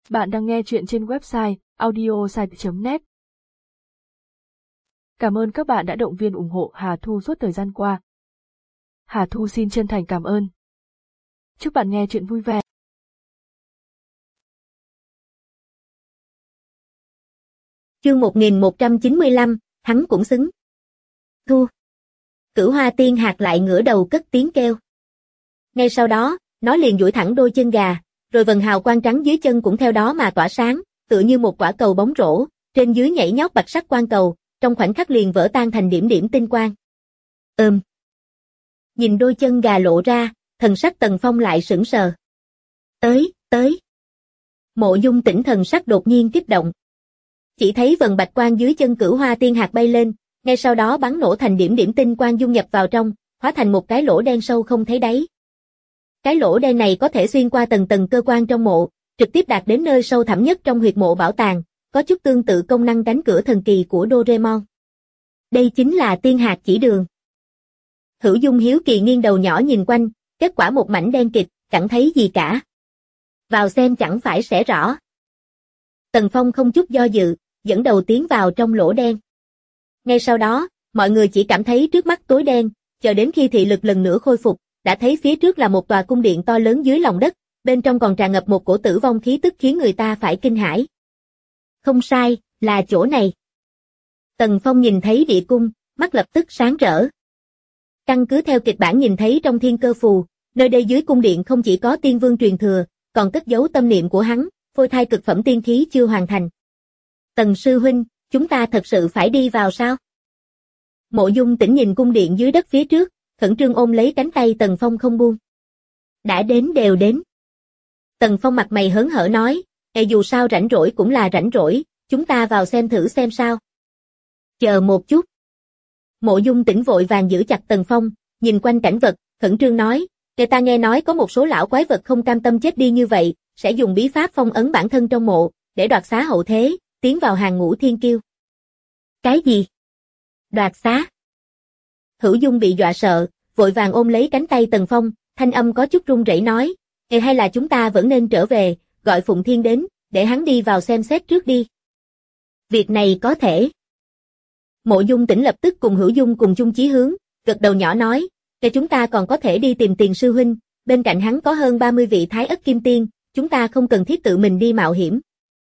Bạn đang nghe chuyện trên website audiosite.net. Cảm ơn các bạn đã động viên ủng hộ Hà Thu suốt thời gian qua. Hà Thu xin chân thành cảm ơn. Chúc bạn nghe chuyện vui vẻ. Chương 1195, hắn cũng xứng. Thu. Cửu Hoa Tiên Hạc lại ngửa đầu cất tiếng kêu. Ngay sau đó, nó liền duỗi thẳng đôi chân gà, rồi vầng hào quang trắng dưới chân cũng theo đó mà tỏa sáng, tựa như một quả cầu bóng rổ, trên dưới nhảy nhót bạch sắc quang cầu, trong khoảnh khắc liền vỡ tan thành điểm điểm tinh quang. Nhìn đôi chân gà lộ ra, thần sắc Tần Phong lại sững sờ. Tới. Mộ Dung Tĩnh thần sắc đột nhiên kích động. Chỉ thấy vầng bạch quang dưới chân Cửu Hoa Tiên Hạc bay lên, ngay sau đó bắn nổ thành điểm điểm tinh quang dung nhập vào trong, hóa thành một cái lỗ đen sâu không thấy đáy. Cái lỗ đen này có thể xuyên qua tầng tầng cơ quan trong mộ, trực tiếp đạt đến nơi sâu thẳm nhất trong huyệt mộ bảo tàng, có chút tương tự công năng cánh cửa thần kỳ của Doraemon. Đây chính là Tiên Hạc chỉ đường. Hữu Dung hiếu kỳ nghiêng đầu nhỏ nhìn quanh, kết quả một mảnh đen kịt, chẳng thấy gì cả. Vào xem chẳng phải sẽ rõ. Tần Phong không chút do dự, dẫn đầu tiến vào trong lỗ đen. Ngay sau đó, mọi người chỉ cảm thấy trước mắt tối đen, chờ đến khi thị lực lần nữa khôi phục, đã thấy phía trước là một tòa cung điện to lớn dưới lòng đất, bên trong còn tràn ngập một cổ tử vong khí tức khiến người ta phải kinh hãi. Không sai, là chỗ này. Tần Phong nhìn thấy địa cung, mắt lập tức sáng rỡ. Căn cứ theo kịch bản nhìn thấy trong thiên cơ phù, nơi đây dưới cung điện không chỉ có tiên vương truyền thừa, còn cất giấu tâm niệm của hắn, phôi thai cực phẩm tiên khí chưa hoàn thành. Tần sư huynh, chúng ta thật sự phải đi vào sao? Mộ Dung Tĩnh nhìn cung điện dưới đất phía trước, khẩn trương ôm lấy cánh tay Tần Phong không buông. Đã đến đều đến. Tần Phong mặt mày hớn hở nói, dù sao rảnh rỗi cũng là rảnh rỗi, chúng ta vào xem thử xem sao. Chờ một chút. Mộ Dung Tĩnh vội vàng giữ chặt Tần Phong, nhìn quanh cảnh vật, khẩn trương nói, ta nghe nói có một số lão quái vật không cam tâm chết đi như vậy, sẽ dùng bí pháp phong ấn bản thân trong mộ, để đoạt xá hậu thế, tiến vào hàng ngũ thiên kiêu. Cái gì? Đoạt xá? Hữu Dung bị dọa sợ, vội vàng ôm lấy cánh tay Tần Phong, thanh âm có chút run rẩy nói, hay là chúng ta vẫn nên trở về, gọi Phụng Thiên đến, để hắn đi vào xem xét trước đi. Việc này có thể. Mộ Dung Tĩnh lập tức cùng Hữu Dung cùng chung chí hướng, gật đầu nhỏ nói, chúng ta còn có thể đi tìm Tiền sư huynh, bên cạnh hắn có hơn 30 vị Thái Ất Kim Tiên, chúng ta không cần thiết tự mình đi mạo hiểm.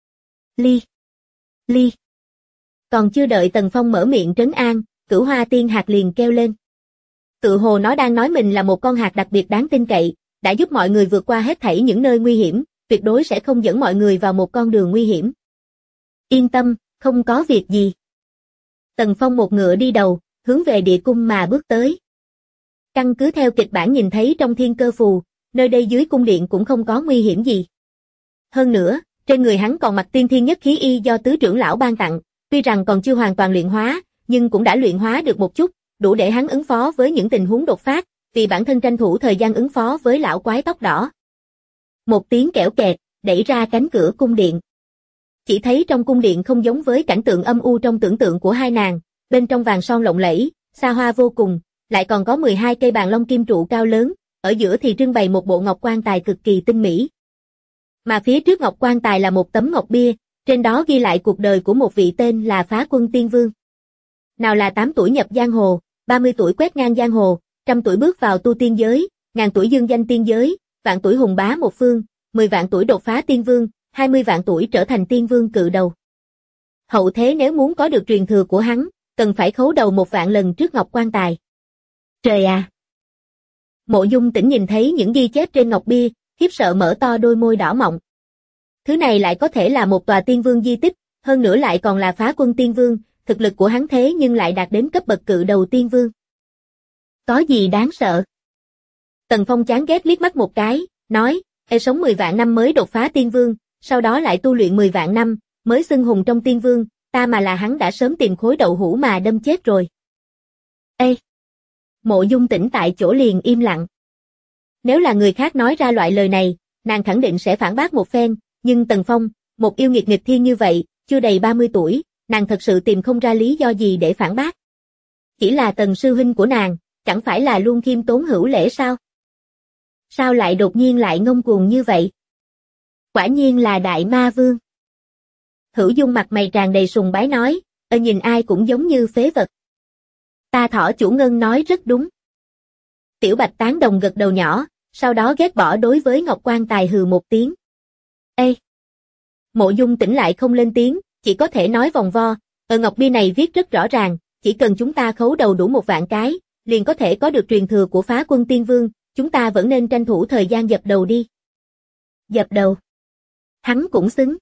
Ly. Còn chưa đợi Tần Phong mở miệng trấn an, Cửu Hoa Tiên Hạc liền kêu lên. Tự hồ nó đang nói mình là một con hạc đặc biệt đáng tin cậy, đã giúp mọi người vượt qua hết thảy những nơi nguy hiểm, tuyệt đối sẽ không dẫn mọi người vào một con đường nguy hiểm. Yên tâm, không có việc gì. Tần Phong một ngựa đi đầu, hướng về địa cung mà bước tới. Căn cứ theo kịch bản nhìn thấy trong thiên cơ phù, nơi đây dưới cung điện cũng không có nguy hiểm gì. Hơn nữa, trên người hắn còn mặc tiên thiên nhất khí y do tứ trưởng lão ban tặng, tuy rằng còn chưa hoàn toàn luyện hóa, nhưng cũng đã luyện hóa được một chút, đủ để hắn ứng phó với những tình huống đột phát, vì bản thân tranh thủ thời gian ứng phó với lão quái tóc đỏ. Một tiếng kẽo kẹt, đẩy ra cánh cửa cung điện. Chỉ thấy trong cung điện không giống với cảnh tượng âm u trong tưởng tượng của hai nàng, bên trong vàng son lộng lẫy, xa hoa vô cùng, lại còn có 12 cây bàn long kim trụ cao lớn, ở giữa thì trưng bày một bộ ngọc quan tài cực kỳ tinh mỹ. Mà phía trước ngọc quan tài là một tấm ngọc bia, trên đó ghi lại cuộc đời của một vị tên là Phá Quân Tiên Vương. Nào là 8 tuổi nhập giang hồ, 30 tuổi quét ngang giang hồ, 100 tuổi bước vào tu tiên giới, 1000 tuổi dương danh tiên giới, vạn tuổi hùng bá một phương, 10 vạn tuổi đột phá tiên vương, 20 vạn tuổi trở thành tiên vương cự đầu. Hậu thế nếu muốn có được truyền thừa của hắn, cần phải khấu đầu 1 vạn lần trước ngọc quan tài. Trời à! Mộ Dung Tĩnh nhìn thấy những ghi chép trên ngọc bia, khiếp sợ mở to đôi môi đỏ mọng. Thứ này lại có thể là một tòa tiên vương di tích, hơn nữa lại còn là Phá Quân Tiên Vương, thực lực của hắn thế nhưng lại đạt đến cấp bậc cự đầu tiên vương. Có gì đáng sợ? Tần Phong chán ghét liếc mắt một cái, nói, sống 10 vạn năm mới đột phá tiên vương, sau đó lại tu luyện 10 vạn năm, mới xưng hùng trong tiên vương, ta mà là hắn đã sớm tìm khối đậu hũ mà đâm chết rồi. Mộ Dung Tĩnh tại chỗ liền im lặng. Nếu là người khác nói ra loại lời này, nàng khẳng định sẽ phản bác một phen, nhưng Tần Phong, một yêu nghiệt nghịch thiên như vậy, chưa đầy 30 tuổi, nàng thật sự tìm không ra lý do gì để phản bác. Chỉ là Tần sư huynh của nàng, chẳng phải là luôn khiêm tốn hữu lễ sao? Sao lại đột nhiên lại ngông cuồng như vậy? Quả nhiên là Đại Ma Vương. Hữu Dung mặt mày tràn đầy sùng bái nói, nhìn ai cũng giống như phế vật. Ta Thỏ Chủ Ngân nói rất đúng. Tiểu Bạch tán đồng gật đầu nhỏ, sau đó ghét bỏ đối với Ngọc Quan Tài hừ một tiếng. Ê! Mộ Dung tỉnh lại không lên tiếng, chỉ có thể nói vòng vo, ở ngọc bia này viết rất rõ ràng, chỉ cần chúng ta khấu đầu đủ 1.000 cái, liền có thể có được truyền thừa của Phá Quân Tiên Vương, chúng ta vẫn nên tranh thủ thời gian dập đầu đi. Dập đầu? Hắn cũng xứng.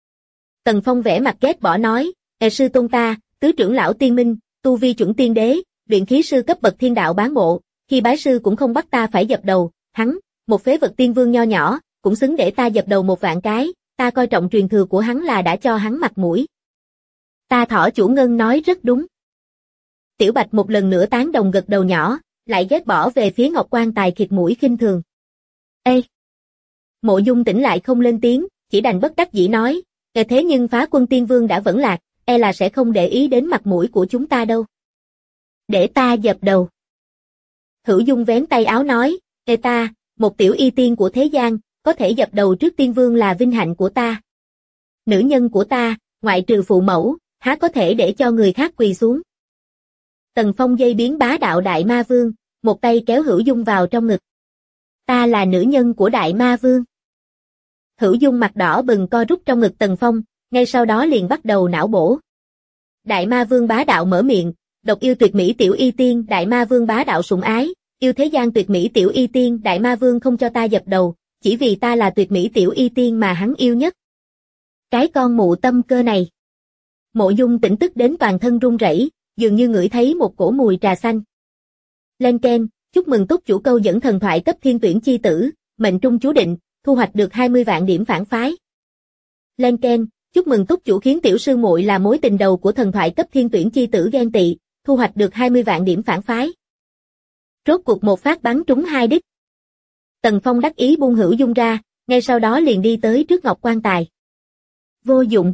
Tần Phong vẽ mặt ghét bỏ nói, sư tôn ta, tứ trưởng lão tiên minh, tu vi chuẩn tiên đế, luyện khí sư cấp bậc thiên đạo bán bộ, khi bái sư cũng không bắt ta phải dập đầu, hắn, một phế vật tiên vương nho nhỏ, cũng xứng để ta dập đầu 1.000 cái, ta coi trọng truyền thừa của hắn là đã cho hắn mặt mũi. Ta Thỏ Chủ Ngân nói rất đúng. Tiểu Bạch một lần nữa tán đồng gật đầu nhỏ, lại ghét bỏ về phía Ngọc Quan Tài khịt mũi khinh thường. Ê! Mộ Dung tỉnh lại không lên tiếng, chỉ đành bất đắc dĩ nói, thế nhưng Phá Quân Tiên Vương đã vẫn lạc, là sẽ không để ý đến mặt mũi của chúng ta đâu. Để ta dập đầu. Hữu Dung vén tay áo nói, ta, một tiểu y tiên của thế gian, có thể dập đầu trước tiên vương là vinh hạnh của ta. Nữ nhân của ta, ngoại trừ phụ mẫu, há có thể để cho người khác quỳ xuống. Tần Phong dây biến bá đạo Đại Ma Vương, một tay kéo Hữu Dung vào trong ngực. Ta là nữ nhân của Đại Ma Vương. Hữu Dung mặt đỏ bừng co rút trong ngực Tần Phong, ngay sau đó liền bắt đầu não bổ. Đại Ma Vương bá đạo mở miệng, độc yêu tuyệt mỹ tiểu y tiên, Đại Ma Vương bá đạo sủng ái, yêu thế gian tuyệt mỹ tiểu y tiên, Đại Ma Vương không cho ta dập đầu, chỉ vì ta là tuyệt mỹ tiểu y tiên mà hắn yêu nhất. Cái con mụ tâm cơ này. Mộ Dung tỉnh tức đến toàn thân run rẩy, dường như ngửi thấy một cổ mùi trà xanh. Lên keng, chúc mừng túc chủ câu dẫn thần thoại cấp thiên tuyển chi tử, mệnh trung chú định, thu hoạch được 20 vạn điểm phản phái. Lên keng, chúc mừng túc chủ khiến tiểu sư muội là mối tình đầu của thần thoại cấp thiên tuyển chi tử ghen tị, thu hoạch được 20 vạn điểm phản phái. Rốt cuộc một phát bắn trúng 2 đích. Tần Phong đắc ý buông Hữu Dung ra, ngay sau đó liền đi tới trước Ngọc Quan Tài. Vô dụng.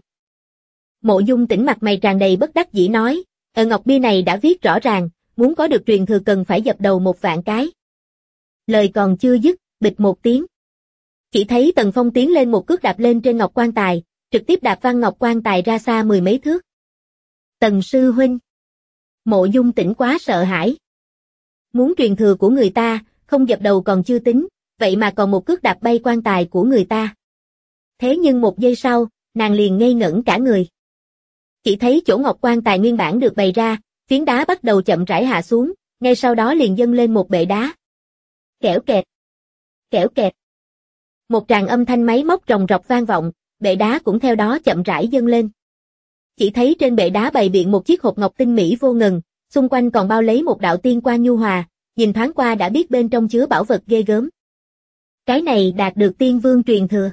Mộ Dung tỉnh mặt mày tràn đầy bất đắc dĩ nói, ở ngọc bia này đã viết rõ ràng, muốn có được truyền thừa cần phải dập đầu 1.000 cái. Lời còn chưa dứt, bịch một tiếng. Chỉ thấy Tần Phong tiến lên một cước đạp lên trên Ngọc Quan Tài, trực tiếp đạp văng Ngọc Quan Tài ra xa 10 mấy thước. Tần sư huynh. Mộ Dung tỉnh quá sợ hãi. Muốn truyền thừa của người ta, không dập đầu còn chưa tính, vậy mà còn một cước đạp bay quan tài của người ta. Thế nhưng một giây sau, nàng liền ngây ngẩn cả người. Chỉ thấy chỗ Ngọc Quan Tài nguyên bản được bày ra, phiến đá bắt đầu chậm rãi hạ xuống, ngay sau đó liền dâng lên một bệ đá. Kẽo kẹt. Kẽo kẹt. Một tràng âm thanh máy móc rồng rọc vang vọng, bệ đá cũng theo đó chậm rãi dâng lên. Chỉ thấy trên bệ đá bày biện một chiếc hộp ngọc tinh mỹ vô ngần, xung quanh còn bao lấy một đạo tiên quang nhu hòa, nhìn thoáng qua đã biết bên trong chứa bảo vật ghê gớm. Cái này đạt được tiên vương truyền thừa.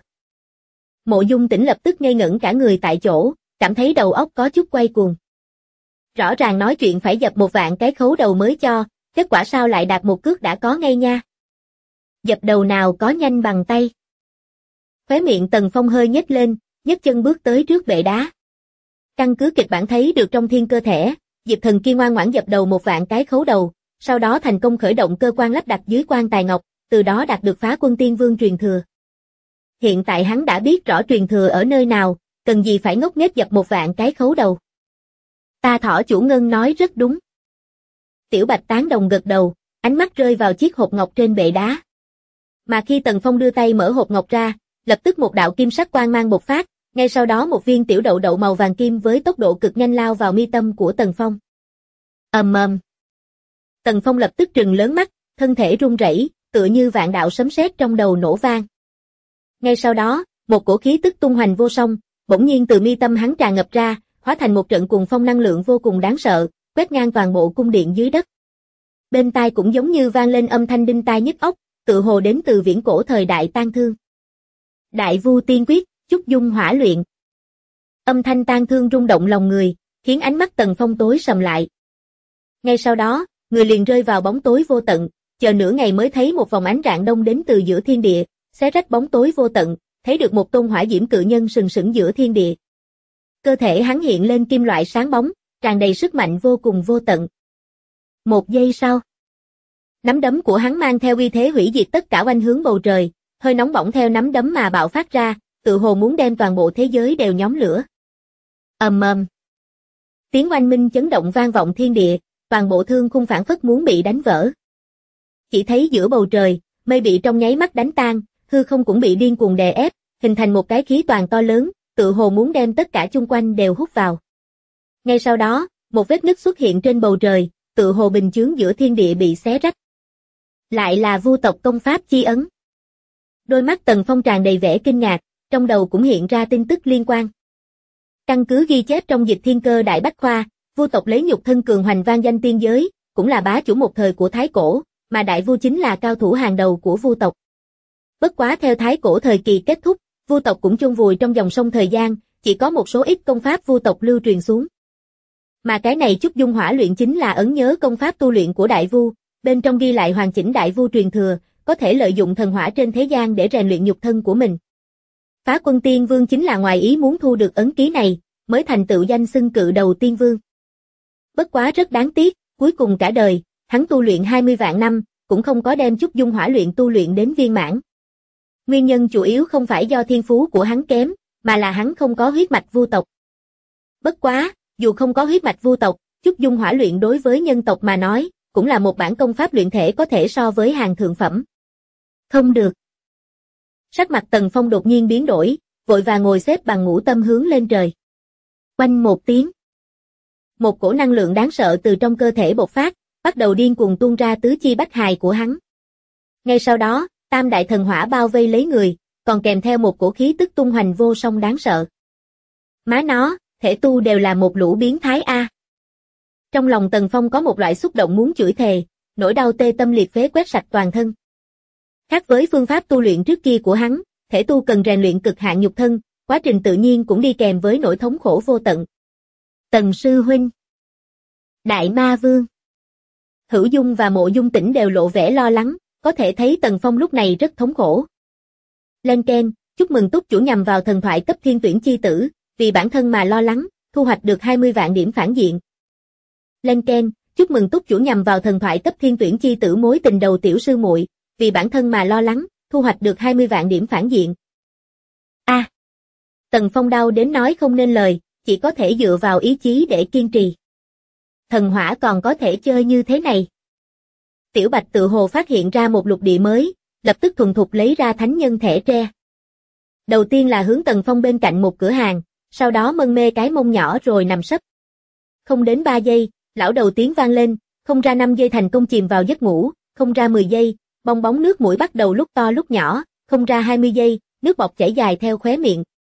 Mộ Dung tỉnh lập tức ngây ngẩn cả người tại chỗ, cảm thấy đầu óc có chút quay cuồng. Rõ ràng nói chuyện phải dập 1.000 cái khấu đầu mới cho, kết quả sao lại đạp một cước đã có ngay nha. Dập đầu nào có nhanh bằng tay. Khóe miệng Tần Phong hơi nhếch lên, nhấc chân bước tới trước bệ đá. Căn cứ kịch bản thấy được trong thiên cơ thẻ, Diệp Thần kia ngoan ngoãn dập đầu 1.000 cái khấu đầu, sau đó thành công khởi động cơ quan lắp đặt dưới quan tài ngọc, từ đó đạt được Phá Quân Tiên Vương truyền thừa. Hiện tại hắn đã biết rõ truyền thừa ở nơi nào, cần gì phải ngốc nghếch dập 1.000 cái khấu đầu. Ta Thỏ Chủ Ngân nói rất đúng. Tiểu Bạch tán đồng gật đầu, ánh mắt rơi vào chiếc hộp ngọc trên bệ đá. Mà khi Tần Phong đưa tay mở hộp ngọc ra, lập tức một đạo kim sắc quang mang bộc phát, ngay sau đó một viên tiểu đậu đậu màu vàng kim với tốc độ cực nhanh lao vào mi tâm của Tần Phong. Ầm ầm. Tần Phong lập tức trừng lớn mắt, thân thể run rẩy, tựa như vạn đạo sấm sét trong đầu nổ vang. Ngay sau đó, một cổ khí tức tung hoành vô song, bỗng nhiên từ mi tâm hắn tràn ngập ra, hóa thành một trận cuồng phong năng lượng vô cùng đáng sợ, quét ngang toàn bộ cung điện dưới đất. Bên tai cũng giống như vang lên âm thanh đinh tai nhức óc, tựa hồ đến từ viễn cổ thời đại tang thương. Đại Vu Tiên Quyết, Chúc Dung Hỏa Luyện. Âm thanh tang thương rung động lòng người, khiến ánh mắt Tần Phong tối sầm lại. Ngay sau đó, người liền rơi vào bóng tối vô tận, chờ nửa ngày mới thấy một vòng ánh rạng đông đến từ giữa thiên địa, xé rách bóng tối vô tận, thấy được một tôn hỏa diễm cự nhân sừng sững giữa thiên địa. Cơ thể hắn hiện lên kim loại sáng bóng, tràn đầy sức mạnh vô cùng vô tận. Một giây sau, nắm đấm của hắn mang theo uy thế hủy diệt tất cả oanh hướng bầu trời, hơi nóng bỏng theo nắm đấm mà bạo phát ra, tự hồ muốn đem toàn bộ thế giới đều nhóm lửa. Ầm ầm. Tiếng oanh minh chấn động vang vọng thiên địa, toàn bộ thương khung phảng phất muốn bị đánh vỡ. Chỉ thấy giữa bầu trời, mây bị trong nháy mắt đánh tan, hư không cũng bị điên cuồng đè ép, hình thành một cái khí toàn to lớn, tự hồ muốn đem tất cả chung quanh đều hút vào. Ngay sau đó, một vết nứt xuất hiện trên bầu trời, tự hồ bình chướng giữa thiên địa bị xé rách. Lại là Vu tộc công pháp chi ấn. Đôi mắt Tần Phong tràn đầy vẻ kinh ngạc, trong đầu cũng hiện ra tin tức liên quan. Căn cứ ghi chép trong Dịch Thiên Cơ Đại Bách Khoa, Vu tộc lấy nhục thân cường hoành vang danh tiên giới, cũng là bá chủ một thời của Thái Cổ, mà Đại Vu chính là cao thủ hàng đầu của Vu tộc. Bất quá theo Thái Cổ thời kỳ kết thúc, Vu tộc cũng chôn vùi trong dòng sông thời gian, chỉ có một số ít công pháp Vu tộc lưu truyền xuống. Mà cái này Chúc Dung Hỏa luyện chính là ấn nhớ công pháp tu luyện của Đại Vu, bên trong ghi lại hoàn chỉnh Đại Vu truyền thừa, có thể lợi dụng thần hỏa trên thế gian để rèn luyện nhục thân của mình. Phá Quân Tiên Vương chính là ngoài ý muốn thu được ấn ký này, mới thành tựu danh xưng Cự Đầu Tiên Vương. Bất quá rất đáng tiếc, cuối cùng cả đời, hắn tu luyện 20 vạn năm, cũng không có đem Chúc Dung Hỏa luyện tu luyện đến viên mãn. Nguyên nhân chủ yếu không phải do thiên phú của hắn kém, mà là hắn không có huyết mạch Vu tộc. Bất quá, dù không có huyết mạch Vu tộc, Chúc Dung Hỏa luyện đối với nhân tộc mà nói, cũng là một bản công pháp luyện thể có thể so với hàng thượng phẩm. Không được. Sắc mặt Tần Phong đột nhiên biến đổi, vội vàng ngồi xếp bằng ngũ tâm hướng lên trời. Oanh một tiếng. Một cổ năng lượng đáng sợ từ trong cơ thể bộc phát, bắt đầu điên cuồng tuôn ra tứ chi bách hài của hắn. Ngay sau đó, tam đại thần hỏa bao vây lấy người, còn kèm theo một cổ khí tức tung hoành vô song đáng sợ. Má nó, thể tu đều là một lũ biến thái a. Trong lòng Tần Phong có một loại xúc động muốn chửi thề, nỗi đau tê tâm liệt phế quét sạch toàn thân. Khác với phương pháp tu luyện trước kia của hắn, thể tu cần rèn luyện cực hạn nhục thân, quá trình tự nhiên cũng đi kèm với nỗi thống khổ vô tận. Tần sư huynh, Đại Ma Vương, Hữu Dung và Mộ Dung Tĩnh đều lộ vẻ lo lắng, có thể thấy Tần Phong lúc này rất thống khổ. Lên keng, chúc mừng túc chủ nhằm vào thần thoại cấp thiên tuyển chi tử, vì bản thân mà lo lắng, thu hoạch được 20 vạn điểm phản diện. Lên keng, chúc mừng túc chủ nhằm vào thần thoại cấp thiên tuyển chi tử mối tình đầu tiểu sư muội, vì bản thân mà lo lắng, thu hoạch được 20 vạn điểm phản diện. A. Tần Phong đau đến nói không nên lời, chỉ có thể dựa vào ý chí để kiên trì. Thần hỏa còn có thể chơi như thế này. Tiểu Bạch tự hồ phát hiện ra một lục địa mới, lập tức thuần thục lấy ra thánh nhân thẻ tre. Đầu tiên là hướng Tần Phong bên cạnh một cửa hàng, sau đó mân mê cái mông nhỏ rồi nằm sấp. Không đến 3 giây, lão đầu tiếng vang lên, không ra 5 giây thành công chìm vào giấc ngủ, không ra 10 giây, bong bóng nước mũi bắt đầu lúc to lúc nhỏ, không ra 20 giây, nước bọt chảy dài theo khóe miệng.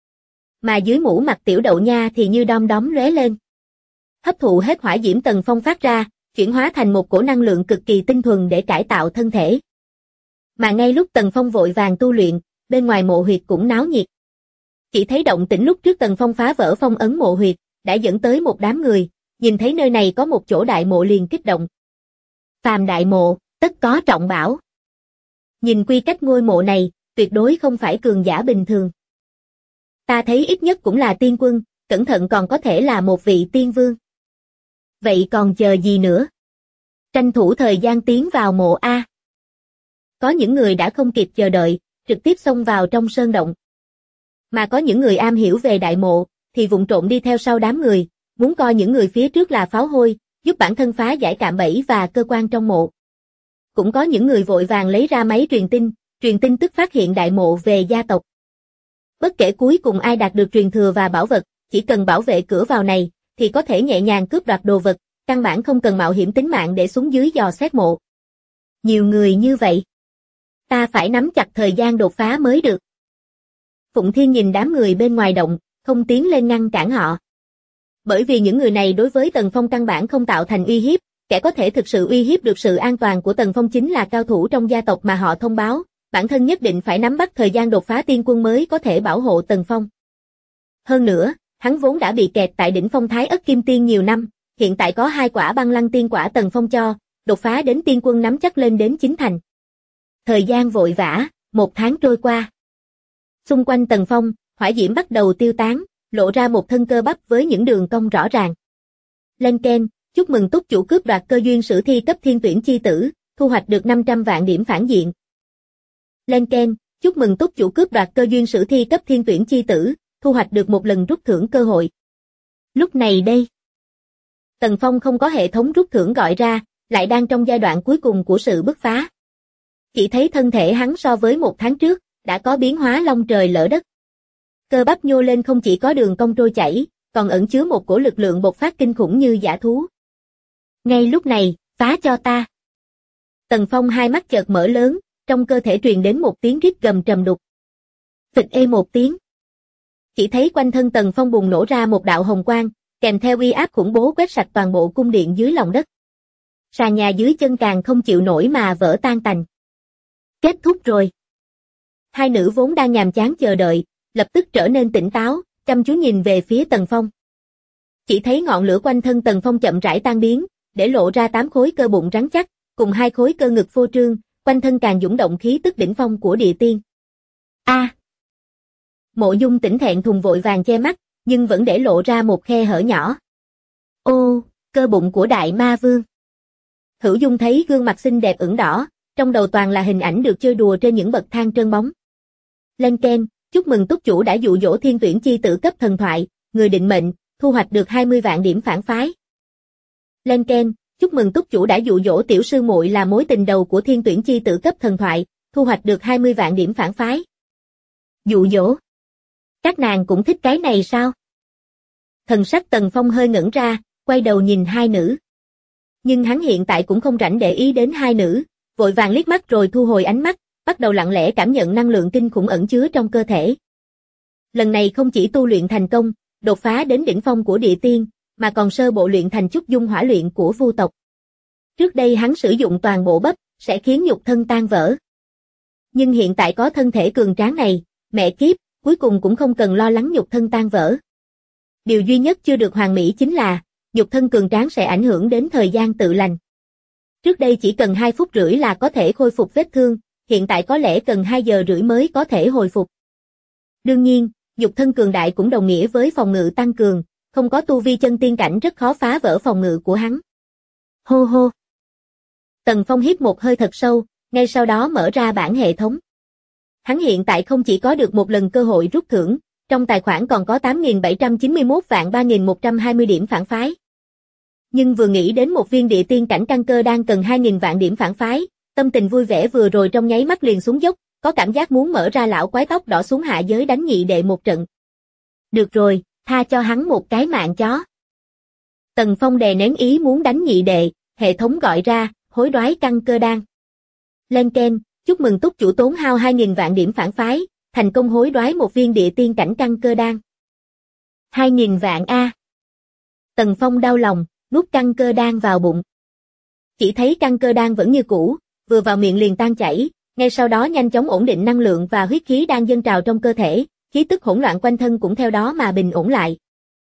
Mà dưới mũ mặt tiểu đậu nha thì như đom đóm lóe lên. Hấp thụ hết hỏa diễm Tần Phong phát ra, chuyển hóa thành một cổ năng lượng cực kỳ tinh thuần để cải tạo thân thể. Mà ngay lúc Tần Phong vội vàng tu luyện, bên ngoài mộ huyệt cũng náo nhiệt. Chỉ thấy động tĩnh lúc trước Tần Phong phá vỡ phong ấn mộ huyệt, đã dẫn tới một đám người, nhìn thấy nơi này có một chỗ đại mộ liền kích động. Phàm đại mộ, tất có trọng bảo. Nhìn quy cách ngôi mộ này, tuyệt đối không phải cường giả bình thường. Ta thấy ít nhất cũng là tiên quân, cẩn thận còn có thể là một vị tiên vương. Vậy còn chờ gì nữa? Tranh thủ thời gian tiến vào mộ A. Có những người đã không kịp chờ đợi, trực tiếp xông vào trong sơn động. Mà có những người am hiểu về đại mộ, thì vụng trộm đi theo sau đám người, muốn coi những người phía trước là pháo hôi, giúp bản thân phá giải cạm bẫy và cơ quan trong mộ. Cũng có những người vội vàng lấy ra máy truyền tin tức phát hiện đại mộ về gia tộc. Bất kể cuối cùng ai đạt được truyền thừa và bảo vật, chỉ cần bảo vệ cửa vào này, thì có thể nhẹ nhàng cướp đoạt đồ vật, căn bản không cần mạo hiểm tính mạng để xuống dưới dò xét mộ. Nhiều người như vậy. Ta phải nắm chặt thời gian đột phá mới được. Phụng Thiên nhìn đám người bên ngoài động, không tiến lên ngăn cản họ. Bởi vì những người này đối với Tần Phong căn bản không tạo thành uy hiếp, kẻ có thể thực sự uy hiếp được sự an toàn của Tần Phong chính là cao thủ trong gia tộc mà họ thông báo, bản thân nhất định phải nắm bắt thời gian đột phá tiên quân mới có thể bảo hộ Tần Phong. Hơn nữa, hắn vốn đã bị kẹt tại đỉnh phong Thái Ất Kim Tiên nhiều năm, hiện tại có 2 quả băng lăng tiên quả Tần Phong cho, đột phá đến tiên quân nắm chắc lên đến 9 thành. Thời gian vội vã, 1 tháng trôi qua. Xung quanh Tần Phong, hỏa diễm bắt đầu tiêu tán, lộ ra một thân cơ bắp với những đường cong rõ ràng. Lên keng, chúc mừng túc chủ cướp đoạt cơ duyên sử thi cấp thiên tuyển chi tử, thu hoạch được 500 vạn điểm phản diện. Lên keng, chúc mừng túc chủ cướp đoạt cơ duyên sử thi cấp thiên tuyển chi tử, thu hoạch được một lần rút thưởng cơ hội. Lúc này đây, Tần Phong không có hệ thống rút thưởng gọi ra, lại đang trong giai đoạn cuối cùng của sự bứt phá. Chỉ thấy thân thể hắn so với một tháng trước, đã có biến hóa long trời lở đất. Cơ bắp nhô lên không chỉ có đường cong trôi chảy, còn ẩn chứa một cổ lực lượng bộc phát kinh khủng như dã thú. Ngay lúc này, phá cho ta. Tần Phong hai mắt chợt mở lớn, trong cơ thể truyền đến một tiếng rít gầm trầm đục. Phịch ê một tiếng. Chỉ thấy quanh thân Tần Phong bùng nổ ra một đạo hồng quang, kèm theo uy áp khủng bố quét sạch toàn bộ cung điện dưới lòng đất. Sàn nhà dưới chân càng không chịu nổi mà vỡ tan tành. Kết thúc rồi. Hai nữ vốn đang nhàm chán chờ đợi, lập tức trở nên tỉnh táo, chăm chú nhìn về phía Tần Phong. Chỉ thấy ngọn lửa quanh thân Tần Phong chậm rãi tan biến, để lộ ra 8 khối cơ bụng rắn chắc, cùng 2 khối cơ ngực phô trương, quanh thân càng dũng động khí tức đỉnh phong của địa tiên. A! Mộ Dung Tỉnh thẹn thùng vội vàng che mắt, nhưng vẫn để lộ ra một khe hở nhỏ. Ô, cơ bụng của Đại Ma Vương. Hữu Dung thấy gương mặt xinh đẹp ửng đỏ, trong đầu toàn là hình ảnh được chơi đùa trên những bậc thang trơn bóng. Lên ken, chúc mừng túc chủ đã dụ dỗ thiên tuyển chi tử cấp thần thoại, người định mệnh, thu hoạch được 20 vạn điểm phản phái. Lên ken, chúc mừng túc chủ đã dụ dỗ tiểu sư muội là mối tình đầu của thiên tuyển chi tử cấp thần thoại, thu hoạch được 20 vạn điểm phản phái. Dụ dỗ. Các nàng cũng thích cái này sao? Thần sắc Tần Phong hơi ngẩn ra, quay đầu nhìn hai nữ. Nhưng hắn hiện tại cũng không rảnh để ý đến hai nữ, vội vàng liếc mắt rồi thu hồi ánh mắt, bắt đầu lặng lẽ cảm nhận năng lượng kinh khủng ẩn chứa trong cơ thể. Lần này không chỉ tu luyện thành công, đột phá đến đỉnh phong của địa tiên, mà còn sơ bộ luyện thành chút dung hỏa luyện của vu tộc. Trước đây hắn sử dụng toàn bộ bắp, sẽ khiến nhục thân tan vỡ. Nhưng hiện tại có thân thể cường tráng này, mẹ kiếp, cuối cùng cũng không cần lo lắng nhục thân tan vỡ. Điều duy nhất chưa được hoàn mỹ chính là, nhục thân cường tráng sẽ ảnh hưởng đến thời gian tự lành. Trước đây chỉ cần 2 phút rưỡi là có thể khôi phục vết thương, hiện tại có lẽ cần 2 giờ rưỡi mới có thể hồi phục. Đương nhiên, nhục thân cường đại cũng đồng nghĩa với phòng ngự tăng cường, không có tu vi chân tiên cảnh rất khó phá vỡ phòng ngự của hắn. Hô hô. Tần Phong hít một hơi thật sâu, ngay sau đó mở ra bảng hệ thống. Hắn hiện tại không chỉ có được một lần cơ hội rút thưởng, trong tài khoản còn có 8.791 vạn 3.120 điểm phản phái. Nhưng vừa nghĩ đến một viên địa tiên cảnh căn cơ đang cần 2.000 vạn điểm phản phái, tâm tình vui vẻ vừa rồi trong nháy mắt liền xuống dốc, có cảm giác muốn mở ra lão quái tóc đỏ xuống hạ giới đánh nhị đệ một trận. Được rồi, tha cho hắn một cái mạng chó. Tần Phong đè nén ý muốn đánh nhị đệ, hệ thống gọi ra, hối đoái căn cơ đan. Lên ken, chúc mừng túc chủ tốn hao 2.000 vạn điểm phản phái, thành công hối đoái một viên địa tiên cảnh căn cơ đan. 2.000 vạn A. Tần Phong đau lòng, nuốt căn cơ đan vào bụng. Chỉ thấy căn cơ đan vẫn như cũ, vừa vào miệng liền tan chảy, ngay sau đó nhanh chóng ổn định năng lượng và huyết khí đang dâng trào trong cơ thể, khí tức hỗn loạn quanh thân cũng theo đó mà bình ổn lại.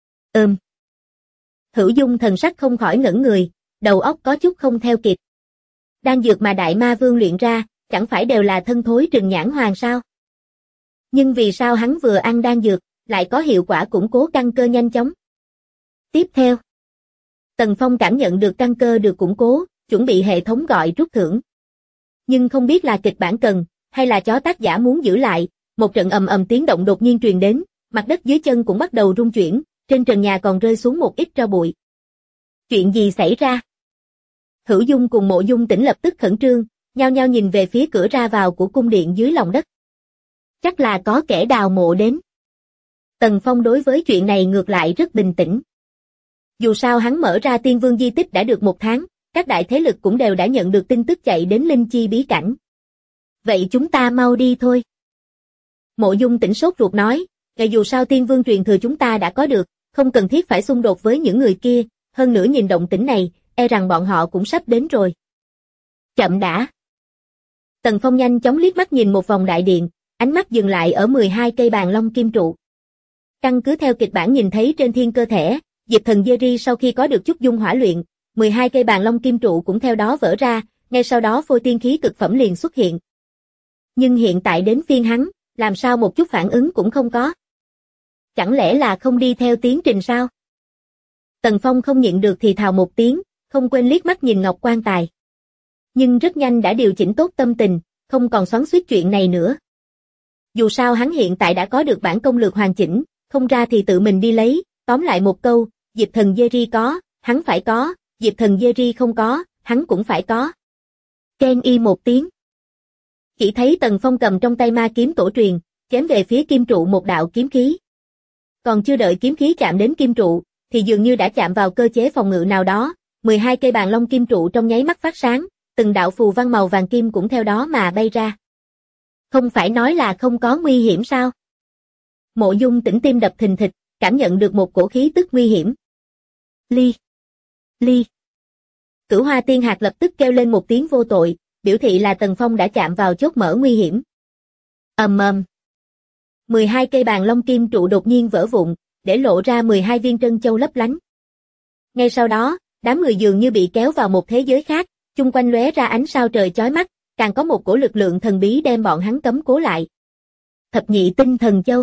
Hữu Dung thần sắc không khỏi ngẩn người, đầu óc có chút không theo kịp. Đan dược mà Đại Ma Vương luyện ra, chẳng phải đều là thân thối trừng nhãn hoàng sao? Nhưng vì sao hắn vừa ăn đan dược, lại có hiệu quả củng cố căn cơ nhanh chóng? Tiếp theo, Tần Phong cảm nhận được căn cơ được củng cố, chuẩn bị hệ thống gọi rút thưởng. Nhưng không biết là kịch bản cần, hay là chó tác giả muốn giữ lại, một trận ầm ầm tiếng động đột nhiên truyền đến, mặt đất dưới chân cũng bắt đầu rung chuyển, trên trần nhà còn rơi xuống một ít tro bụi. Chuyện gì xảy ra? Hữu Dung cùng Mộ Dung Tỉnh lập tức khẩn trương, nhao nhao nhìn về phía cửa ra vào của cung điện dưới lòng đất. Chắc là có kẻ đào mộ đến. Tần Phong đối với chuyện này ngược lại rất bình tĩnh. Dù sao hắn mở ra Tiên Vương di tích đã được 1 tháng, các đại thế lực cũng đều đã nhận được tin tức chạy đến Linh Chi bí cảnh. Vậy chúng ta mau đi thôi. Mộ Dung Tỉnh sốt ruột nói, dù sao Tiên Vương truyền thừa chúng ta đã có được, không cần thiết phải xung đột với những người kia, hơn nữa nhìn động tĩnh này, e rằng bọn họ cũng sắp đến rồi. Chậm đã. Tần Phong nhanh chóng liếc mắt nhìn một vòng đại điện, ánh mắt dừng lại ở 12 cây bàn long kim trụ. Căn cứ theo kịch bản nhìn thấy trên thiên cơ thể, Diệp Thần Jerry sau khi có được chút dung hỏa luyện, 12 cây bàn long kim trụ cũng theo đó vỡ ra, ngay sau đó phôi tiên khí cực phẩm liền xuất hiện. Nhưng hiện tại đến phiên hắn, làm sao một chút phản ứng cũng không có. Chẳng lẽ là không đi theo tiến trình sao? Tần Phong không nhịn được thì thào một tiếng, không quên liếc mắt nhìn Ngọc Quan Tài. Nhưng rất nhanh đã điều chỉnh tốt tâm tình, không còn xoắn xuýt chuyện này nữa. Dù sao hắn hiện tại đã có được bản công lược hoàn chỉnh, không ra thì tự mình đi lấy, tóm lại một câu, Diệp Thần Jerry có, hắn phải có, Diệp Thần Jerry không có, hắn cũng phải có. Ken y một tiếng. Chỉ thấy Tần Phong cầm trong tay ma kiếm tổ truyền, chém về phía kim trụ một đạo kiếm khí. Còn chưa đợi kiếm khí chạm đến kim trụ, thì dường như đã chạm vào cơ chế phòng ngự nào đó, 12 cây bàn long kim trụ trong nháy mắt phát sáng, từng đạo phù văn màu vàng kim cũng theo đó mà bay ra. Không phải nói là không có nguy hiểm sao? Mộ Dung Tĩnh tim đập thình thịch, cảm nhận được một cổ khí tức nguy hiểm. Ly. Cửu Hoa Tiên Hạc lập tức kêu lên một tiếng vô tội, biểu thị là Tần Phong đã chạm vào chốt mở nguy hiểm. Ầm ầm. 12 cây bàn long kim trụ đột nhiên vỡ vụn, để lộ ra 12 viên trân châu lấp lánh. Ngay sau đó, đám người dường như bị kéo vào một thế giới khác, chung quanh lóe ra ánh sao trời chói mắt, càng có một cổ lực lượng thần bí đem bọn hắn cấm cố lại. Thập nhị tinh thần châu.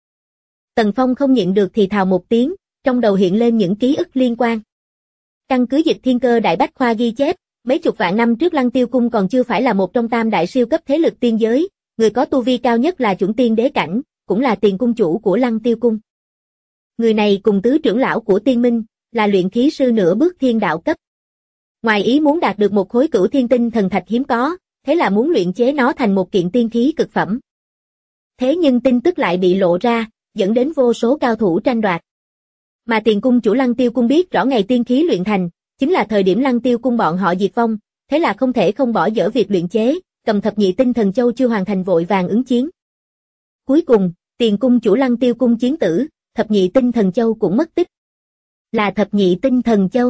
Tần Phong không nhịn được thì thào một tiếng, trong đầu hiện lên những ký ức liên quan. Căn cứ Dịch Thiên Cơ Đại Bách Khoa ghi chép, mấy chục vạn năm trước Lăng Tiêu Cung còn chưa phải là một trong tam đại siêu cấp thế lực tiên giới, người có tu vi cao nhất là chuẩn tiên đế cảnh, cũng là tiền cung chủ của Lăng Tiêu Cung. Người này cùng tứ trưởng lão của Tiên Minh, là luyện khí sư nửa bước thiên đạo cấp. Ngoài ý muốn đạt được một khối cửu thiên tinh thần thạch hiếm có, thế là muốn luyện chế nó thành một kiện tiên khí cực phẩm. Thế nhưng tin tức lại bị lộ ra, dẫn đến vô số cao thủ tranh đoạt. Mà tiền cung chủ Lăng Tiêu Cung biết rõ ngày tiên khí luyện thành, chính là thời điểm Lăng Tiêu Cung bọn họ diệt vong, thế là không thể không bỏ dở việc luyện chế, cầm thập nhị tinh thần châu chưa hoàn thành vội vàng ứng chiến. Cuối cùng, tiền cung chủ Lăng Tiêu Cung chiến tử, thập nhị tinh thần châu cũng mất tích. Là thập nhị tinh thần châu.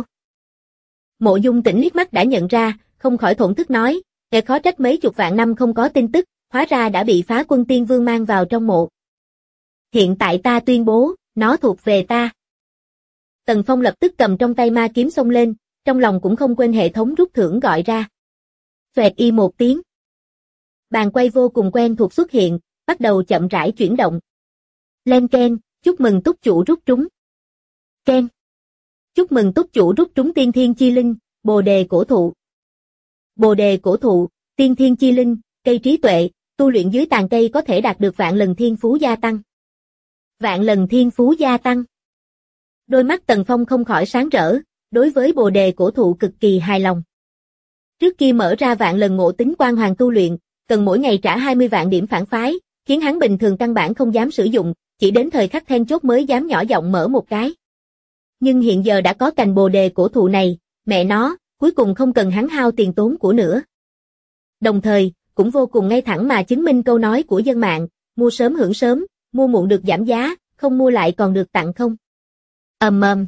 Mộ Dung Tĩnh liếc mắt đã nhận ra, không khỏi thổn thức nói, kẻ khó trách mấy chục vạn năm không có tin tức, hóa ra đã bị Phá Quân Tiên Vương mang vào trong mộ. Hiện tại ta tuyên bố, nó thuộc về ta. Tần Phong lập tức cầm trong tay ma kiếm xông lên, trong lòng cũng không quên hệ thống rút thưởng gọi ra. Xoẹt y một tiếng. Bàn quay vô cùng quen thuộc xuất hiện, bắt đầu chậm rãi chuyển động. Len keng, chúc mừng túc chủ rút trúng. Keng. Chúc mừng túc chủ rút trúng tiên thiên chi linh, bồ đề cổ thụ. Bồ đề cổ thụ, tiên thiên chi linh, cây trí tuệ, tu luyện dưới tàn cây có thể đạt được vạn lần thiên phú gia tăng. Vạn lần thiên phú gia tăng. Đôi mắt Tần Phong không khỏi sáng rỡ, đối với bồ đề cổ thụ cực kỳ hài lòng. Trước kia mở ra vạn lần ngộ tính quan hoàng tu luyện, cần mỗi ngày trả 20 vạn điểm phản phái, khiến hắn bình thường căn bản không dám sử dụng, chỉ đến thời khắc then chốt mới dám nhỏ giọng mở một cái. Nhưng hiện giờ đã có cành bồ đề cổ thụ này, mẹ nó, cuối cùng không cần hắn hao tiền tốn của nữa. Đồng thời, cũng vô cùng ngay thẳng mà chứng minh câu nói của dân mạng, mua sớm hưởng sớm, mua muộn được giảm giá, không mua lại còn được tặng không. Ầm ầm.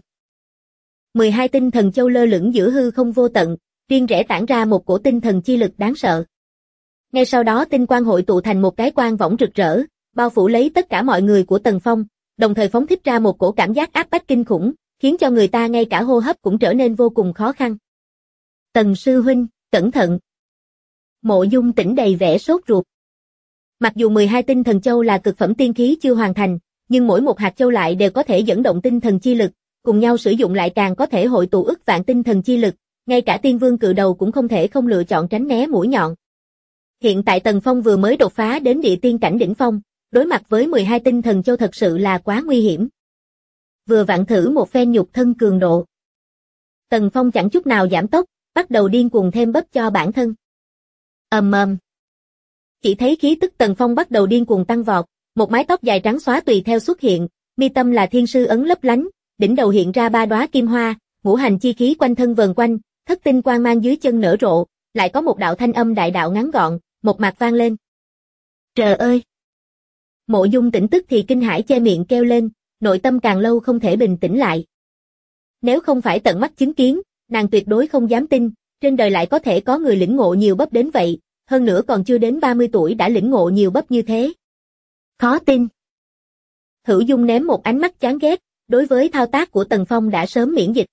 12 tinh thần châu lơ lửng giữa hư không vô tận, riêng rẽ tản ra một cổ tinh thần chi lực đáng sợ. Ngay sau đó tinh quang hội tụ thành một cái quang võng rực rỡ, bao phủ lấy tất cả mọi người của Tần Phong, đồng thời phóng thích ra một cổ cảm giác áp bách kinh khủng, khiến cho người ta ngay cả hô hấp cũng trở nên vô cùng khó khăn. Tần sư huynh, cẩn thận. Mộ Dung Tĩnh đầy vẻ sốt ruột. Mặc dù 12 tinh thần châu là cực phẩm tiên khí chưa hoàn thành, nhưng mỗi một hạt châu lại đều có thể dẫn động tinh thần chi lực, cùng nhau sử dụng lại càng có thể hội tụ ức vạn tinh thần chi lực, ngay cả tiên vương cự đầu cũng không thể không lựa chọn tránh né mũi nhọn. Hiện tại Tần Phong vừa mới đột phá đến địa tiên cảnh đỉnh phong, đối mặt với 12 tinh thần châu thật sự là quá nguy hiểm. Vừa vặn thử một phen nhục thân cường độ. Tần Phong chẳng chút nào giảm tốc, bắt đầu điên cuồng thêm bắp cho bản thân. Ầm ầm. Chỉ thấy khí tức Tần Phong bắt đầu điên cuồng tăng vọt, một mái tóc dài trắng xóa tùy theo xuất hiện, mi tâm là thiên sư ấn lấp lánh, đỉnh đầu hiện ra 3 đóa kim hoa, ngũ hành chi khí quanh thân vần quanh, thất tinh quang mang dưới chân nở rộ, lại có một đạo thanh âm đại đạo ngắn gọn, một mạch vang lên. Trời ơi! Mộ Dung Tĩnh tức thì kinh hãi che miệng kêu lên, nội tâm càng lâu không thể bình tĩnh lại. Nếu không phải tận mắt chứng kiến, nàng tuyệt đối không dám tin, trên đời lại có thể có người lĩnh ngộ nhiều bắp đến vậy, hơn nữa còn chưa đến 30 tuổi đã lĩnh ngộ nhiều bắp như thế. Khó tin. Hữu Dung ném một ánh mắt chán ghét, đối với thao tác của Tần Phong đã sớm miễn dịch.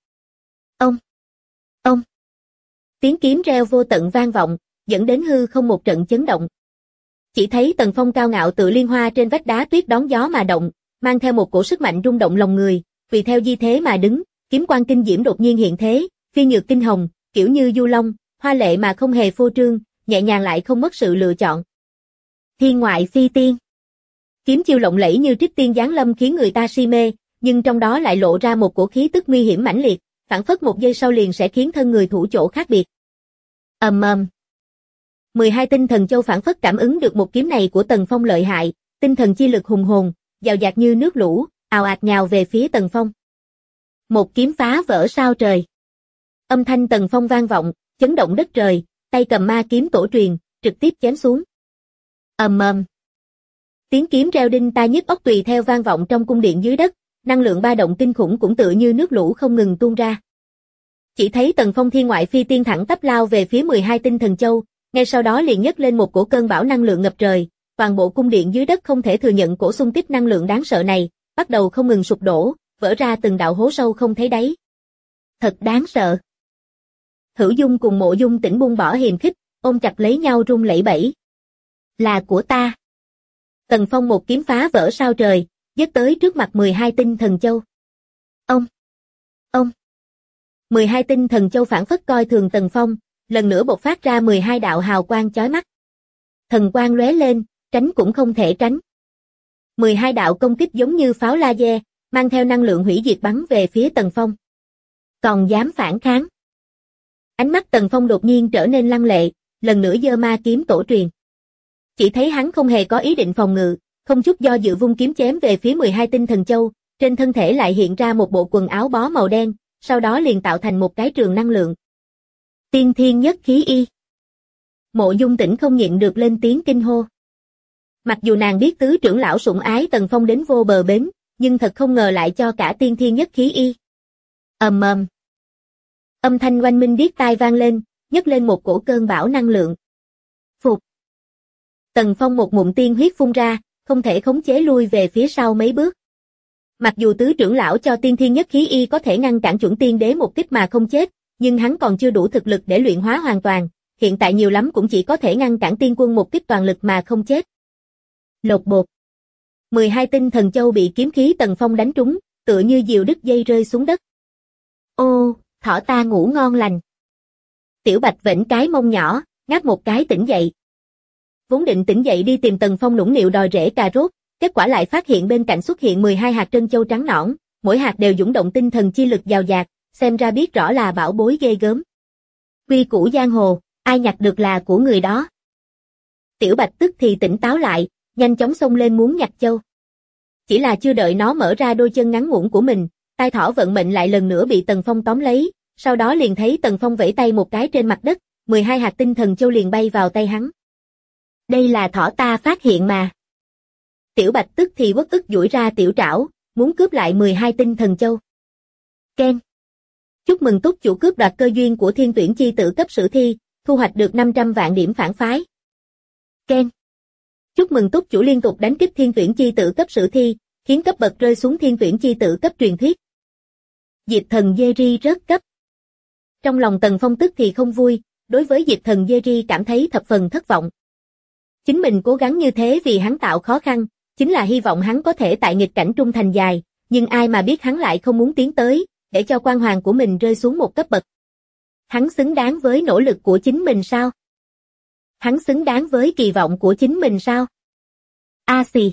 Ông. Tiếng kiếm reo vô tận vang vọng, dẫn đến hư không một trận chấn động. Chỉ thấy Tần Phong cao ngạo tự liên hoa trên vách đá tuyết đón gió mà động, mang theo một cổ sức mạnh rung động lòng người, vì theo di thế mà đứng, kiếm quang kinh diễm đột nhiên hiện thế, phi nhược kinh hồng, kiểu như du long, hoa lệ mà không hề phô trương, nhẹ nhàng lại không mất sự lựa chọn. Thiên ngoại phi tiên. Kiếm chiêu lộng lẫy như trích tiên giáng lâm khiến người ta si mê, nhưng trong đó lại lộ ra một cổ khí tức nguy hiểm mãnh liệt, phảng phất một giây sau liền sẽ khiến thân người thủ chỗ khác biệt. Ầm ầm. 12 tinh thần châu phảng phất cảm ứng được một kiếm này của Tần Phong lợi hại, tinh thần chi lực hùng hồn, dào dạt như nước lũ, ào ạt nhào về phía Tần Phong. Một kiếm phá vỡ sao trời. Âm thanh Tần Phong vang vọng, chấn động đất trời, tay cầm ma kiếm tổ truyền, trực tiếp chém xuống. Ầm ầm. Tiếng kiếm reo đinh tai nhức óc tùy theo vang vọng trong cung điện dưới đất, năng lượng ba động kinh khủng cũng tựa như nước lũ không ngừng tuôn ra. Chỉ thấy Tần Phong thiên ngoại phi tiên thẳng tắp lao về phía 12 tinh thần châu, ngay sau đó liền nhấc lên một cổ cơn bão năng lượng ngập trời, toàn bộ cung điện dưới đất không thể thừa nhận cổ xung kích năng lượng đáng sợ này, bắt đầu không ngừng sụp đổ, vỡ ra từng đạo hố sâu không thấy đáy. Thật đáng sợ. Hữu Dung cùng Mộ Dung Tĩnh buông bỏ hiềm khích, ôm chặt lấy nhau run lẩy bẩy. Là của ta. Tần Phong một kiếm phá vỡ sao trời, giết tới trước mặt 12 tinh thần châu. Ông! 12 tinh thần châu phản phất coi thường Tần Phong, lần nữa bộc phát ra 12 đạo hào quang chói mắt. Thần quang lóe lên, tránh cũng không thể tránh. 12 đạo công kích giống như pháo laser, mang theo năng lượng hủy diệt bắn về phía Tần Phong. Còn dám phản kháng. Ánh mắt Tần Phong đột nhiên trở nên lăng lệ, lần nữa giơ ma kiếm tổ truyền. Chỉ thấy hắn không hề có ý định phòng ngự, không chút do dự vung kiếm chém về phía 12 tinh thần châu, trên thân thể lại hiện ra một bộ quần áo bó màu đen, sau đó liền tạo thành một cái trường năng lượng. Tiên thiên nhất khí y. Mộ Dung Tĩnh không nhịn được lên tiếng kinh hô. Mặc dù nàng biết tứ trưởng lão sủng ái Tần Phong đến vô bờ bến, nhưng thật không ngờ lại cho cả tiên thiên nhất khí y. Ầm ầm. Âm thanh oanh minh điếc tai vang lên, nhấc lên một cổ cơn bão năng lượng. Phục. Tần Phong một ngụm tiên huyết phun ra, không thể khống chế lui về phía sau mấy bước. Mặc dù tứ trưởng lão cho tiên thiên nhất khí y có thể ngăn cản chuẩn tiên đế một kích mà không chết, nhưng hắn còn chưa đủ thực lực để luyện hóa hoàn toàn, hiện tại nhiều lắm cũng chỉ có thể ngăn cản tiên quân một kích toàn lực mà không chết. Lột bột. 12 tinh thần châu bị kiếm khí Tần Phong đánh trúng, tựa như diều đứt dây rơi xuống đất. Ô, thỏ ta ngủ ngon lành. Tiểu Bạch vểnh cái mông nhỏ, ngáp một cái tỉnh dậy. Vốn định tỉnh dậy đi tìm Tần Phong nũng nịu đòi rễ cà rốt, kết quả lại phát hiện bên cạnh xuất hiện 12 hạt trân châu trắng nõn, mỗi hạt đều dũng động tinh thần chi lực dào dạt, xem ra biết rõ là bảo bối ghê gớm. Quy củ giang hồ, ai nhặt được là của người đó. Tiểu Bạch tức thì tỉnh táo lại, nhanh chóng xông lên muốn nhặt châu. Chỉ là chưa đợi nó mở ra đôi chân ngắn ngủn của mình, tai thỏ vận mệnh lại lần nữa bị Tần Phong tóm lấy, sau đó liền thấy Tần Phong vẫy tay một cái trên mặt đất, 12 hạt tinh thần châu liền bay vào tay hắn. Đây là thỏ ta phát hiện mà. Tiểu Bạch tức thì uất ức duỗi ra tiểu trảo, muốn cướp lại 12 tinh thần châu. Ken. Chúc mừng túc chủ cướp đoạt cơ duyên của thiên tuyển chi tử cấp sử thi, thu hoạch được 500 vạn điểm phản phái. Ken. Chúc mừng túc chủ liên tục đánh kích thiên tuyển chi tử cấp sử thi, khiến cấp bậc rơi xuống thiên tuyển chi tử cấp truyền thuyết. Diệp thần Jerry rớt cấp. Trong lòng Tần Phong tức thì không vui, đối với Diệp thần Jerry cảm thấy thập phần thất vọng. Chính mình cố gắng như thế vì hắn tạo khó khăn, chính là hy vọng hắn có thể tại nghịch cảnh trung thành dài, nhưng ai mà biết hắn lại không muốn tiến tới, để cho quan hoàng của mình rơi xuống một cấp bậc. Hắn xứng đáng với nỗ lực của chính mình sao? Hắn xứng đáng với kỳ vọng của chính mình sao? A xì.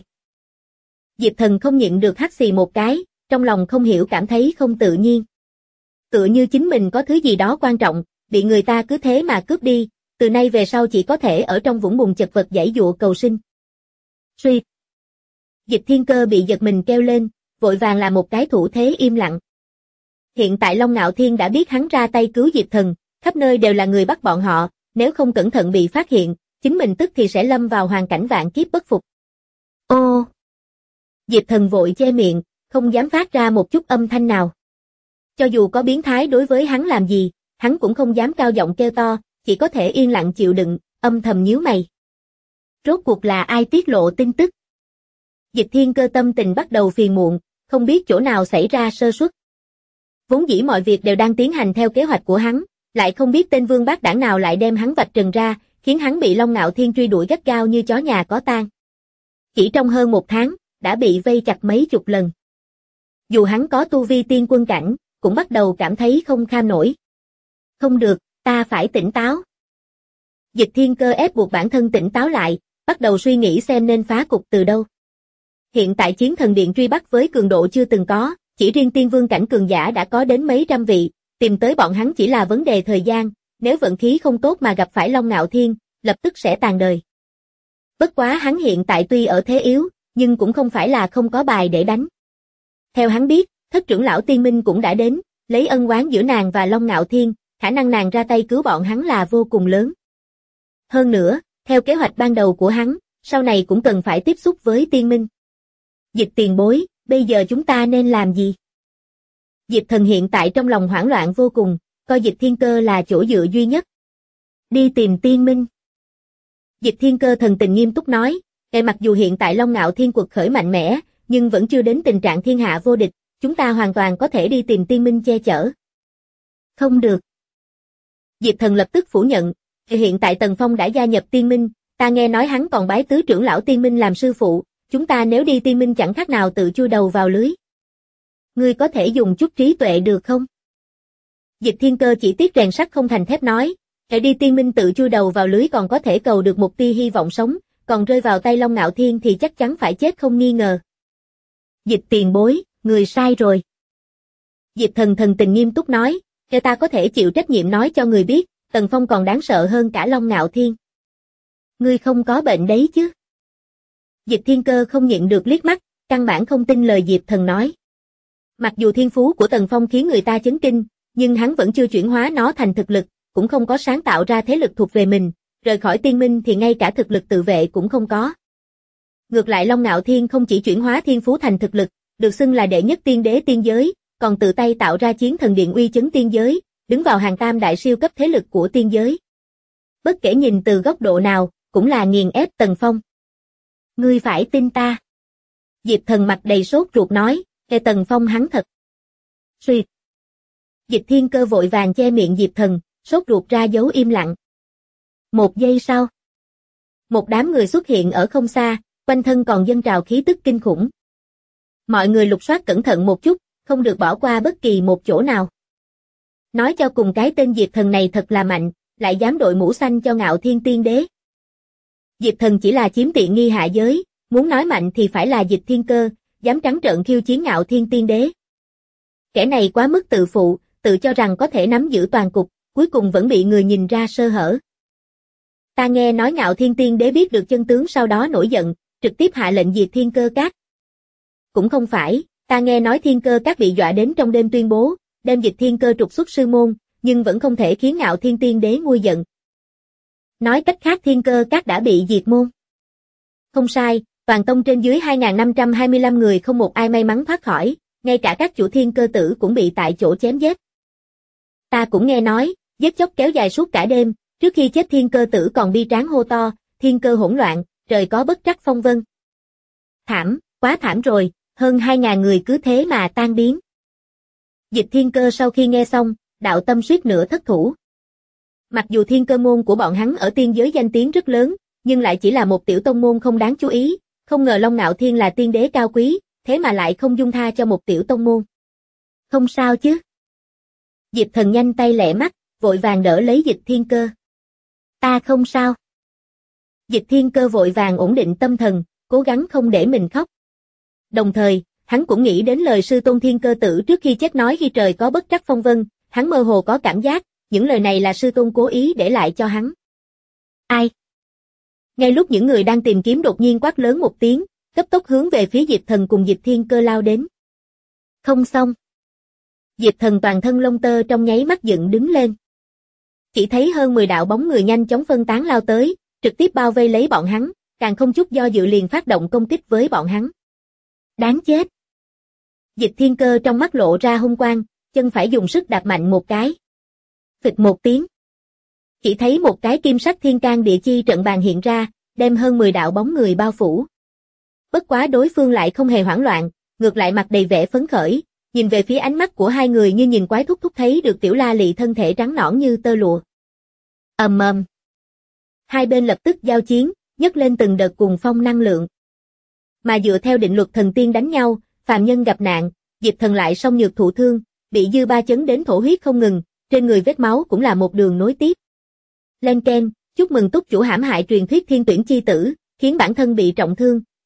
Diệp thần không nhịn được hắt xì một cái, trong lòng không hiểu cảm thấy không tự nhiên. Tựa như chính mình có thứ gì đó quan trọng, bị người ta cứ thế mà cướp đi, từ nay về sau chỉ có thể ở trong vũng bùn chật vật giãy giụa cầu sinh. Suy. Dịch Thiên Cơ bị giật mình kêu lên, vội vàng làm một cái thủ thế im lặng. Hiện tại Long Ngạo Thiên đã biết hắn ra tay cứu Diệp Thần, khắp nơi đều là người bắt bọn họ, nếu không cẩn thận bị phát hiện, chính mình tức thì sẽ lâm vào hoàn cảnh vạn kiếp bất phục. Ô! Diệp Thần vội che miệng, không dám phát ra một chút âm thanh nào. Cho dù có biến thái đối với hắn làm gì, hắn cũng không dám cao giọng kêu to, chỉ có thể yên lặng chịu đựng, âm thầm nhíu mày. Rốt cuộc là ai tiết lộ tin tức? Dịch Thiên Cơ tâm tình bắt đầu phiền muộn, không biết chỗ nào xảy ra sơ suất. Vốn dĩ mọi việc đều đang tiến hành theo kế hoạch của hắn, lại không biết tên vương bát đảng nào lại đem hắn vạch trần ra, khiến hắn bị Long Ngạo Thiên truy đuổi gắt gao như chó nhà có tang. Chỉ trong hơn một tháng, đã bị vây chặt mấy chục lần. Dù hắn có tu vi tiên quân cảnh, cũng bắt đầu cảm thấy không kham nổi. Không được, ta phải tỉnh táo. Dịch Thiên Cơ ép buộc bản thân tỉnh táo lại, bắt đầu suy nghĩ xem nên phá cục từ đâu. Hiện tại chiến thần điện truy bắt với cường độ chưa từng có, chỉ riêng tiên vương cảnh cường giả đã có đến mấy trăm vị, tìm tới bọn hắn chỉ là vấn đề thời gian, nếu vận khí không tốt mà gặp phải Long Ngạo Thiên, lập tức sẽ tàn đời. Bất quá hắn hiện tại tuy ở thế yếu, nhưng cũng không phải là không có bài để đánh. Theo hắn biết, thất trưởng lão Tiên Minh cũng đã đến, lấy ân oán giữa nàng và Long Ngạo Thiên, khả năng nàng ra tay cứu bọn hắn là vô cùng lớn. Hơn nữa, theo kế hoạch ban đầu của hắn, sau này cũng cần phải tiếp xúc với Tiên Minh. Dịch tiền bối, bây giờ chúng ta nên làm gì? Diệp Thần hiện tại trong lòng hoảng loạn vô cùng, coi Dịch Thiên Cơ là chỗ dựa duy nhất. Đi tìm Tiên Minh. Dịch Thiên Cơ thần tình nghiêm túc nói, mặc dù hiện tại Long Ngạo Thiên quật khởi mạnh mẽ, nhưng vẫn chưa đến tình trạng thiên hạ vô địch, chúng ta hoàn toàn có thể đi tìm Tiên Minh che chở. Không được. Diệp Thần lập tức phủ nhận, hiện tại Tần Phong đã gia nhập Tiên Minh, ta nghe nói hắn còn bái tứ trưởng lão Tiên Minh làm sư phụ, chúng ta nếu đi Tiên Minh chẳng khác nào tự chui đầu vào lưới. Ngươi có thể dùng chút trí tuệ được không? Dịch Thiên Cơ chỉ tiếc rèn sắt không thành thép nói, đi Tiên Minh tự chui đầu vào lưới còn có thể cầu được một tia hy vọng sống, còn rơi vào tay Long Ngạo Thiên thì chắc chắn phải chết không nghi ngờ. Dịch tiền bối, người sai rồi. Dịch Thần thần tình nghiêm túc nói, ta có thể chịu trách nhiệm nói cho người biết, Tần Phong còn đáng sợ hơn cả Long Ngạo Thiên. Ngươi không có bệnh đấy chứ? Dịch Thiên Cơ không nhịn được liếc mắt, căn bản không tin lời Diệp Thần nói. Mặc dù thiên phú của Tần Phong khiến người ta chấn kinh, nhưng hắn vẫn chưa chuyển hóa nó thành thực lực, cũng không có sáng tạo ra thế lực thuộc về mình, rời khỏi Tiên Minh thì ngay cả thực lực tự vệ cũng không có. Ngược lại Long Ngạo Thiên không chỉ chuyển hóa thiên phú thành thực lực, được xưng là đệ nhất tiên đế tiên giới, còn tự tay tạo ra chiến thần điện uy chấn tiên giới, đứng vào hàng tam đại siêu cấp thế lực của tiên giới. Bất kể nhìn từ góc độ nào, cũng là nghiền ép Tần Phong. Ngươi phải tin ta. Diệp Thần mặt đầy sốt ruột nói, Tần Phong hắn thật. Suy. Dịch Thiên Cơ vội vàng che miệng Diệp Thần, sốt ruột ra dấu im lặng. Một giây sau, một đám người xuất hiện ở không xa, quanh thân còn dâng trào khí tức kinh khủng. Mọi người lục soát cẩn thận một chút, không được bỏ qua bất kỳ một chỗ nào. Nói cho cùng cái tên Diệp Thần này thật là mạnh, lại dám đội mũ xanh cho Ngạo Thiên Tiên Đế. Diệp Thần chỉ là chiếm tiện nghi hạ giới, muốn nói mạnh thì phải là Dịch Thiên Cơ, dám trắng trợn khiêu chiến Ngạo Thiên Tiên Đế. Kẻ này quá mức tự phụ, tự cho rằng có thể nắm giữ toàn cục, cuối cùng vẫn bị người nhìn ra sơ hở. Ta nghe nói Ngạo Thiên Tiên Đế biết được chân tướng sau đó nổi giận, trực tiếp hạ lệnh diệt Thiên Cơ Các. Cũng không phải, ta nghe nói Thiên Cơ Các bị dọa đến trong đêm tuyên bố, đem Dịch Thiên Cơ trục xuất sư môn, nhưng vẫn không thể khiến Ngạo Thiên Tiên Đế nguôi giận. Nói cách khác Thiên Cơ Các đã bị diệt môn. Không sai, toàn tông trên dưới 2.525 người không một ai may mắn thoát khỏi, ngay cả các chủ Thiên Cơ tử cũng bị tại chỗ chém giết. Ta cũng nghe nói, giết chóc kéo dài suốt cả đêm, trước khi chết Thiên Cơ tử còn bi tráng hô to, thiên cơ hỗn loạn, trời có bất trắc phong vân. Thảm, quá thảm rồi, hơn 2.000 người cứ thế mà tan biến. Dịch Thiên Cơ sau khi nghe xong, đạo tâm suýt nữa thất thủ. Mặc dù Thiên Cơ môn của bọn hắn ở tiên giới danh tiếng rất lớn, nhưng lại chỉ là một tiểu tông môn không đáng chú ý, không ngờ Long Ngạo Thiên là tiên đế cao quý, thế mà lại không dung tha cho một tiểu tông môn. Không sao chứ? Diệp Thần nhanh tay lẹ mắt, vội vàng đỡ lấy Dịch Thiên Cơ. Ta không sao. Dịch Thiên Cơ vội vàng ổn định tâm thần, cố gắng không để mình khóc. Đồng thời, hắn cũng nghĩ đến lời sư tôn Thiên Cơ tử trước khi chết nói khi trời có bất trắc phong vân, hắn mơ hồ có cảm giác, những lời này là sư tôn cố ý để lại cho hắn. Ai? Ngay lúc những người đang tìm kiếm đột nhiên quát lớn một tiếng, cấp tốc hướng về phía Diệp Thần cùng Dịch Thiên Cơ lao đến. Không xong. Diệp Thần toàn thân lông tơ trong nháy mắt dựng đứng lên. Chỉ thấy hơn 10 đạo bóng người nhanh chóng phân tán lao tới, trực tiếp bao vây lấy bọn hắn, càng không chút do dự liền phát động công kích với bọn hắn. Đáng chết. Dịch Thiên Cơ trong mắt lộ ra hung quang, chân phải dùng sức đạp mạnh một cái. Phịch một tiếng. Chỉ thấy một cái kim sắc thiên can địa chi trận bàn hiện ra, đem hơn 10 đạo bóng người bao phủ. Bất quá đối phương lại không hề hoảng loạn, ngược lại mặt đầy vẻ phấn khởi, nhìn về phía ánh mắt của hai người như nhìn quái thúc thúc thấy được tiểu la lị thân thể trắng nõn như tơ lụa. Ầm ầm. Hai bên lập tức giao chiến, nhấc lên từng đợt cuồng phong năng lượng. Mà dựa theo định luật thần tiên đánh nhau, phàm nhân gặp nạn, Diệp Thần lại song nhược thụ thương, bị dư ba chấn đến thổ huyết không ngừng, trên người vết máu cũng là một đường nối tiếp. Len keng, chúc mừng túc chủ hãm hại truyền thuyết thiên tuyển chi tử, khiến bản thân bị trọng thương,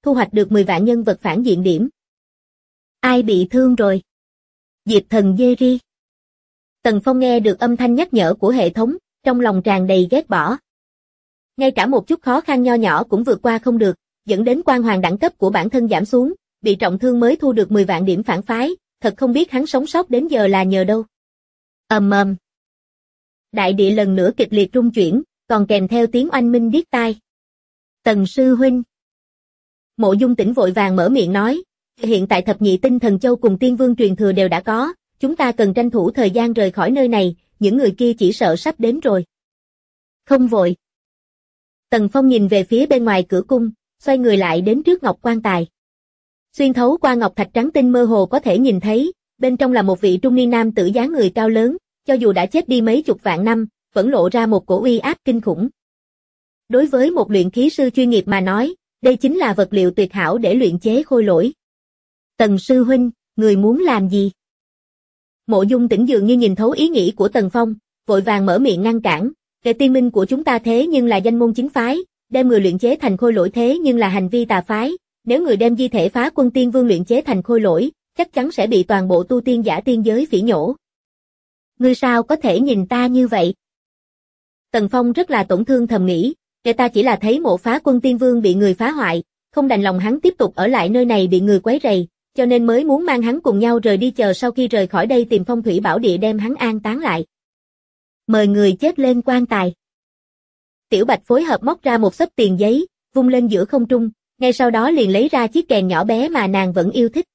thu hoạch được 10 vạn nhân vật phản diện điểm. Ai bị thương rồi? Diệp Thần Jerry. Tần Phong nghe được âm thanh nhắc nhở của hệ thống, trong lòng tràn đầy ghét bỏ. Ngay cả một chút khó khăn nho nhỏ cũng vượt qua không được, dẫn đến quan hoàng đẳng cấp của bản thân giảm xuống, bị trọng thương mới thu được 10 vạn điểm phản phái, thật không biết hắn sống sót đến giờ là nhờ đâu. Ầm. Đại địa lần nữa kịch liệt rung chuyển, còn kèm theo tiếng oanh minh điếc tai. Tần sư huynh. Mộ Dung Tĩnh vội vàng mở miệng nói, hiện tại thập nhị tinh thần châu cùng tiên vương truyền thừa đều đã có, chúng ta cần tranh thủ thời gian rời khỏi nơi này, những người kia chỉ sợ sắp đến rồi. Không vội. Tần Phong nhìn về phía bên ngoài cửa cung, xoay người lại đến trước ngọc quan tài. Xuyên thấu qua ngọc thạch trắng tinh mơ hồ có thể nhìn thấy, bên trong là một vị trung niên nam tử dáng người cao lớn, cho dù đã chết đi mấy chục vạn năm, vẫn lộ ra một cổ uy áp kinh khủng. Đối với một luyện khí sư chuyên nghiệp mà nói, đây chính là vật liệu tuyệt hảo để luyện chế khôi lỗi. Tần sư huynh, người muốn làm gì? Mộ Dung Tĩnh dường như nhìn thấu ý nghĩ của Tần Phong, vội vàng mở miệng ngăn cản, kẻ tiên minh của chúng ta thế nhưng là danh môn chính phái, đem người luyện chế thành khôi lỗi thế nhưng là hành vi tà phái, nếu người đem di thể Phá Quân Tiên Vương luyện chế thành khôi lỗi, chắc chắn sẽ bị toàn bộ tu tiên giả tiên giới phỉ nhổ. Ngươi sao có thể nhìn ta như vậy? Tần Phong rất là tổn thương thầm nghĩ, kẻ ta chỉ là thấy mộ Phá Quân Tiên Vương bị người phá hoại, không đành lòng hắn tiếp tục ở lại nơi này bị người quấy rầy, cho nên mới muốn mang hắn cùng nhau rời đi, chờ sau khi rời khỏi đây tìm phong thủy bảo địa đem hắn an táng lại. Mời người chết lên quan tài. Tiểu Bạch phối hợp móc ra một xấp tiền giấy, vung lên giữa không trung, ngay sau đó liền lấy ra chiếc kèn nhỏ bé mà nàng vẫn yêu thích.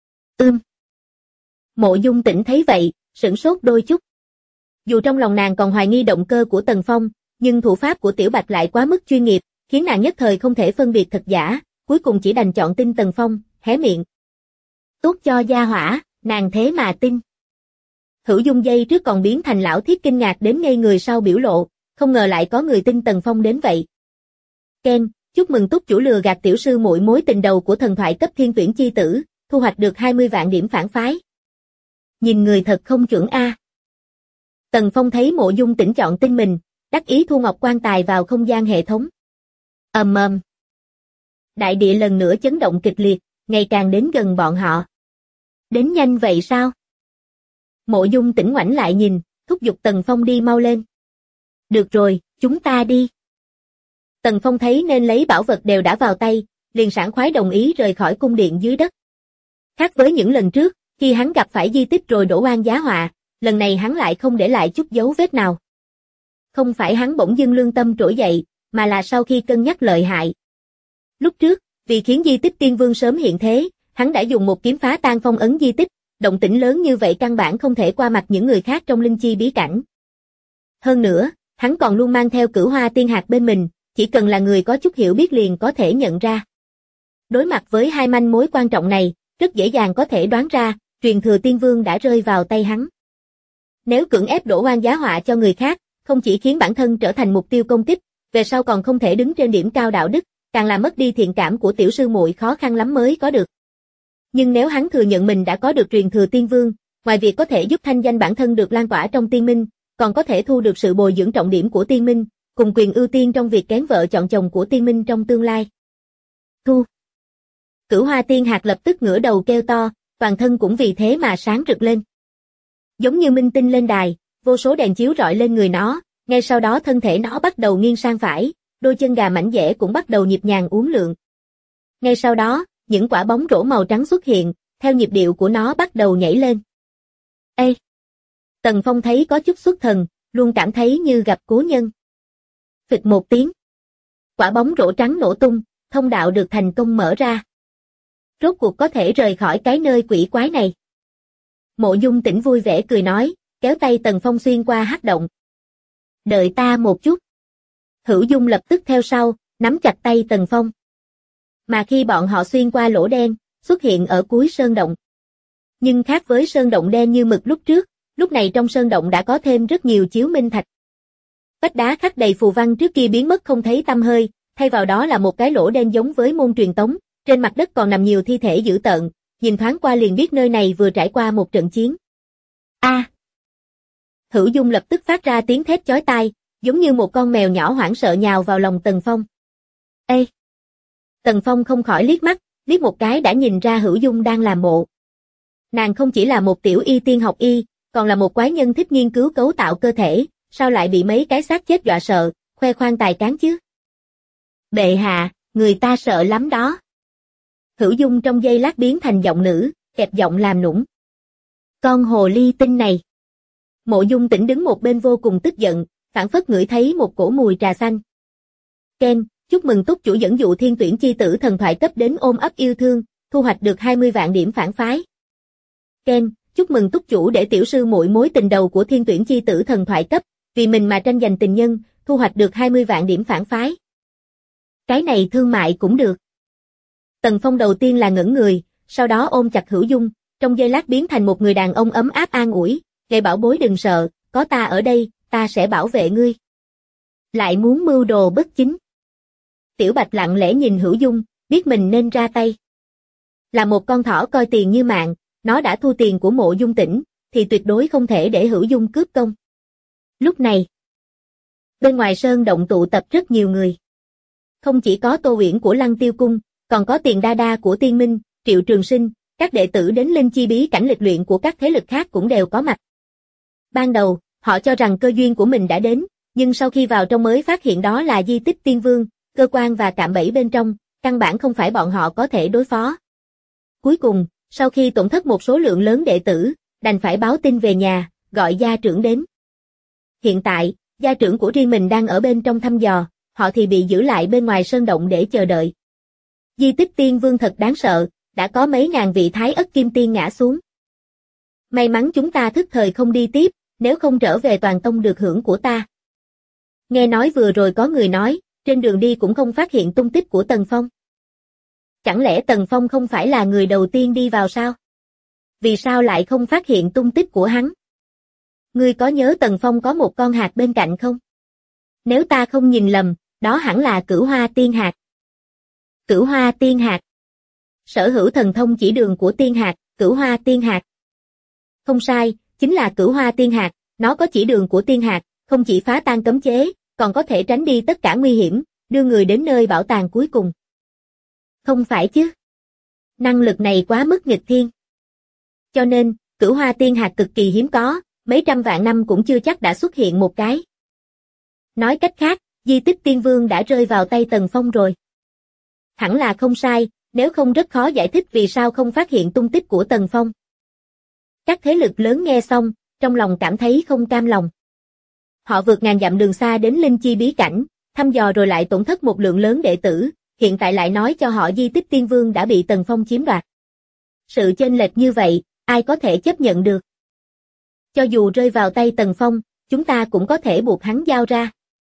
Mộ Dung Tĩnh thấy vậy, sửng sốt đôi chút. Dù trong lòng nàng còn hoài nghi động cơ của Tần Phong, nhưng thủ pháp của Tiểu Bạch lại quá mức chuyên nghiệp, khiến nàng nhất thời không thể phân biệt thật giả, cuối cùng chỉ đành chọn tin Tần Phong, hé miệng. Tốt cho gia hỏa, nàng thế mà tin. Hữu Dung dây trước còn biến thành lão thiết kinh ngạc đến ngây người sau biểu lộ, không ngờ lại có người tin Tần Phong đến vậy. Ken, chúc mừng túc chủ lừa gạt tiểu sư muội mối tình đầu của thần thoại cấp thiên tuyển chi tử, thu hoạch được 20 vạn điểm phản phái. Nhìn người thật không chuẩn a. Tần Phong thấy Mộ Dung Tĩnh chọn tin mình, đắc ý thu ngọc quan tài vào không gian hệ thống. Ầm. Đại địa lần nữa chấn động kịch liệt, ngày càng đến gần bọn họ. Đến nhanh vậy sao? Mộ Dung Tĩnh ngoảnh lại nhìn, thúc giục Tần Phong đi mau lên. Được rồi, chúng ta đi. Tần Phong thấy nên lấy bảo vật đều đã vào tay, liền sảng khoái đồng ý rời khỏi cung điện dưới đất. Khác với những lần trước, khi hắn gặp phải di tích rồi đổ oan giá họa, lần này hắn lại không để lại chút dấu vết nào. Không phải hắn bỗng dưng lương tâm trỗi dậy, mà là sau khi cân nhắc lợi hại. Lúc trước, vì khiến di tích Tiên Vương sớm hiện thế, hắn đã dùng một kiếm phá tan phong ấn di tích, động tĩnh lớn như vậy căn bản không thể qua mặt những người khác trong linh chi bí cảnh. Hơn nữa, hắn còn luôn mang theo Cửu Hoa Tiên Hạc bên mình, chỉ cần là người có chút hiểu biết liền có thể nhận ra. Đối mặt với hai manh mối quan trọng này, rất dễ dàng có thể đoán ra, truyền thừa Tiên Vương đã rơi vào tay hắn. Nếu cưỡng ép đổ oan giá họa cho người khác, không chỉ khiến bản thân trở thành mục tiêu công kích, về sau còn không thể đứng trên điểm cao đạo đức, càng làm mất đi thiện cảm của tiểu sư muội khó khăn lắm mới có được. Nhưng nếu hắn thừa nhận mình đã có được truyền thừa Tiên Vương, ngoài việc có thể giúp thanh danh bản thân được lan tỏa trong tiên minh, còn có thể thu được sự bồi dưỡng trọng điểm của tiên minh, cùng quyền ưu tiên trong việc kén vợ chọn chồng của tiên minh trong tương lai. Thu. Cửu Hoa Tiên Hạc lập tức ngửa đầu kêu to, toàn thân cũng vì thế mà sáng rực lên. Giống như minh tinh lên đài, vô số đèn chiếu rọi lên người nó, ngay sau đó thân thể nó bắt đầu nghiêng sang phải, đôi chân gà mảnh dẻ cũng bắt đầu nhịp nhàng uốn lượn. Ngay sau đó, những quả bóng rổ màu trắng xuất hiện, theo nhịp điệu của nó bắt đầu nhảy lên. Ê! Tần Phong thấy có chút xuất thần, luôn cảm thấy như gặp cố nhân. Phịch một tiếng. Quả bóng rổ trắng nổ tung, thông đạo được thành công mở ra. Rốt cuộc có thể rời khỏi cái nơi quỷ quái này. Mộ Dung Tĩnh vui vẻ cười nói, kéo tay Tần Phong xuyên qua hắc động. Đợi ta một chút. Hữu Dung lập tức theo sau, nắm chặt tay Tần Phong. Mà khi bọn họ xuyên qua lỗ đen, xuất hiện ở cuối sơn động. Nhưng khác với sơn động đen như mực lúc trước, lúc này trong sơn động đã có thêm rất nhiều chiếu minh thạch. Vách đá khắc đầy phù văn trước kia biến mất không thấy tăm hơi, thay vào đó là một cái lỗ đen giống với môn truyền tống, trên mặt đất còn nằm nhiều thi thể dữ tợn, nhìn thoáng qua liền biết nơi này vừa trải qua một trận chiến. A! Hữu Dung lập tức phát ra tiếng thét chói tai, giống như một con mèo nhỏ hoảng sợ nhào vào lòng Tần Phong. Ê! Tần Phong không khỏi liếc một cái đã nhìn ra Hữu Dung đang làm bộ. Nàng không chỉ là một tiểu y tiên học y, còn là một quái nhân thích nghiên cứu cấu tạo cơ thể, sao lại bị mấy cái xác chết dọa sợ, khoe khoang tài cán chứ? Bệ hạ, người ta sợ lắm đó. Hữu Dung trong giây lát biến thành giọng nữ, kẹp giọng làm nũng. Con hồ ly tinh này. Mộ Dung Tĩnh đứng một bên vô cùng tức giận, phảng phất ngửi thấy một cổ mùi trà xanh. Ken, chúc mừng túc chủ dẫn dụ thiên tuyển chi tử thần thoại cấp đến ôm ấp yêu thương, thu hoạch được 20 vạn điểm phản phái. Ken, chúc mừng túc chủ để tiểu sư muội mối tình đầu của thiên tuyển chi tử thần thoại cấp, vì mình mà tranh giành tình nhân, thu hoạch được 20 vạn điểm phản phái. Cái này thương mại cũng được. Tần Phong đầu tiên là ngẩn người, sau đó ôm chặt Hữu Dung, trong giây lát biến thành một người đàn ông ấm áp an ủi, "Ngài bảo bối đừng sợ, có ta ở đây, ta sẽ bảo vệ ngươi." Lại muốn mưu đồ bất chính. Tiểu Bạch lặng lẽ nhìn Hữu Dung, biết mình nên ra tay. Là một con thỏ coi tiền như mạng, nó đã thu tiền của Mộ Dung Tĩnh, thì tuyệt đối không thể để Hữu Dung cướp công. Lúc này, bên ngoài sơn động tụ tập rất nhiều người. Không chỉ có Tô Uyển của Lăng Tiêu Cung, còn có Tiền Đa Đa của Tiên Minh, Triệu Trường Sinh, các đệ tử đến linh chi bí cảnh lịch luyện của các thế lực khác cũng đều có mặt. Ban đầu, họ cho rằng cơ duyên của mình đã đến, nhưng sau khi vào trong mới phát hiện đó là di tích Tiên Vương, cơ quan và cạm bẫy bên trong, căn bản không phải bọn họ có thể đối phó. Cuối cùng, sau khi tổn thất một số lượng lớn đệ tử, đành phải báo tin về nhà, gọi gia trưởng đến. Hiện tại, gia trưởng của riêng mình đang ở bên trong thăm dò, họ thì bị giữ lại bên ngoài sơn động để chờ đợi. Di tích Tiên Vương thật đáng sợ, đã có mấy ngàn vị Thái Ất Kim Tiên ngã xuống. May mắn chúng ta thức thời không đi tiếp, nếu không trở về toàn tông được hưởng của ta. Nghe nói vừa rồi có người nói, trên đường đi cũng không phát hiện tung tích của Tần Phong. Chẳng lẽ Tần Phong không phải là người đầu tiên đi vào sao? Vì sao lại không phát hiện tung tích của hắn? Ngươi có nhớ Tần Phong có một con hạt bên cạnh không? Nếu ta không nhìn lầm, đó hẳn là Cửu Hoa Tiên Hạt. Cửu Hoa Tiên Hạt. Sở hữu thần thông chỉ đường của Tiên Hạt, Cửu Hoa Tiên Hạt. Không sai, chính là Cửu Hoa Tiên Hạt, nó có chỉ đường của Tiên Hạt, không chỉ phá tan cấm chế, còn có thể tránh đi tất cả nguy hiểm, đưa người đến nơi bảo tàng cuối cùng. Không phải chứ? Năng lực này quá mức nghịch thiên. Cho nên, Cửu Hoa Tiên Hạt cực kỳ hiếm có, mấy trăm vạn năm cũng chưa chắc đã xuất hiện một cái. Nói cách khác, di tích Tiên Vương đã rơi vào tay Tần Phong rồi. Hẳn là không sai, nếu không rất khó giải thích vì sao không phát hiện tung tích của Tần Phong. Các thế lực lớn nghe xong, trong lòng cảm thấy không cam lòng. Họ vượt ngàn dặm đường xa đến linh chi bí cảnh, thăm dò rồi lại tổn thất một lượng lớn đệ tử, hiện tại lại nói cho họ di tích Tiên Vương đã bị Tần Phong chiếm đoạt. Sự chênh lệch như vậy, ai có thể chấp nhận được? Cho dù rơi vào tay Tần Phong, chúng ta cũng có thể buộc hắn giao ra.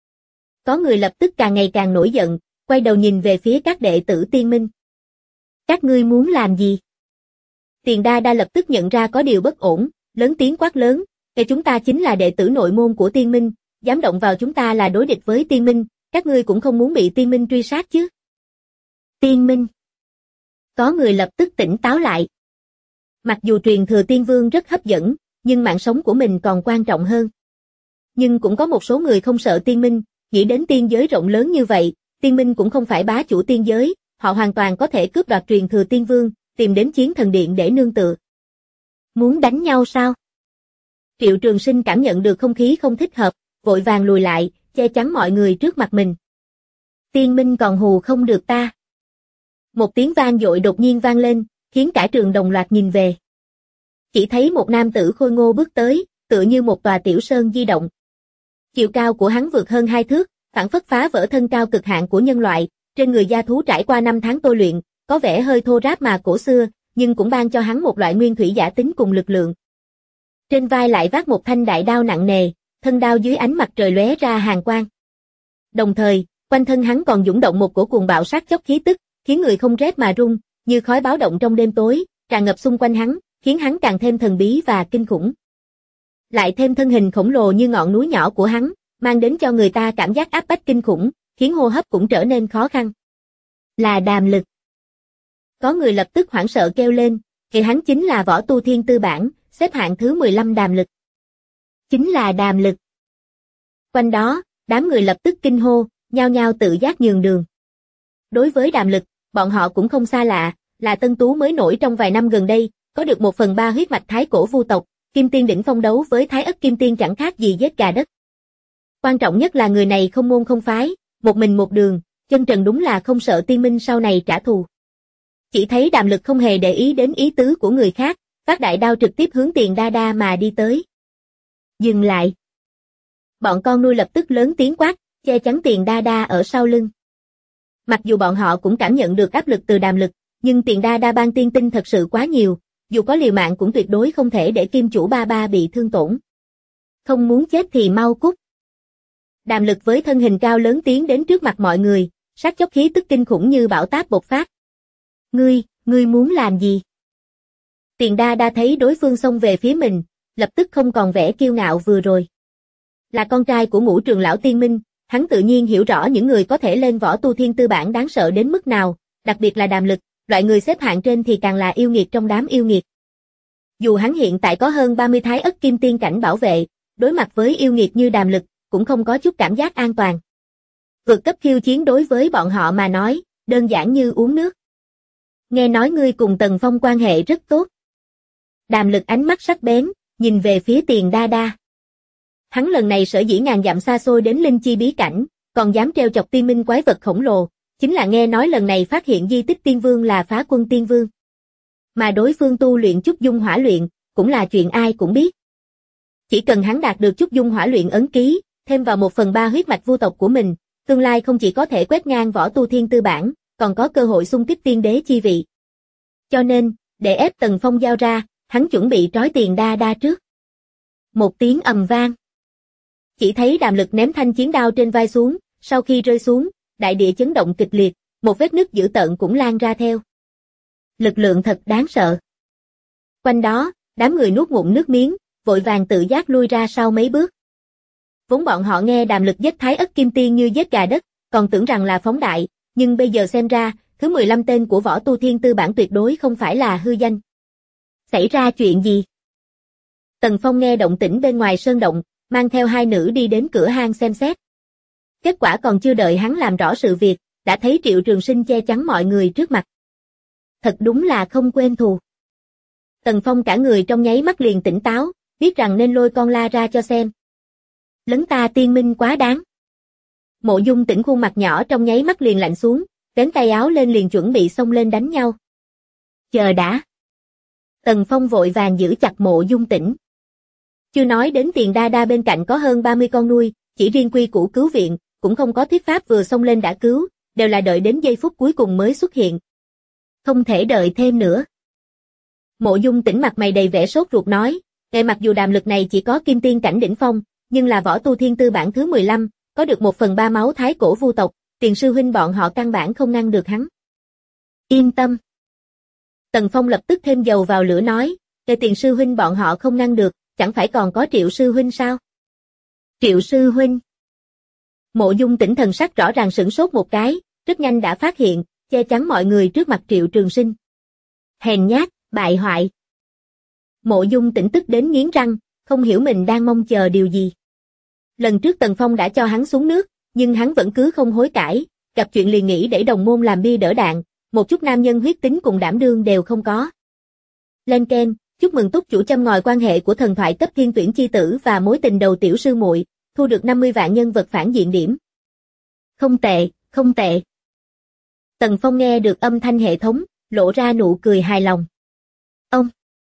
Có người lập tức càng ngày càng nổi giận, quay đầu nhìn về phía các đệ tử Tiên Minh. Các ngươi muốn làm gì? Tiền Đa Đa lập tức nhận ra có điều bất ổn, lớn tiếng quát lớn, "Kẻ chúng ta chính là đệ tử nội môn của Tiên Minh, dám động vào chúng ta là đối địch với Tiên Minh, các ngươi cũng không muốn bị Tiên Minh truy sát chứ?" Tiên Minh. Có người lập tức tỉnh táo lại. Mặc dù truyền thừa Tiên Vương rất hấp dẫn, nhưng mạng sống của mình còn quan trọng hơn. Nhưng cũng có một số người không sợ Tiên Minh, nghĩ đến tiên giới rộng lớn như vậy, Tiên Minh cũng không phải bá chủ tiên giới, họ hoàn toàn có thể cướp đoạt truyền thừa Tiên Vương, tìm đến Chiến Thần Điện để nương tựa. Muốn đánh nhau sao? Triệu Trường Sinh cảm nhận được không khí không thích hợp, vội vàng lùi lại, che chắn mọi người trước mặt mình. Tiên Minh còn hù không được ta. Một tiếng vang dội đột nhiên vang lên, khiến cả trường đồng loạt nhìn về. Chỉ thấy một nam tử khôi ngô bước tới, tựa như một tòa tiểu sơn di động. Chiều cao của hắn vượt hơn 2 thước, phảng phất phá vỡ thân cao cực hạn của nhân loại, trên người da thú trải qua 5 tháng tôi luyện, có vẻ hơi thô ráp mà cổ xưa, nhưng cũng ban cho hắn một loại nguyên thủy giả tính cùng lực lượng. Trên vai lại vác một thanh đại đao nặng nề, thân đao dưới ánh mặt trời lóe ra hàn quang. Đồng thời, quanh thân hắn còn dũng động một cổ cuồng bạo sát chóc khí tức, khiến người không rét mà run, như khói báo động trong đêm tối, tràn ngập xung quanh hắn, khiến hắn càng thêm thần bí và kinh khủng. Lại thêm thân hình khổng lồ như ngọn núi nhỏ của hắn, mang đến cho người ta cảm giác áp bách kinh khủng, khiến hô hấp cũng trở nên khó khăn. Là Đàm Lực. Có người lập tức hoảng sợ kêu lên, thì hắn chính là võ tu thiên tư bản, xếp hạng thứ 15 Đàm Lực. Chính là Đàm Lực. Quanh đó, đám người lập tức kinh hô, nhao nhao tự giác nhường đường. Đối với Đàm Lực, bọn họ cũng không xa lạ, là Tân Tú mới nổi trong vài năm gần đây, có được 1/3 huyết mạch thái cổ vu tộc, Kim Tiên đỉnh phong đấu với Thái Ất Kim Tiên chẳng khác gì giết gà đất. Quan trọng nhất là người này không môn không phái, một mình một đường, chân trần đúng là không sợ tiên minh sau này trả thù. Chỉ thấy Đàm Lực không hề để ý đến ý tứ của người khác, phát đại đao trực tiếp hướng Tiền Đa Đa mà đi tới. Dừng lại. Bọn con nuôi lập tức lớn tiếng quát, che chắn Tiền Đa Đa ở sau lưng. Mặc dù bọn họ cũng cảm nhận được áp lực từ Đàm Lực, nhưng Tiền Đa Đa ban tiên tinh thật sự quá nhiều, dù có liều mạng cũng tuyệt đối không thể để Kim chủ ba ba bị thương tổn. Không muốn chết thì mau cút. Đàm Lực với thân hình cao lớn tiến đến trước mặt mọi người, sát chốc khí tức kinh khủng như bão táp bộc phát. Ngươi muốn làm gì? Tiền Đa Đa thấy đối phương xông về phía mình, lập tức không còn vẻ kiêu ngạo vừa rồi. Là con trai của Ngũ Trường lão tiên minh, hắn tự nhiên hiểu rõ những người có thể lên võ tu thiên tư bản đáng sợ đến mức nào, đặc biệt là Đàm Lực, loại người xếp hạng trên thì càng là yêu nghiệt trong đám yêu nghiệt. Dù hắn hiện tại có hơn 30 Thái Ất Kim Tiên cảnh bảo vệ, đối mặt với yêu nghiệt như Đàm Lực, cũng không có chút cảm giác an toàn. Vượt cấp khiêu chiến đối với bọn họ mà nói, đơn giản như uống nước. Nghe nói ngươi cùng Tần Phong quan hệ rất tốt. Đàm Lực ánh mắt sắc bén, nhìn về phía Tiền Đa Đa. Hắn lần này sở dĩ ngàn dặm xa xôi đến Linh Chi bí cảnh, còn dám trêu chọc tiên minh quái vật khổng lồ, chính là nghe nói lần này phát hiện di tích tiên vương là Phá Quân tiên vương. Mà đối phương tu luyện Trúc Dung hỏa luyện, cũng là chuyện ai cũng biết. Chỉ cần hắn đạt được Trúc Dung hỏa luyện ấn ký, thêm vào 1/3 huyết mạch vu tộc của mình, tương lai không chỉ có thể quét ngang võ tu thiên tư bản, còn có cơ hội xung kích tiên đế chi vị. Cho nên, để ép Tần Phong giao ra, hắn chuẩn bị trói Tiền Đa Đa trước. Một tiếng ầm vang. Chỉ thấy Đàm Lực ném thanh chiến đao trên vai xuống, sau khi rơi xuống, đại địa chấn động kịch liệt, một vết nứt dữ tợn cũng lan ra theo. Lực lượng thật đáng sợ. Quanh đó, đám người nuốt ngụm nước miếng, vội vàng tự giác lui ra sau mấy bước. Vốn bọn họ nghe Đàm Lực giết Thái Ất Kim Tiên như giết gà đất, còn tưởng rằng là phóng đại, nhưng bây giờ xem ra, thứ 15 tên của võ tu thiên tư bản tuyệt đối không phải là hư danh. Xảy ra chuyện gì? Tần Phong nghe động tĩnh bên ngoài sơn động, mang theo hai nữ đi đến cửa hang xem xét. Kết quả còn chưa đợi hắn làm rõ sự việc, đã thấy Triệu Trường Sinh che chắn mọi người trước mặt. Thật đúng là không quên thù. Tần Phong cả người trong nháy mắt liền tỉnh táo, biết rằng nên lôi con la ra cho xem. Lấn ta tiên minh quá đáng. Mộ Dung Tĩnh khuôn mặt nhỏ trong nháy mắt liền lạnh xuống, vén tay áo lên liền chuẩn bị xông lên đánh nhau. Chờ đã. Tần Phong vội vàng giữ chặt Mộ Dung Tĩnh. Chưa nói đến Tiền Đa Đa bên cạnh có hơn 30 con nuôi, chỉ riêng quy củ cứu viện, cũng không có thuyết pháp vừa xông lên đã cứu, đều là đợi đến giây phút cuối cùng mới xuất hiện. Không thể đợi thêm nữa. Mộ Dung Tĩnh mặt mày đầy vẻ sốt ruột nói, mặc dù Đàm Lực này chỉ có Kim Tiên cảnh đỉnh phong, nhưng là võ tu thiên tư bản thứ 15, có được 1/3 máu thái cổ vu tộc, Tiền sư huynh bọn họ căn bản không ngăn được hắn. Yên tâm. Tần Phong lập tức thêm dầu vào lửa nói, Tiền sư huynh bọn họ không ngăn được, chẳng phải còn có Triệu sư huynh sao? Triệu sư huynh. Mộ Dung Tĩnh thần sắc rõ ràng sửng sốt một cái, rất nhanh đã phát hiện, che chắn mọi người trước mặt Triệu Trường Sinh. Hèn nhát, bại hoại. Mộ Dung Tĩnh tức đến nghiến răng, không hiểu mình đang mong chờ điều gì. Lần trước Tần Phong đã cho hắn xuống nước, nhưng hắn vẫn cứ không hối cải, gặp chuyện liền nghĩ để đồng môn làm bia đỡ đạn, một chút nam nhân huyết tính cùng đảm đương đều không có. Lên keng, chúc mừng túc chủ châm ngòi quan hệ của thần thoại cấp thiên tuyển chi tử và mối tình đầu tiểu sư muội, thu được 50 vạn nhân vật phản diện điểm. Không tệ, không tệ. Tần Phong nghe được âm thanh hệ thống, lộ ra nụ cười hài lòng. Ông.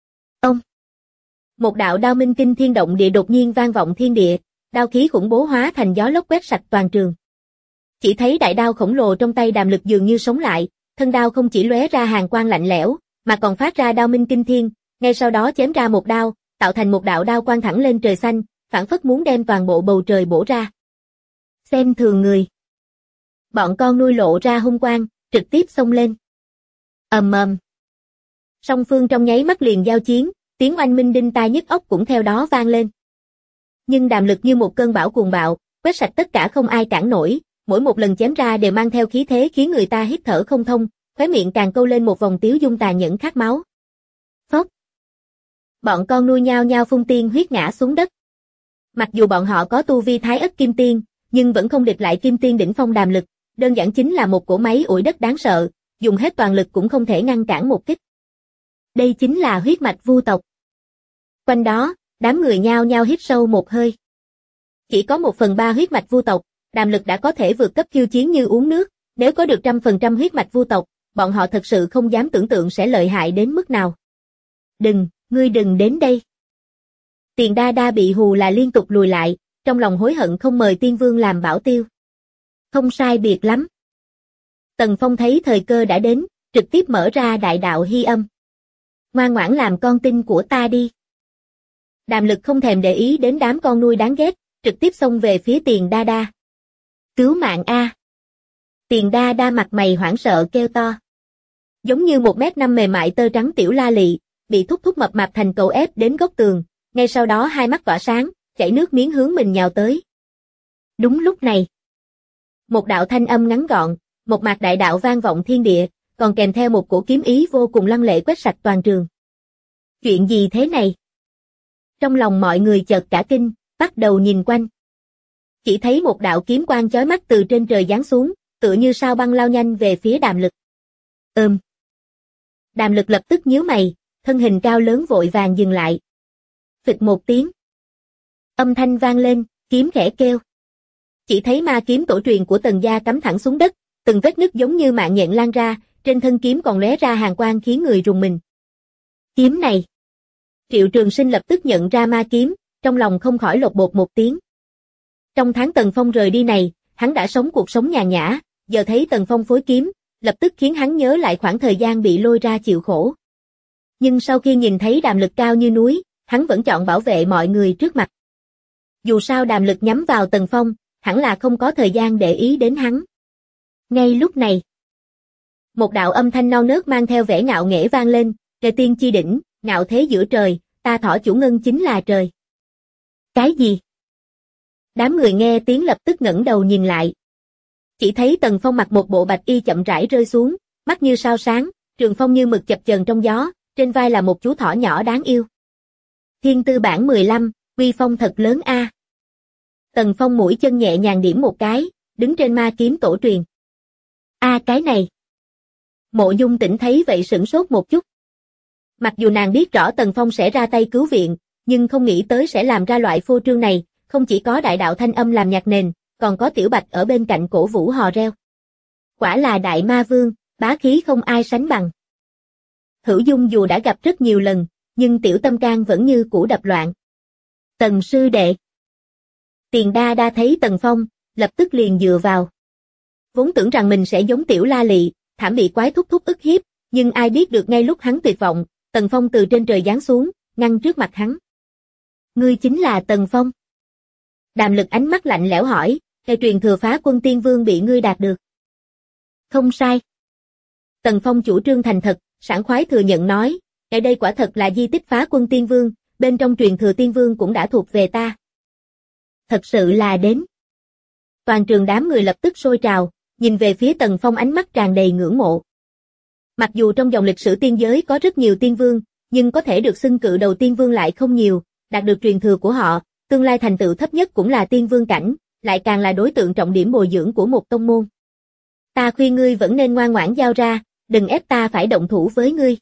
Một đạo đao minh kinh thiên động địa đột nhiên vang vọng thiên địa, đao khí khủng bố hóa thành gió lốc quét sạch toàn trường. Chỉ thấy đại đao khổng lồ trong tay Đàm Lực dường như sống lại, thân đao không chỉ lóe ra hàn quang lạnh lẽo, mà còn phát ra đao minh kinh thiên, ngay sau đó chém ra một đao, tạo thành một đạo đao quang thẳng lên trời xanh, phảng phất muốn đem toàn bộ bầu trời bổ ra. Xem thường người. Bọn con nuôi lộ ra hung quang, trực tiếp xông lên. Ầm ầm. Song phương trong nháy mắt liền giao chiến, tiếng oanh minh đinh tai nhức óc cũng theo đó vang lên. Nhưng Đàm Lực như một cơn bão cuồng bạo, quét sạch tất cả không ai cản nổi, mỗi một lần chém ra đều mang theo khí thế khiến người ta hít thở không thông, khóe miệng càng câu lên một vòng tiếu dung tà nhẫn khát máu. Phốc. Bọn con nuôi nhao nhao phun tiên huyết ngã xuống đất. Mặc dù bọn họ có tu vi Thái Ất Kim Tiên, nhưng vẫn không địch lại Kim Tiên đỉnh phong Đàm Lực, đơn giản chính là một cỗ máy ủi đất đáng sợ, dùng hết toàn lực cũng không thể ngăn cản một kích. Đây chính là huyết mạch vu tộc. Quanh đó, đám người nhao nhao hít sâu một hơi. Chỉ có 1/3 huyết mạch vu tộc, Đàm Lực đã có thể vượt cấp khiêu chiến như uống nước, nếu có được 100% huyết mạch vu tộc, bọn họ thật sự không dám tưởng tượng sẽ lợi hại đến mức nào. Đừng, ngươi đừng đến đây. Tiền Đa Đa bị hù là liên tục lùi lại, trong lòng hối hận không mời Tiên Vương làm bảo tiêu. Không sai biệt lắm. Tần Phong thấy thời cơ đã đến, trực tiếp mở ra đại đạo hy âm. Ngoan ngoãn làm con tin của ta đi. Đàm Lực không thèm để ý đến đám con nuôi đáng ghét, trực tiếp xông về phía Tiền Đa Đa. Cứu mạng a! Tiền Đa Đa mặt mày hoảng sợ kêu to. Giống như 1m5 mềm mại tơ trắng tiểu la lị, bị thúc thúc mập mạp thành cầu ép đến góc tường, ngay sau đó hai mắt tỏa sáng, chảy nước miếng hướng mình nhào tới. Đúng lúc này, một đạo thanh âm ngắn gọn, một mạc đại đạo vang vọng thiên địa, còn kèm theo một cổ kiếm ý vô cùng lăng lệ quét sạch toàn trường. Chuyện gì thế này? Trong lòng mọi người chợt cả kinh, bắt đầu nhìn quanh. Chỉ thấy một đạo kiếm quang chói mắt từ trên trời giáng xuống, tựa như sao băng lao nhanh về phía Đàm Lực. Đàm Lực lập tức nhíu mày, thân hình cao lớn vội vàng dừng lại. Phịch một tiếng. Âm thanh vang lên, kiếm khẽ kêu. Chỉ thấy ma kiếm tổ truyền của Tần gia cắm thẳng xuống đất, từng vết nứt giống như mạng nhện lan ra, trên thân kiếm còn lóe ra hàn quang khiến người rùng mình. Kiếm này. Triệu Trường Sinh lập tức nhận ra ma kiếm, trong lòng không khỏi lột bột một tiếng. Trong tháng Tần Phong rời đi này, hắn đã sống cuộc sống nhàn nhã, giờ thấy Tần Phong phối kiếm, lập tức khiến hắn nhớ lại khoảng thời gian bị lôi ra chịu khổ. Nhưng sau khi nhìn thấy Đàm Lực cao như núi, hắn vẫn chọn bảo vệ mọi người trước mặt. Dù sao Đàm Lực nhắm vào Tần Phong, hẳn là không có thời gian để ý đến hắn. Ngay lúc này, một đạo âm thanh non nớt mang theo vẻ ngạo nghễ vang lên, Trời tiên chi đỉnh, ngạo thế giữa trời, ta thỏ chủ ngân chính là trời. Cái gì? Đám người nghe tiếng lập tức ngẩng đầu nhìn lại. Chỉ thấy Tần Phong mặc một bộ bạch y chậm rãi rơi xuống, mắt như sao sáng, trường phong như mực chập chờn trong gió, trên vai là một chú thỏ nhỏ đáng yêu. Thiên tư bản 15, uy phong thật lớn a. Tần Phong mũi chân nhẹ nhàng điểm một cái, đứng trên ma kiếm tổ truyền. A cái này. Mộ Dung Tĩnh thấy vậy sửng sốt một chút. Mặc dù nàng biết rõ Tần Phong sẽ ra tay cứu viện, nhưng không nghĩ tới sẽ làm ra loại phô trương này, không chỉ có đại đạo thanh âm làm nhạc nền, còn có Tiểu Bạch ở bên cạnh cổ vũ hò reo. Quả là đại ma vương, bá khí không ai sánh bằng. Hữu Dung dù đã gặp rất nhiều lần, nhưng tiểu tâm can vẫn như cũ đập loạn. Tần sư đệ. Tiền Đa Đa thấy Tần Phong, lập tức liền dựa vào. Vốn tưởng rằng mình sẽ giống tiểu la lị, thảm bị quái thúc thúc ức hiếp, nhưng ai biết được ngay lúc hắn tuyệt vọng, Tần Phong từ trên trời giáng xuống, ngăn trước mặt hắn. Ngươi chính là Tần Phong. Đàm Lực ánh mắt lạnh lẽo hỏi, cây truyền thừa Phá Quân Tiên Vương bị ngươi đạt được. Không sai. Tần Phong chủ trương thành thật, sảng khoái thừa nhận nói, cái đây quả thật là di tích Phá Quân Tiên Vương, bên trong truyền thừa Tiên Vương cũng đã thuộc về ta. Thật sự là đến. Toàn trường đám người lập tức sôi trào, nhìn về phía Tần Phong ánh mắt tràn đầy ngưỡng mộ. Mặc dù trong dòng lịch sử tiên giới có rất nhiều tiên vương, nhưng có thể được xưng cự đầu tiên vương lại không nhiều, đạt được truyền thừa của họ, tương lai thành tựu thấp nhất cũng là tiên vương cảnh, lại càng là đối tượng trọng điểm bồi dưỡng của một tông môn. Ta khuyên ngươi vẫn nên ngoan ngoãn giao ra, đừng ép ta phải động thủ với ngươi.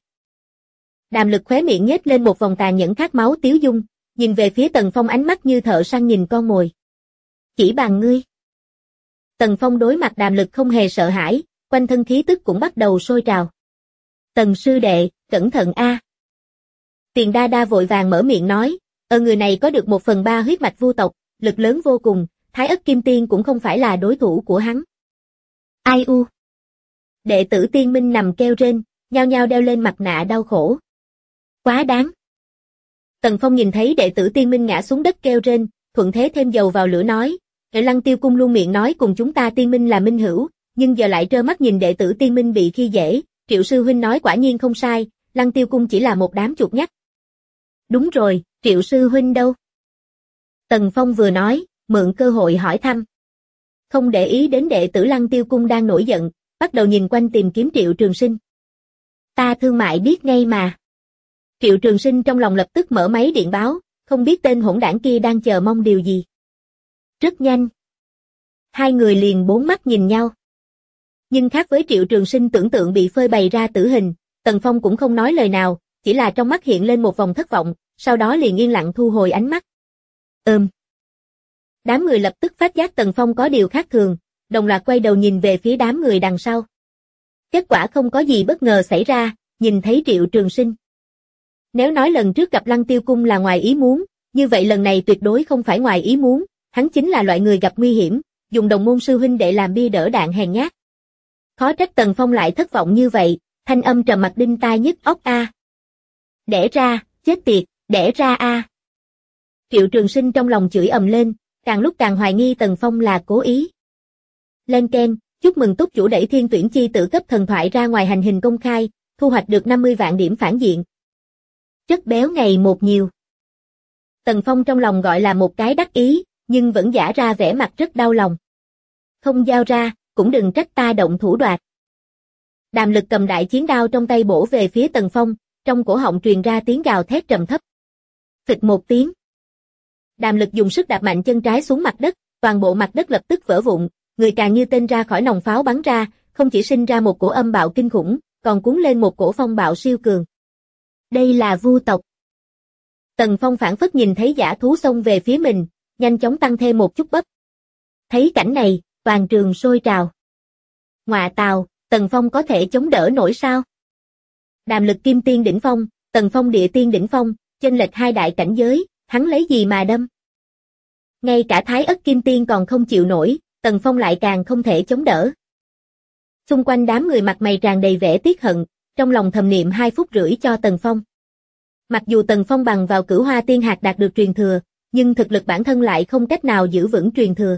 Đàm Lực khóe miệng nhếch lên một vòng tàn nhẫn khát máu tiếu dung, nhìn về phía Tần Phong ánh mắt như thợ săn nhìn con mồi. Chỉ bằng ngươi. Tần Phong đối mặt Đàm Lực không hề sợ hãi, quanh thân khí tức cũng bắt đầu sôi trào. Tần sư đệ, cẩn thận a. Tiền Đa Đa vội vàng mở miệng nói, người này có được 1/3 huyết mạch vu tộc, lực lớn vô cùng, Thái Ất Kim Tiên cũng không phải là đối thủ của hắn. Ai u. Đệ tử Tiên Minh nằm kêu rên, nhao nhao đeo lên mặt nạ đau khổ. Quá đáng. Tần Phong nhìn thấy đệ tử Tiên Minh ngã xuống đất kêu rên, thuận thế thêm dầu vào lửa nói, Lăng Tiêu Cung luôn miệng nói cùng chúng ta Tiên Minh là minh hữu, nhưng giờ lại trơ mắt nhìn đệ tử Tiên Minh bị khi dễ, Triệu sư huynh nói quả nhiên không sai, Lăng Tiêu Cung chỉ là một đám chuột nhắt. Đúng rồi, Triệu sư huynh đâu? Tần Phong vừa nói, mượn cơ hội hỏi thăm. Không để ý đến đệ tử Lăng Tiêu Cung đang nổi giận, bắt đầu nhìn quanh tìm kiếm Triệu Trường Sinh. Ta thương mại biết ngay mà. Triệu Trường Sinh trong lòng lập tức mở máy điện báo, không biết tên hỗn đảng kia đang chờ mong điều gì. Rất nhanh. Hai người liền bốn mắt nhìn nhau. Nhưng khác với Triệu Trường Sinh tưởng tượng bị phơi bày ra tử hình, Tần Phong cũng không nói lời nào, chỉ là trong mắt hiện lên một vòng thất vọng, sau đó liền yên lặng thu hồi ánh mắt. Đám người lập tức phát giác Tần Phong có điều khác thường, đồng loạt quay đầu nhìn về phía đám người đằng sau. Kết quả không có gì bất ngờ xảy ra, nhìn thấy Triệu Trường Sinh. Nếu nói lần trước gặp Lăng Tiêu Cung là ngoài ý muốn, như vậy lần này tuyệt đối không phải ngoài ý muốn, hắn chính là loại người gặp nguy hiểm, dùng đồng môn sư huynh để làm bia đỡ đạn hèn nhát. Khó trách Tần Phong lại thất vọng như vậy, thanh âm trầm mặc đinh tai nhức óc a. Đẻ ra, chết tiệt, đẻ ra a. Triệu Trường Sinh trong lòng chửi ầm lên, càng lúc càng hoài nghi Tần Phong là cố ý. Lên keng, chúc mừng túc chủ đẩy thiên tuyển chi tử cấp thần thoại ra ngoài hành hình công khai, thu hoạch được 50 vạn điểm phản diện. Chất béo ngày một nhiều. Tần Phong trong lòng gọi là một cái đắc ý, nhưng vẫn giả ra vẻ mặt rất đau lòng. Không giao ra, cũng đừng trách ta động thủ đoạt. Đàm Lực cầm đại chiến đao trong tay bổ về phía Tần Phong, trong cổ họng truyền ra tiếng gào thét trầm thấp. Phịch một tiếng. Đàm Lực dùng sức đạp mạnh chân trái xuống mặt đất, toàn bộ mặt đất lập tức vỡ vụn, người càng như tên ra khỏi nòng pháo bắn ra, không chỉ sinh ra một cổ âm bạo kinh khủng, còn cuốn lên một cổ phong bạo siêu cường. Đây là Vu tộc. Tần Phong phảng phất nhìn thấy dã thú xông về phía mình, nhanh chóng tăng thêm một chút bắp. Thấy cảnh này, toàn trường sôi trào. Ngọa tào, Tần Phong có thể chống đỡ nổi sao? Đàm Lực kim tiên đỉnh phong, Tần Phong địa tiên đỉnh phong, chênh lệch hai đại cảnh giới, hắn lấy gì mà đâm? Ngay cả Thái Ất kim tiên còn không chịu nổi, Tần Phong lại càng không thể chống đỡ. Xung quanh đám người mặt mày tràn đầy vẻ tiếc hận, trong lòng thầm niệm 2 phút rưỡi cho Tần Phong. Mặc dù Tần Phong bằng vào Cửu Hoa Tiên Hạt đạt được truyền thừa, nhưng thực lực bản thân lại không cách nào giữ vững truyền thừa.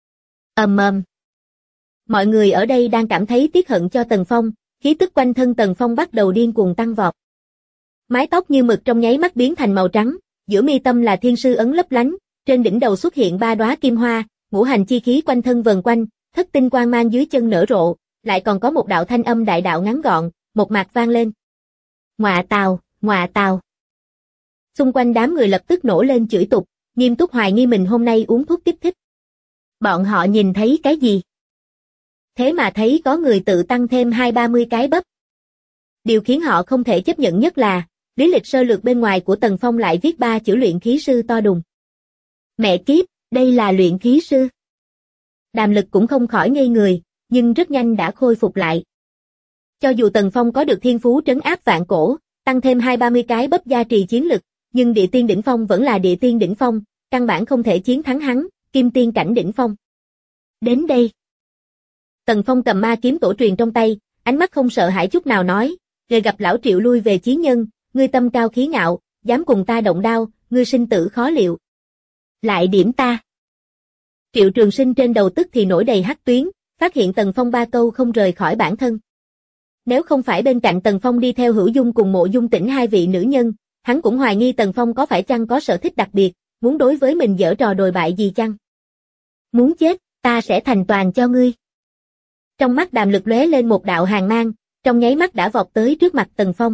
Mọi người ở đây đang cảm thấy tiếc hận cho Tần Phong, khí tức quanh thân Tần Phong bắt đầu điên cuồng tăng vọt. Mái tóc như mực trong nháy mắt biến thành màu trắng, giữa mi tâm là thiên sư ấn lấp lánh, trên đỉnh đầu xuất hiện 3 đóa kim hoa, ngũ hành chi khí quanh thân vần quanh, thất tinh quang mang dưới chân nở rộ, lại còn có một đạo thanh âm đại đạo ngắn gọn, một mạch vang lên. Ngọa tào, ngọa tào. Xung quanh đám người lập tức nổ lên chửi tục, nghiêm túc hoài nghi mình hôm nay uống thuốc kích thích. Bọn họ nhìn thấy cái gì? Thế mà thấy có người tự tăng thêm 20-30 cái bắp. Điều khiến họ không thể chấp nhận nhất là, lý lịch sơ lược bên ngoài của Tần Phong lại viết 3 chữ luyện khí sư to đùng. Mẹ kiếp, đây là luyện khí sư. Đàm Lực cũng không khỏi ngây người, nhưng rất nhanh đã khôi phục lại. Cho dù Tần Phong có được thiên phú trấn áp vạn cổ, tăng thêm 20-30 cái bắp gia trì chiến lực, nhưng địa tiên đỉnh phong vẫn là địa tiên đỉnh phong, căn bản không thể chiến thắng hắn, kim tiên cảnh đỉnh phong. Đến đây. Tần Phong cầm ma kiếm tổ truyền trong tay, ánh mắt không sợ hãi chút nào nói, rồi gặp lão Triệu lui về chí nhân, ngươi tâm cao khí ngạo, dám cùng ta động đao, ngươi sinh tử khó liệu. Lại điểm ta. Triệu Trường Sinh trên đầu tức thì nổi đầy hắc tuyến, phát hiện Tần Phong 3 câu không rời khỏi bản thân. Nếu không phải bên cạnh Tần Phong đi theo Hữu Dung cùng Mộ Dung Tĩnh 2 vị nữ nhân, hắn cũng hoài nghi Tần Phong có phải chăng có sở thích đặc biệt, muốn đối với mình giở trò đồi bại gì chăng. Muốn chết, ta sẽ thành toàn cho ngươi. Trong mắt Đàm Lực lóe lên một đạo hàn mang, trong nháy mắt đã vọt tới trước mặt Tần Phong.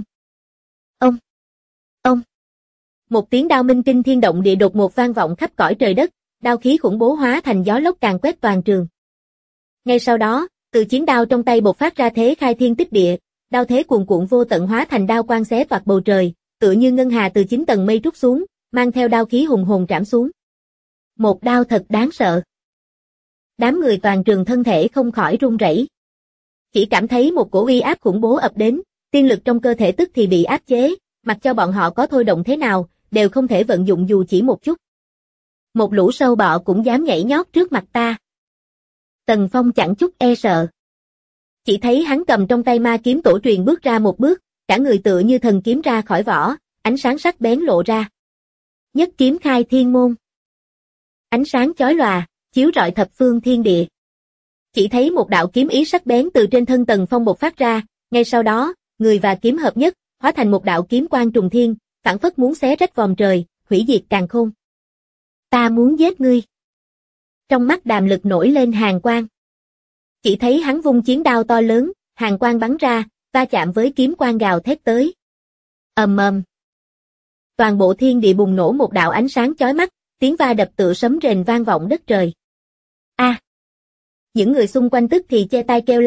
Ông. Một tiếng đao minh kinh thiên động địa đột ngột vang vọng khắp cõi trời đất, đao khí khủng bố hóa thành gió lốc càn quét toàn trường. Ngay sau đó, từ chiến đao trong tay bộc phát ra thế khai thiên tích địa, đao thế cuồn cuộn vô tận hóa thành đao quang xé toạc bầu trời, tựa như ngân hà từ 9 tầng mây trút xuống, mang theo đao khí hùng hồn trảm xuống. Một đao thật đáng sợ. Đám người toàn trường thân thể không khỏi run rẩy. Chỉ cảm thấy một cổ uy áp khủng bố ập đến, tiên lực trong cơ thể tức thì bị áp chế, mặc cho bọn họ có thôi động thế nào, đều không thể vận dụng dù chỉ một chút. Một lũ sâu bọ cũng dám nhảy nhót trước mặt ta. Tần Phong chẳng chút e sợ. Chỉ thấy hắn cầm trong tay ma kiếm tổ truyền bước ra một bước, cả người tựa như thần kiếm ra khỏi vỏ, ánh sáng sắc bén lộ ra. Nhất kiếm khai thiên môn. Ánh sáng chói lòa, chiếu rọi thập phương thiên địa. Chỉ thấy một đạo kiếm ý sắc bén từ trên thân Tần Phong bộc phát ra, ngay sau đó, người và kiếm hợp nhất, hóa thành một đạo kiếm quang trùng thiên, phảng phất muốn xé rách vòm trời, hủy diệt càn khôn. Ta muốn giết ngươi. Trong mắt Đàm Lực nổi lên hàn quang. Chỉ thấy hắn vung chiến đao to lớn, hàn quang bắn ra, va chạm với kiếm quang gào thét tới. Ầm ầm. Toàn bộ thiên địa bùng nổ một đạo ánh sáng chói mắt, tiếng va đập tựa sấm rền vang vọng đất trời. A! Những người xung quanh tức thì che tai kêu la,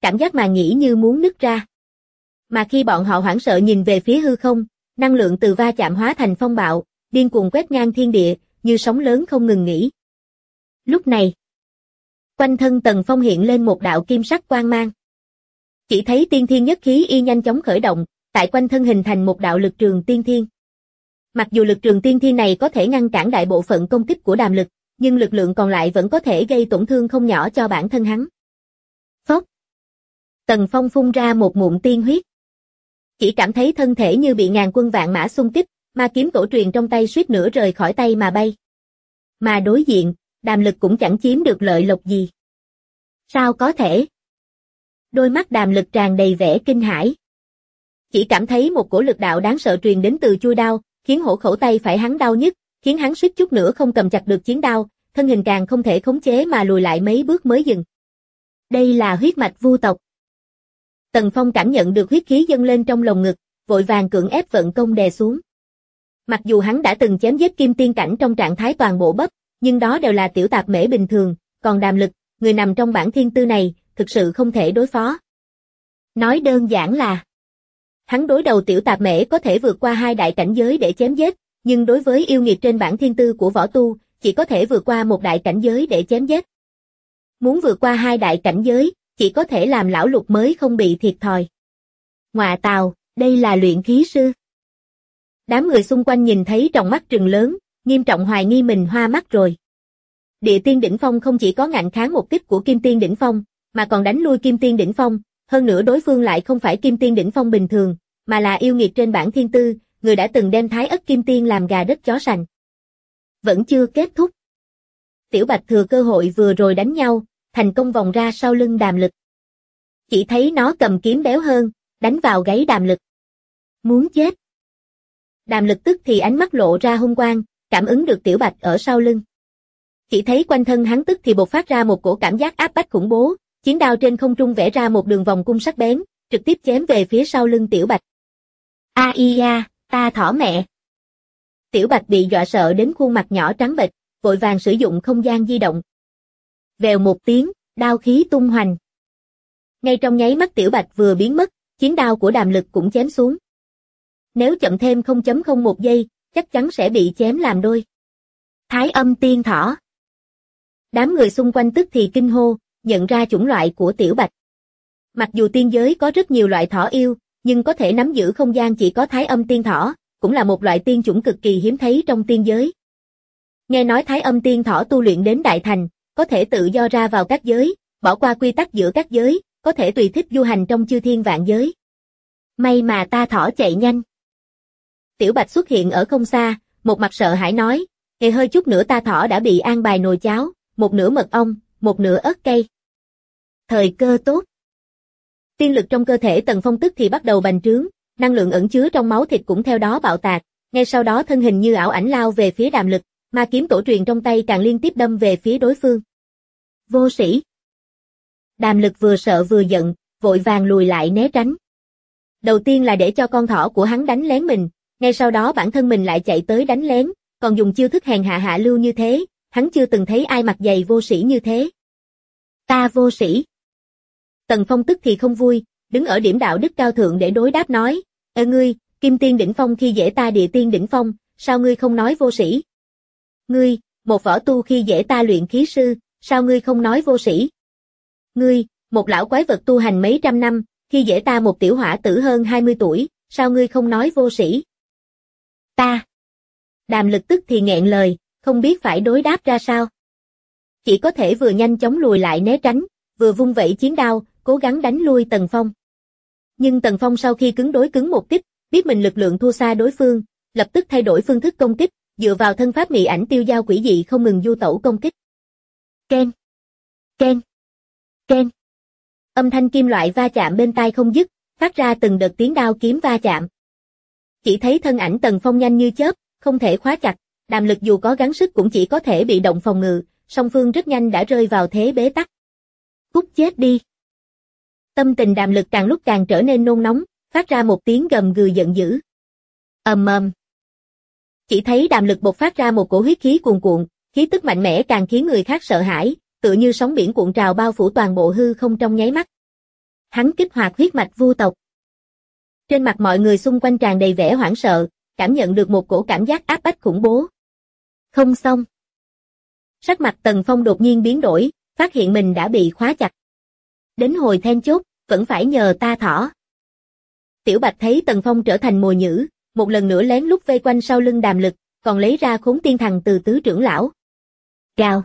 cảm giác màng nhĩ như muốn nứt ra. Mà khi bọn họ hoảng sợ nhìn về phía hư không, năng lượng từ va chạm hóa thành phong bạo, điên cuồng quét ngang thiên địa, như sóng lớn không ngừng nghỉ. Lúc này, quanh thân Tần Phong hiện lên một đạo kim sắc quang mang. Chỉ thấy tiên thiên nhất khí y nhanh chóng khởi động, tại quanh thân hình thành một đạo lực trường tiên thiên. Mặc dù lực trường tiên thiên này có thể ngăn cản đại bộ phận công kích của Đàm Lực, nhưng lực lượng còn lại vẫn có thể gây tổn thương không nhỏ cho bản thân hắn. Phốc. Tần Phong phun ra một ngụm tiên huyết. Chỉ cảm thấy thân thể như bị ngàn quân vạn mã xung kích, ma kiếm tổ truyền trong tay suýt nữa rời khỏi tay mà bay. Mà đối diện, Đàm Lực cũng chẳng chiếm được lợi lộc gì. Sao có thể? Đôi mắt Đàm Lực tràn đầy vẻ kinh hãi. Chỉ cảm thấy một cổ lực đạo đáng sợ truyền đến từ chuôi đao, khiến hổ khẩu tay phải hắn đau nhức, khiến hắn suýt chút nữa không cầm chặt được chiến đao, thân hình càng không thể khống chế mà lùi lại mấy bước mới dừng. Đây là huyết mạch vu tộc. Tần Phong cảm nhận được huyết khí dâng lên trong lồng ngực, vội vàng cưỡng ép vận công đè xuống. Mặc dù hắn đã từng chém giết kim tiên cảnh trong trạng thái toàn bộ bắp, nhưng đó đều là tiểu tạp mễ bình thường, còn Đàm Lực, người nằm trong bản thiên tư này, thực sự không thể đối phó. Nói đơn giản là, hắn đối đầu tiểu tạp mễ có thể vượt qua 2 đại cảnh giới để chém giết, nhưng đối với yêu nghiệt trên bản thiên tư của võ tu, chỉ có thể vượt qua 1 đại cảnh giới để chém giết. Muốn vượt qua 2 đại cảnh giới, chỉ có thể làm lão lục mới không bị thiệt thòi. Ngọa tào, đây là luyện khí sư. Đám người xung quanh nhìn thấy tròng mắt trừng lớn, nghiêm trọng hoài nghi mình hoa mắt rồi. Địa tiên đỉnh phong không chỉ có ngạnh kháng một kích của kim tiên đỉnh phong, mà còn đánh lui kim tiên đỉnh phong, hơn nữa đối phương lại không phải kim tiên đỉnh phong bình thường, mà là yêu nghiệt trên bản thiên tư, người đã từng đem Thái Ất kim tiên làm gà đất chó sành. Vẫn chưa kết thúc. Tiểu Bạch thừa cơ hội vừa rồi đánh nhau, thành công vòng ra sau lưng Đàm Lực. Chỉ thấy nó cầm kiếm béo hơn, đánh vào gáy Đàm Lực. Muốn chết. Đàm Lực tức thì ánh mắt lộ ra hung quang, cảm ứng được Tiểu Bạch ở sau lưng. Chỉ thấy quanh thân hắn tức thì bộc phát ra một cổ cảm giác áp bách khủng bố, chiến đao trên không trung vẽ ra một đường vòng cung sắc bén, trực tiếp chém về phía sau lưng Tiểu Bạch. A i da, ta thỏ mẹ. Tiểu Bạch bị dọa sợ đến khuôn mặt nhỏ trắng bệch, vội vàng sử dụng không gian di động. Vèo một tiếng, đao khí tung hoành. Ngay trong nháy mắt Tiểu Bạch vừa biến mất, chiến đao của Đàm Lực cũng chém xuống. Nếu chậm thêm 0.01 giây, chắc chắn sẽ bị chém làm đôi. Thái Âm tiên thỏ. Đám người xung quanh tức thì kinh hô, nhận ra chủng loại của Tiểu Bạch. Mặc dù tiên giới có rất nhiều loại thỏ yêu, nhưng có thể nắm giữ không gian chỉ có Thái Âm tiên thỏ, cũng là một loại tiên chủng cực kỳ hiếm thấy trong tiên giới. Nghe nói Thái Âm tiên thỏ tu luyện đến đại thành, có thể tự do ra vào các giới, bỏ qua quy tắc giữa các giới, có thể tùy thích du hành trong chư thiên vạn giới. May mà ta thỏ chạy nhanh. Tiểu Bạch xuất hiện ở không xa, một mặt sợ hãi nói, hơi chút nữa ta thỏ đã bị an bài nồi cháo, một nửa mật ong, một nửa ớt cây. Thời cơ tốt. Tiên lực trong cơ thể Tần Phong tức thì bắt đầu bành trướng, năng lượng ẩn chứa trong máu thịt cũng theo đó bạo tạc, ngay sau đó thân hình như ảo ảnh lao về phía Đàm Lực, ma kiếm tổ truyền trong tay càng liên tiếp đâm về phía đối phương. Vô sĩ. Đàm Lực vừa sợ vừa giận, vội vàng lùi lại né tránh. Đầu tiên là để cho con thỏ của hắn đánh lén mình, ngay sau đó bản thân mình lại chạy tới đánh lén, còn dùng chiêu thức hèn hạ hạ lưu như thế, hắn chưa từng thấy ai mặt dày vô sĩ như thế. Ta vô sĩ. Tần Phong tức thì không vui, đứng ở điểm đạo đức cao thượng để đối đáp nói, ngươi, kim tiên đỉnh phong khi dễ ta địa tiên đỉnh phong, sao ngươi không nói vô sĩ? Ngươi, một võ tu khi dễ ta luyện khí sư, sao ngươi không nói vô sĩ? Ngươi, một lão quái vật tu hành mấy trăm năm, khi dễ ta một tiểu hỏa tử hơn 20 tuổi, sao ngươi không nói vô sĩ? Ta. Đàm Lực tức thì nghẹn lời, không biết phải đối đáp ra sao. Chỉ có thể vừa nhanh chóng lùi lại né tránh, vừa vung vẩy chiến đao, cố gắng đánh lui Tần Phong. Nhưng Tần Phong sau khi cứng đối cứng một kích, biết mình lực lượng thua xa đối phương, lập tức thay đổi phương thức công kích, dựa vào thân pháp mị ảnh tiêu dao quỷ dị không ngừng du tẩu công kích. Ken, ken, ken. Âm thanh kim loại va chạm bên tai không dứt, phát ra từng đợt tiếng đao kiếm va chạm. Chỉ thấy thân ảnh Tần Phong nhanh như chớp, không thể khóa chặt, Đàm Lực dù có gắng sức cũng chỉ có thể bị động phòng ngự, song phương rất nhanh đã rơi vào thế bế tắc. Cút chết đi. Tâm tình Đàm Lực càng lúc càng trở nên nôn nóng, phát ra một tiếng gầm gừ giận dữ. Ầm ầm. Chỉ thấy Đàm Lực bộc phát ra một cổ huyết khí cuồn cuộn, khí tức mạnh mẽ càng khiến người khác sợ hãi, tựa như sóng biển cuộn trào bao phủ toàn bộ hư không trong nháy mắt. Hắn kích hoạt huyết mạch vu tộc. Trên mặt mọi người xung quanh tràn đầy vẻ hoảng sợ, cảm nhận được một cổ cảm giác áp bách khủng bố. Không xong. Sắc mặt Tần Phong đột nhiên biến đổi, phát hiện mình đã bị khóa chặt. Đến hồi then chốt, vẫn phải nhờ ta thỏ. Tiểu Bạch thấy Tần Phong trở thành mồi nhử, một lần nữa lén lút vây quanh sau lưng Đàm Lực, còn lấy ra Khốn Tiên Thằng từ tứ trưởng lão. Gào.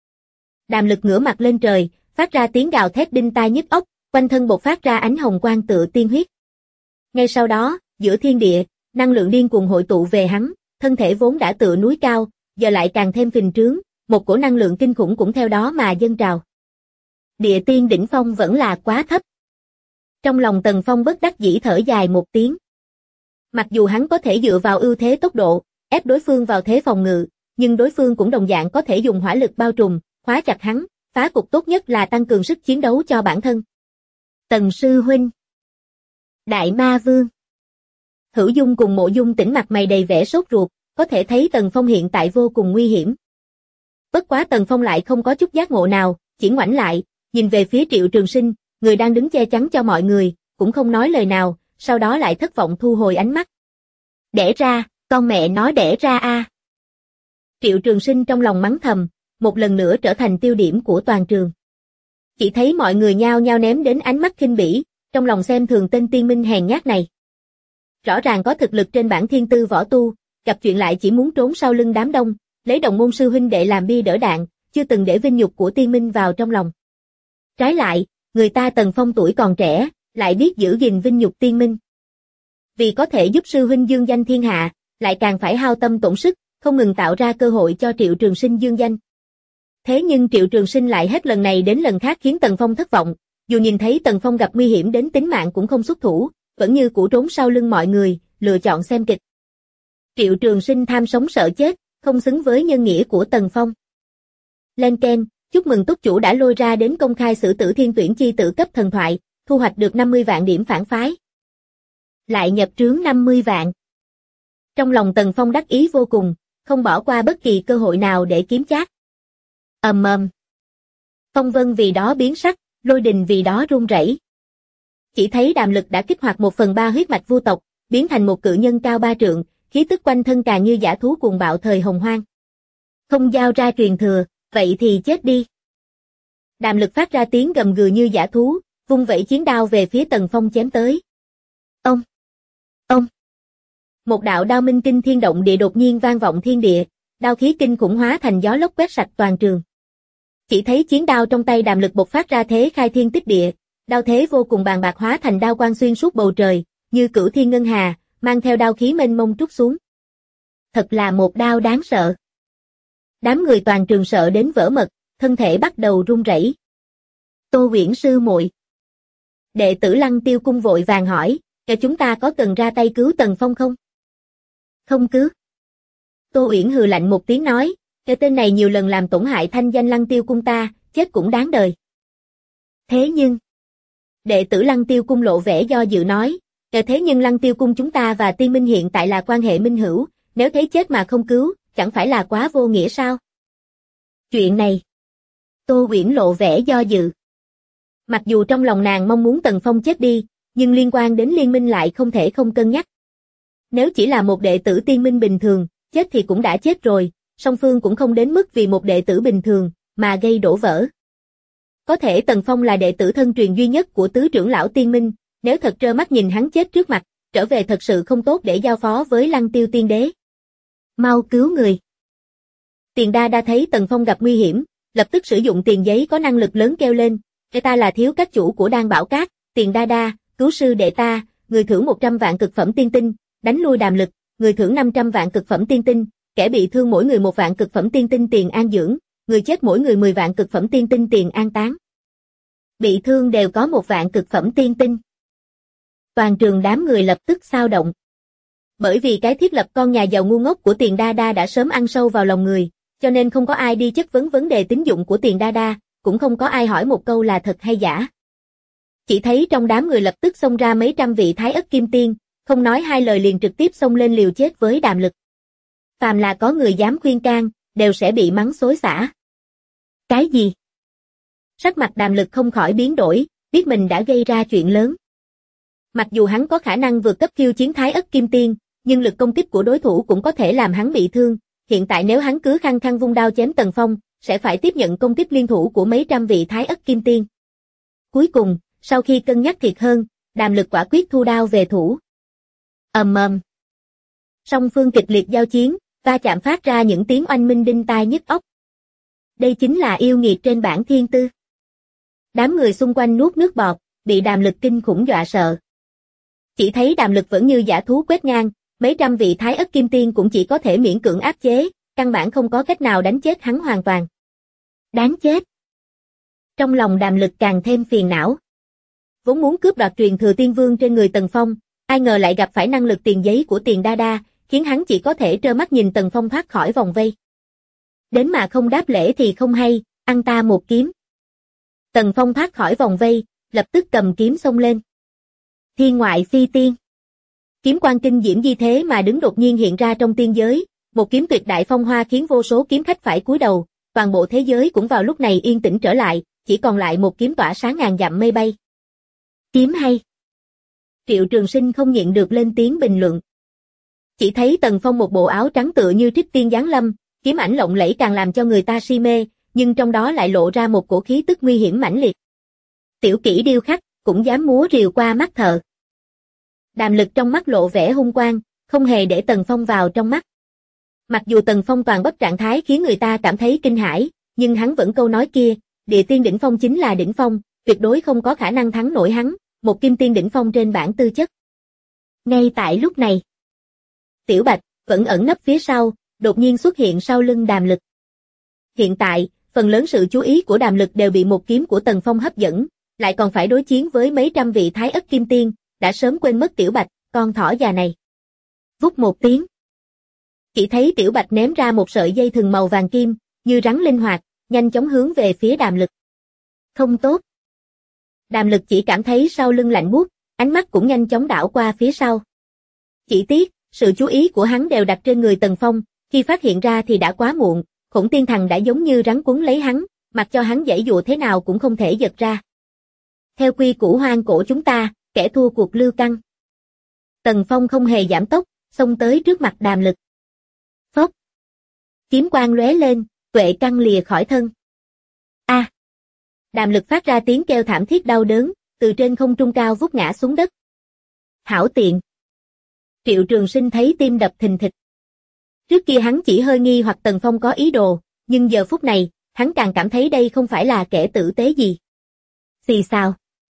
Đàm Lực ngửa mặt lên trời, phát ra tiếng gào thét đinh tai nhức óc, quanh thân bộc phát ra ánh hồng quang tựa tiên huyết. Ngay sau đó, giữa thiên địa, năng lượng điên cuồng hội tụ về hắn, thân thể vốn đã tựa núi cao, giờ lại càng thêm phình trướng, một cổ năng lượng kinh khủng cũng theo đó mà dâng trào. Địa tiên đỉnh phong vẫn là quá thấp. Trong lòng Tần Phong bất đắc dĩ thở dài một tiếng. Mặc dù hắn có thể dựa vào ưu thế tốc độ, ép đối phương vào thế phòng ngự, nhưng đối phương cũng đồng dạng có thể dùng hỏa lực bao trùm, khóa chặt hắn, phá cục tốt nhất là tăng cường sức chiến đấu cho bản thân. Tần sư huynh. Đại Ma Vương. Hữu Dung cùng Mộ Dung Tĩnh mặt mày đầy vẻ sốt ruột, có thể thấy Tần Phong hiện tại vô cùng nguy hiểm. Bất quá Tần Phong lại không có chút giác ngộ nào, chỉ ngoảnh lại, nhìn về phía Triệu Trường Sinh, người đang đứng che chắn cho mọi người, cũng không nói lời nào, sau đó lại thất vọng thu hồi ánh mắt. Đẻ ra, con mẹ nó đẻ ra a. Triệu Trường Sinh trong lòng mắng thầm, một lần nữa trở thành tiêu điểm của toàn trường. Chỉ thấy mọi người nhao nhao ném đến ánh mắt khinh bỉ, trong lòng xem thường tên tiên minh hèn nhát này. Rõ ràng có thực lực trên bảng thiên tư võ tu, gặp chuyện lại chỉ muốn trốn sau lưng đám đông, lấy đồng môn sư huynh đệ làm bia đỡ đạn, chưa từng để vinh nhục của tiên minh vào trong lòng. Trái lại, người ta Tần Phong tuổi còn trẻ, lại biết giữ gìn vinh nhục tiên minh. Vì có thể giúp sư huynh dương danh thiên hạ, lại càng phải hao tâm tổn sức, không ngừng tạo ra cơ hội cho Triệu Trường Sinh dương danh. Thế nhưng Triệu Trường Sinh lại hết lần này đến lần khác khiến Tần Phong thất vọng, dù nhìn thấy Tần Phong gặp nguy hiểm đến tính mạng cũng không xuất thủ, vẫn như cũ trốn sau lưng mọi người, lựa chọn xem kịch. Triệu Trường Sinh tham sống sợ chết, không xứng với nhân nghĩa của Tần Phong. Lên Ken, chúc mừng túc chủ đã lôi ra đến công khai xử tử thiên tuyển chi tử cấp thần thoại, thu hoạch được 50 vạn điểm phản phái. Lại nhập trướng 50 vạn. Trong lòng Tần Phong đắc ý vô cùng, không bỏ qua bất kỳ cơ hội nào để kiếm chác. Ầm ầm. Phong vân vì đó biến sắc, lôi đình vì đó rung rẩy. Chỉ thấy Đàm Lực đã kích hoạt 1/3 huyết mạch vu tộc, biến thành một cự nhân cao 3 trượng, khí tức quanh thân càng như dã thú cuồng bạo thời hồng hoang. Không giao ra truyền thừa, vậy thì chết đi. Đàm Lực phát ra tiếng gầm gừ như dã thú, vung vẩy chiến đao về phía Tần Phong chém tới. Ông! Ông! Một đạo đao minh kinh thiên động địa đột nhiên vang vọng thiên địa, đao khí kinh khủng hóa thành gió lốc quét sạch toàn trường. Chỉ thấy chiến đao trong tay Đàm Lực bộc phát ra thế khai thiên tích địa, đao thế vô cùng bàng bạc hóa thành đao quang xuyên suốt bầu trời, như cửu thiên ngân hà, mang theo đao khí mênh mông trút xuống. Thật là một đao đáng sợ. Đám người toàn trường sợ đến vỡ mật, thân thể bắt đầu run rẩy. Tô Uyển sư muội. Đệ tử Lăng Tiêu cung vội vàng hỏi, chúng ta có cần ra tay cứu Tần Phong không? Không cứu. Tô Uyển hừ lạnh một tiếng nói, cái tên này nhiều lần làm tổn hại thanh danh Lăng Tiêu cung ta, chết cũng đáng đời. Thế nhưng, đệ tử Lăng Tiêu cung lộ vẻ do dự nói, thế nhưng Lăng Tiêu cung chúng ta và Tiên Minh hiện tại là quan hệ minh hữu, nếu thấy chết mà không cứu, chẳng phải là quá vô nghĩa sao? Chuyện này, Tô Uyển lộ vẻ do dự. Mặc dù trong lòng nàng mong muốn Tần Phong chết đi, nhưng liên quan đến liên minh lại không thể không cân nhắc. Nếu chỉ là một đệ tử Tiên Minh bình thường, chết thì cũng đã chết rồi, song phương cũng không đến mức vì một đệ tử bình thường mà gây đổ vỡ. Có thể Tần Phong là đệ tử thân truyền duy nhất của tứ trưởng lão Tiên Minh, nếu thật trơ mắt nhìn hắn chết trước mặt, trở về thật sự không tốt để giao phó với Lăng Tiêu tiên đế. Mau cứu người. Tiền Đa Đa thấy Tần Phong gặp nguy hiểm, lập tức sử dụng tiền giấy có năng lực lớn kêu lên, ta là thiếu các chủ của Đan Bảo Các, Tiền Đa Đa, cứu sư đệ ta, người thưởng 100 vạn cực phẩm tiên tinh, đánh lui Đàm Lực, người thưởng 500 vạn cực phẩm tiên tinh, kẻ bị thương mỗi người 1 vạn cực phẩm tiên tinh tiền an dưỡng, người chết mỗi người 10 vạn cực phẩm tiên tinh tiền an táng. Bị thương đều có 1 vạn cực phẩm tiên tinh. Toàn trường đám người lập tức xao động. Bởi vì cái thiết lập con nhà giàu ngu ngốc của Tiền Đa Đa đã sớm ăn sâu vào lòng người, cho nên không có ai đi chất vấn vấn đề tín dụng của Tiền Đa Đa, cũng không có ai hỏi một câu là thật hay giả. Chỉ thấy trong đám người lập tức xông ra mấy trăm vị Thái Ất Kim Tiên, không nói hai lời liền trực tiếp xông lên liều chết với Đàm Lực. Phàm là có người dám khuyên can, đều sẽ bị mắng xối xả. Cái gì? Sắc mặt Đàm Lực không khỏi biến đổi, biết mình đã gây ra chuyện lớn. Mặc dù hắn có khả năng vượt cấp khiêu chiến Thái Ất Kim Tiên, nhưng lực công kích của đối thủ cũng có thể làm hắn bị thương. Hiện tại nếu hắn cứ khăng khăng vung đao chém Tần Phong, sẽ phải tiếp nhận công kích liên thủ của mấy trăm vị Thái Ất Kim Tiên. Cuối cùng, sau khi cân nhắc thiệt hơn, Đàm Lực quả quyết thu đao về thủ. Ầm ầm. Song phương kịch liệt giao chiến, va chạm phát ra những tiếng oanh minh đinh tai nhức óc. Đây chính là yêu nghiệt trên bảng thiên tư. Đám người xung quanh nuốt nước bọt, bị Đàm Lực kinh khủng dọa sợ. Chỉ thấy Đàm Lực vẫn như dã thú quét ngang, mấy trăm vị Thái Ất Kim Tiên cũng chỉ có thể miễn cưỡng áp chế, căn bản không có cách nào đánh chết hắn hoàn toàn. Đáng chết. Trong lòng Đàm Lực càng thêm phiền não. Vốn muốn cướp đoạt truyền thừa tiên vương trên người Tần Phong, ai ngờ lại gặp phải năng lực tiền giấy của Tiền Đa Đa, khiến hắn chỉ có thể trơ mắt nhìn Tần Phong thoát khỏi vòng vây. Đến mà không đáp lễ thì không hay, ăn ta một kiếm. Tần Phong thoát khỏi vòng vây, lập tức cầm kiếm xông lên. Thiên ngoại phi tiên. Kiếm quang kinh diễm di thế mà đứng đột nhiên hiện ra trong tiên giới, một kiếm tuyệt đại phong hoa khiến vô số kiếm khách phải cúi đầu, toàn bộ thế giới cũng vào lúc này yên tĩnh trở lại, chỉ còn lại một kiếm tỏa sáng ngàn dặm mây bay. Kiếm hay. Triệu Trường Sinh không nhịn được lên tiếng bình luận. Chỉ thấy Tần Phong một bộ áo trắng tựa như trích tiên giáng lâm, kiếm ảnh lộng lẫy càng làm cho người ta si mê, nhưng trong đó lại lộ ra một cổ khí tức nguy hiểm mãnh liệt. Tiểu kỹ điêu khắc, cũng dám múa rìu qua mắt thợ. Đàm Lực trong mắt lộ vẻ hung quang, không hề để Tần Phong vào trong mắt. Mặc dù Tần Phong toàn bấp trạng thái khiến người ta cảm thấy kinh hãi, nhưng hắn vẫn câu nói kia, địa tiên đỉnh phong chính là đỉnh phong, tuyệt đối không có khả năng thắng nổi hắn, một kim tiên đỉnh phong trên bảng tư chất. Ngay tại lúc này, Tiểu Bạch, vẫn ẩn nấp phía sau, đột nhiên xuất hiện sau lưng Đàm Lực. Hiện tại, phần lớn sự chú ý của Đàm Lực đều bị một kiếm của Tần Phong hấp dẫn, lại còn phải đối chiến với mấy trăm vị Thái Ất Kim Tiên, đã sớm quên mất Tiểu Bạch, con thỏ già này. Vút một tiếng. Chỉ thấy Tiểu Bạch ném ra một sợi dây thừng màu vàng kim, như rắn linh hoạt, nhanh chóng hướng về phía Đàm Lực. Không tốt. Đàm Lực chỉ cảm thấy sau lưng lạnh buốt, ánh mắt cũng nhanh chóng đảo qua phía sau. Chỉ tiếc, sự chú ý của hắn đều đặt trên người Tần Phong, khi phát hiện ra thì đã quá muộn, Khổng Tiên Thần đã giống như rắn quấn lấy hắn, mặc cho hắn giãy giụa thế nào cũng không thể giật ra. Theo quy củ hoang cổ chúng ta, kẻ thua cuộc lưu căn. Tần Phong không hề giảm tốc, xông tới trước mặt Đàm Lực. Phốc. Kiếm quang lóe lên, tuệ căn lìa khỏi thân. A. Đàm Lực phát ra tiếng kêu thảm thiết đau đớn, từ trên không trung cao vút ngã xuống đất. Hảo tiện. Triệu Trường Sinh thấy tim đập thình thịch. Trước kia hắn chỉ hơi nghi hoặc Tần Phong có ý đồ, nhưng giờ phút này, hắn càng cảm thấy đây không phải là kẻ tử tế gì. Xì xào.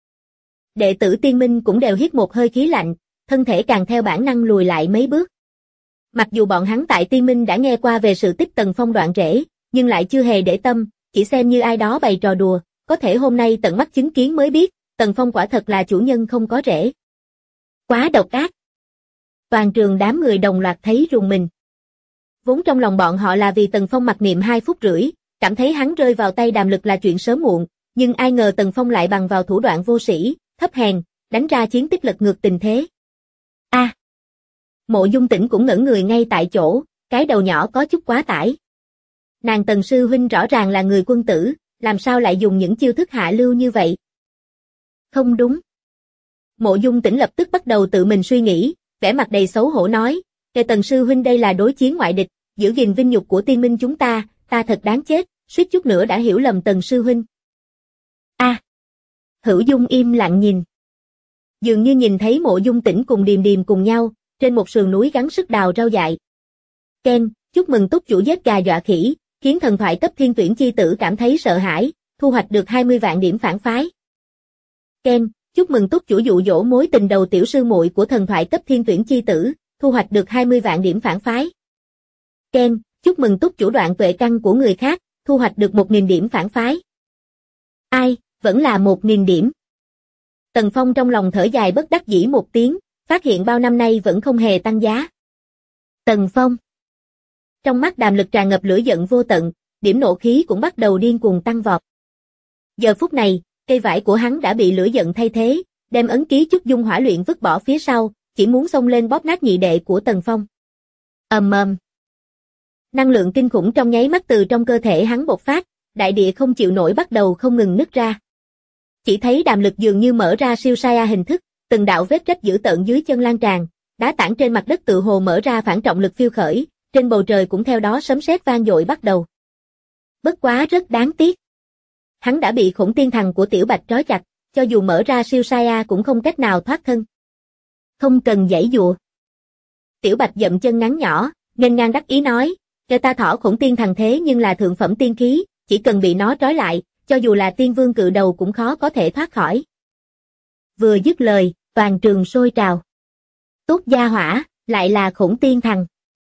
Đệ tử Tiên Minh cũng đều hít một hơi khí lạnh, thân thể càng theo bản năng lùi lại mấy bước. Mặc dù bọn hắn tại Tiên Minh đã nghe qua về sự tích Tần Phong đoạn rễ, nhưng lại chưa hề để tâm, chỉ xem như ai đó bày trò đùa, có thể hôm nay tận mắt chứng kiến mới biết, Tần Phong quả thật là chủ nhân không có rễ. Quá độc ác. Toàn trường đám người đồng loạt thấy rùng mình. Vốn trong lòng bọn họ là vì Tần Phong mặc niệm 2 phút rưỡi, cảm thấy hắn rơi vào tay Đàm Lực là chuyện sớm muộn, nhưng ai ngờ Tần Phong lại bằng vào thủ đoạn vô sĩ, thấp hèn, đánh ra chiến tích lật ngược tình thế. A. Mộ Dung Tĩnh cũng ngẩn người ngay tại chỗ, cái đầu nhỏ có chút quá tải. Nàng Tần sư huynh rõ ràng là người quân tử, làm sao lại dùng những chiêu thức hạ lưu như vậy? Không đúng. Mộ Dung Tĩnh lập tức bắt đầu tự mình suy nghĩ, vẻ mặt đầy xấu hổ nói, "Kệ Tần sư huynh, đây là đối chiến ngoại địch, giữ gìn vinh nhục của Tiên Minh chúng ta thật đáng chết, suýt chút nữa đã hiểu lầm Tần sư huynh." A. Hữu Dung im lặng nhìn. Dường như nhìn thấy Mộ Dung Tĩnh cùng Điềm Điềm cùng nhau, trên một sườn núi gắng sức đào rau dại. Ken, chúc mừng túc chủ giết gà dọa khỉ, khiến thần thoại cấp thiên tuyển chi tử cảm thấy sợ hãi, thu hoạch được 20 vạn điểm phản phái. Ken, chúc mừng túc chủ dụ dỗ mối tình đầu tiểu sư muội của thần thoại cấp thiên tuyển chi tử, thu hoạch được 20 vạn điểm phản phái. Ken, chúc mừng túc chủ đoạn tuệ căn của người khác, thu hoạch được 1.000 điểm phản phái. Ai, vẫn là 1.000 điểm. Tần Phong trong lòng thở dài bất đắc dĩ một tiếng, phát hiện bao năm nay vẫn không hề tăng giá. Tần Phong. Trong mắt Đàm Lực tràn ngập lửa giận vô tận, điểm nộ khí cũng bắt đầu điên cuồng tăng vọt. Giờ phút này, cây vải của hắn đã bị lửa giận thay thế, đem ấn ký Chúc Dung Hỏa Luyện vứt bỏ phía sau, chỉ muốn xông lên bóp nát nhị đệ của Tần Phong. Ầm ầm. Năng lượng kinh khủng trong nháy mắt từ trong cơ thể hắn bộc phát, đại địa không chịu nổi bắt đầu không ngừng nứt ra. Chỉ thấy Đàm Lực dường như mở ra siêu Saiyan hình thức, từng đạo vết rách dữ tợn dưới chân lan tràn, đá tảng trên mặt đất tự hồ mở ra phản trọng lực phiêu khởi, trên bầu trời cũng theo đó sấm sét vang dội bắt đầu. Bất quá rất đáng tiếc. Hắn đã bị Khủng Tiên Thần của Tiểu Bạch trói chặt, cho dù mở ra siêu Saiyan cũng không cách nào thoát thân. Không cần giãy giụa. Tiểu Bạch dậm chân ngắn nhỏ, nghênh ngang đắc ý nói, cho ta thỏ Khủng Tiên Thần thế nhưng là thượng phẩm tiên khí, chỉ cần bị nó trói lại, cho dù là tiên vương cự đầu cũng khó có thể thoát khỏi. Vừa dứt lời, toàn trường sôi trào. Tốt gia hỏa, lại là Khủng Tiên Thần.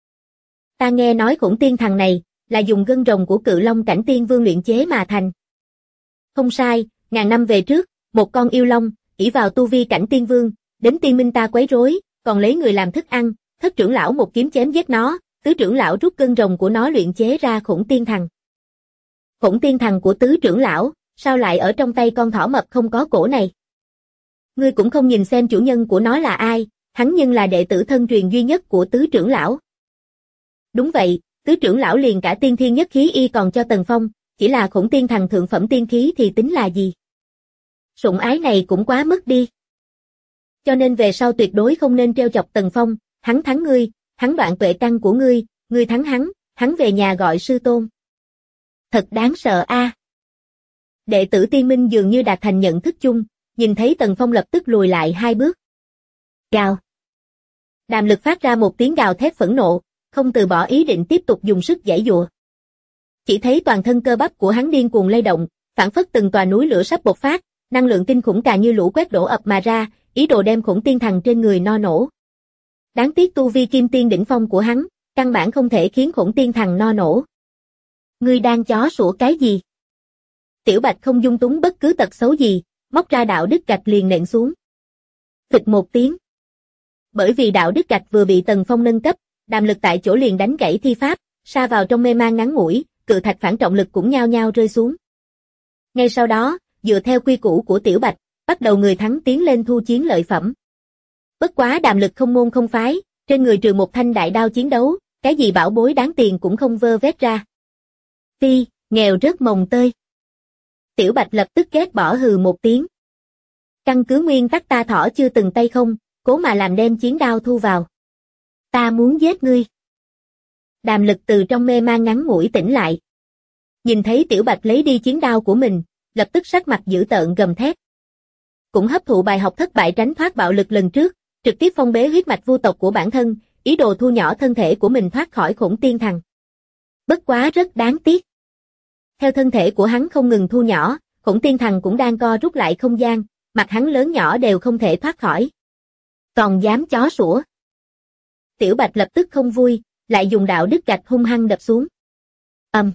Ta nghe nói Khủng Tiên Thần này, là dùng gân rồng của Cự Long cảnh tiên vương luyện chế mà thành. Không sai, ngàn năm về trước, một con yêu long, ỷ vào tu vi cảnh tiên vương, đến tiên minh ta quấy rối, còn lấy người làm thức ăn, thất trưởng lão một kiếm chém giết nó, tứ trưởng lão rút gân rồng của nó luyện chế ra Khủng Tiên Thần. Khủng Tiên Thần của tứ trưởng lão, sao lại ở trong tay con thỏ mập không có cổ này? Ngươi cũng không nhìn xem chủ nhân của nó là ai, hắn nhưng là đệ tử thân truyền duy nhất của tứ trưởng lão. Đúng vậy, tứ trưởng lão liền cả tiên thiên nhất khí y còn cho Tần Phong, chỉ là Khủng Tiên Thần thượng phẩm tiên khí thì tính là gì? Sủng ái này cũng quá mức đi. Cho nên về sau tuyệt đối không nên trêu chọc Tần Phong, hắn thắng ngươi, hắn đoạn tuệ căn của ngươi thắng hắn về nhà gọi sư tôn. Thật đáng sợ a. Đệ tử tiên minh dường như đạt thành nhận thức chung, nhìn thấy Tần Phong lập tức lùi lại 2 bước. Gào. Đàm Lực phát ra một tiếng gào thét phẫn nộ, không từ bỏ ý định tiếp tục dùng sức giãy giụa. Chỉ thấy toàn thân cơ bắp của hắn điên cuồng lay động, phảng phất từng tòa núi lửa sắp bộc phát, năng lượng kinh khủng càng như lũ quét đổ ập mà ra, ý đồ đem Khủng Tiên Thần trên người no nổ. Đáng tiếc tu vi kim tiên đỉnh phong của hắn, căn bản không thể khiến Khủng Tiên Thần no nổ. Ngươi đang chó sủa cái gì? Tiểu Bạch không dung túng bất cứ tật xấu gì, móc ra đạo đức gạch liền nện xuống. Phịch một tiếng. Bởi vì đạo đức gạch vừa bị Tần Phong nâng cấp, Đàm Lực tại chỗ liền đánh gãy thi pháp, sa vào trong mê man ngắn ngủi, cự thạch phản trọng lực cũng nhao nhao rơi xuống. Ngay sau đó, dựa theo quy củ của Tiểu Bạch, bắt đầu người thắng tiến lên thu chiến lợi phẩm. Bất quá Đàm Lực không môn không phái, trên người trừ một thanh đại đao chiến đấu, cái gì bảo bối đáng tiền cũng không vơ vét ra. Phi, nghèo rớt mồng tơi. Tiểu Bạch lập tức ghét bỏ hừ một tiếng. Căn cứ nguyên tắc ta thỏ chưa từng tay không, cố mà làm đem chiến đao thu vào. Ta muốn giết ngươi. Đàm Lực từ trong mê man ngắn ngủi tỉnh lại. Nhìn thấy Tiểu Bạch lấy đi chiến đao của mình, lập tức sắc mặt dữ tợn gầm thét. Cũng hấp thụ bài học thất bại tránh thoát bạo lực lần trước, trực tiếp phong bế huyết mạch vu tộc của bản thân, ý đồ thu nhỏ thân thể của mình thoát khỏi Khủng Tiên Thần. Bất quá rất đáng tiếc. Theo thân thể của hắn không ngừng thu nhỏ, Khủng Tiên Thần cũng đang co rút lại không gian, mặt hắn lớn nhỏ đều không thể thoát khỏi. Còn dám chó sủa. Tiểu Bạch lập tức không vui, lại dùng đạo đức gạch hung hăng đập xuống. Ầm.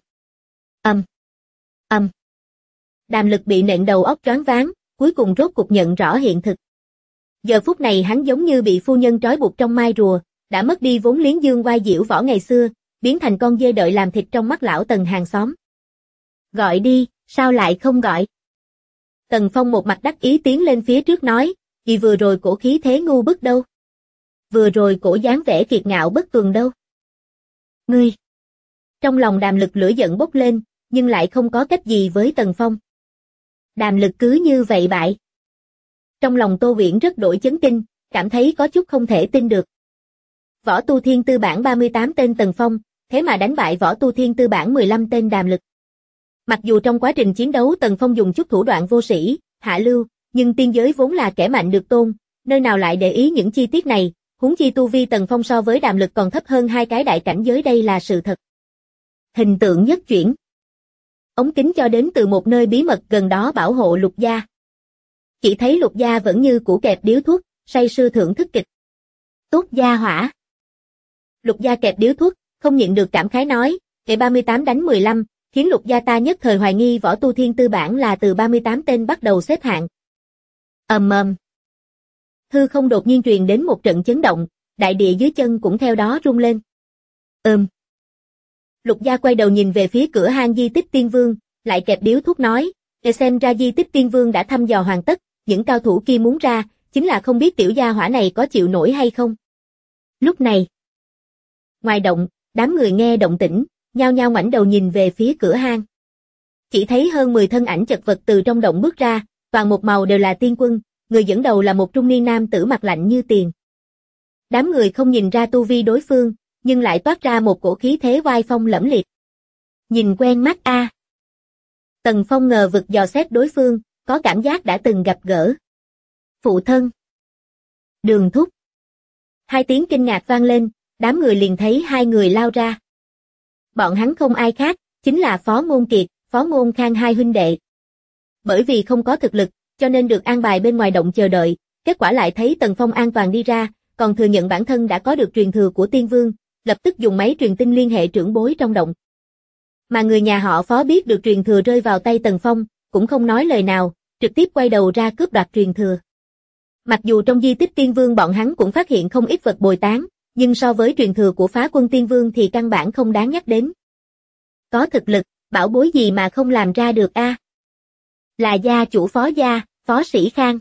Đàm Lực bị nện đầu óc choáng váng, cuối cùng rốt cục nhận rõ hiện thực. Giờ phút này hắn giống như bị phu nhân trói buộc trong mai rùa, đã mất đi vốn liếng dương oai diễu võ ngày xưa, biến thành con dê đợi làm thịt trong mắt lão Tần hàng xóm. Gọi đi, sao lại không gọi? Tần Phong một mặt đắc ý tiến lên phía trước nói, vì vừa rồi cổ khí thế ngu bức đâu? Vừa rồi cổ dáng vẻ kiệt ngạo bất tuần đâu? Ngươi! Trong lòng Đàm Lực lửa giận bốc lên, nhưng lại không có cách gì với Tần Phong. Đàm Lực cứ như vậy bại. Trong lòng Tô Uyển rất đổi chấn kinh, cảm thấy có chút không thể tin được. Võ tu thiên tư bản 38 tên Tần Phong, thế mà đánh bại võ tu thiên tư bản 15 tên Đàm Lực. Mặc dù trong quá trình chiến đấu Tần Phong dùng chút thủ đoạn vô sĩ, hạ lưu, nhưng tiên giới vốn là kẻ mạnh được tôn, nơi nào lại để ý những chi tiết này, huống chi tu vi Tần Phong so với Đàm Lực còn thấp hơn 2 cái đại cảnh giới, đây là sự thật. Hình tượng nhất chuyển. Ống kính cho đến từ một nơi bí mật gần đó bảo hộ Lục Gia. Chỉ thấy Lục Gia vẫn như cũ kẹp điếu thuốc, say sưa thưởng thức kịch. Tốt gia hỏa. Lục Gia kẹp điếu thuốc, không nhịn được cảm khái nói, kệ 38 đánh 15, khiến Lục Gia ta nhất thời hoài nghi võ tu thiên tư bản là từ 38 tên bắt đầu xếp hạng. Hư không đột nhiên truyền đến một trận chấn động, đại địa dưới chân cũng theo đó rung lên. Lục Gia quay đầu nhìn về phía cửa hang di tích Tiên Vương, lại kẹp điếu thuốc nói, để xem ra di tích Tiên Vương đã thăm dò hoàn tất, những cao thủ kia muốn ra, chính là không biết tiểu gia hỏa này có chịu nổi hay không. Lúc này, ngoài động, đám người nghe động tĩnh, nhao nhao ngoảnh đầu nhìn về phía cửa hang. Chỉ thấy hơn 10 thân ảnh chật vật từ trong động bước ra, toàn một màu đều là tiên quân, người dẫn đầu là một trung niên nam tử mặt lạnh như tiền. Đám người không nhìn ra tu vi đối phương, nhưng lại toát ra một cổ khí thế oai phong lẫm liệt. Nhìn quen mắt a. Tần Phong ngờ vực dò xét đối phương, có cảm giác đã từng gặp gỡ. Phụ thân. Đường thúc. Hai tiếng kinh ngạc vang lên, đám người liền thấy hai người lao ra. Bọn hắn không ai khác, chính là Phó Ngôn Kiệt, Phó Ngôn Khang hai huynh đệ. Bởi vì không có thực lực, cho nên được an bài bên ngoài động chờ đợi, kết quả lại thấy Tần Phong an toàn đi ra, còn thừa nhận bản thân đã có được truyền thừa của Tiên Vương, lập tức dùng máy truyền tin liên hệ trưởng bối trong động. Mà người nhà họ Phó biết được truyền thừa rơi vào tay Tần Phong, cũng không nói lời nào, trực tiếp quay đầu ra cướp đoạt truyền thừa. Mặc dù trong di tích Tiên Vương bọn hắn cũng phát hiện không ít vật bồi tán, nhưng so với truyền thừa của Phá Quân Tiên Vương thì căn bản không đáng nhắc đến. Có thực lực, bảo bối gì mà không làm ra được a? Là gia chủ Phó gia, Phó Sĩ Khang.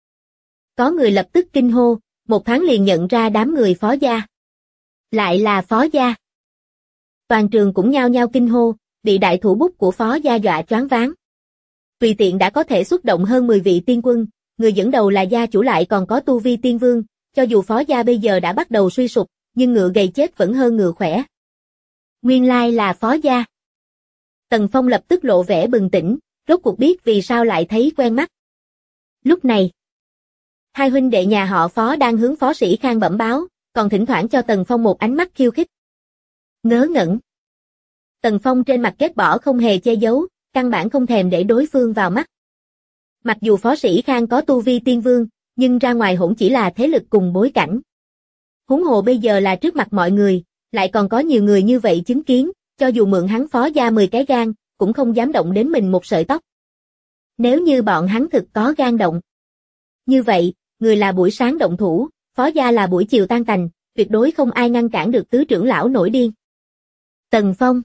Có người lập tức kinh hô, một thoáng liền nhận ra đám người Phó gia. Lại là Phó gia. Toàn trường cũng nhao nhao kinh hô, bị đại thủ bút của Phó gia dọa choáng váng. Tùy tiện đã có thể xuất động hơn 10 vị tiên quân, người dẫn đầu là gia chủ lại còn có tu vi tiên vương, cho dù Phó gia bây giờ đã bắt đầu suy sụp, nhưng ngựa gầy chết vẫn hơn ngựa khỏe. Nguyên lai là Phó gia. Tần Phong lập tức lộ vẻ bừng tỉnh, rốt cuộc biết vì sao lại thấy quen mắt. Lúc này, hai huynh đệ nhà họ Phó đang hướng Phó Sĩ Khang bẩm báo, còn thỉnh thoảng cho Tần Phong một ánh mắt khiêu khích. Ngớ ngẩn. Tần Phong trên mặt ghét bỏ không hề che giấu, căn bản không thèm để đối phương vào mắt. Mặc dù Phó Sĩ Khang có tu vi tiên vương, nhưng ra ngoài hỗn chỉ là thế lực cùng bối cảnh. Huống hồ bây giờ là trước mặt mọi người, lại còn có nhiều người như vậy chứng kiến, cho dù mượn hắn Phó gia 10 cái gan, cũng không dám động đến mình một sợi tóc. Nếu như bọn hắn thực có gan động. Như vậy, người là buổi sáng động thủ, Phó gia là buổi chiều tan tành, tuyệt đối không ai ngăn cản được tứ trưởng lão nổi điên. Tần Phong.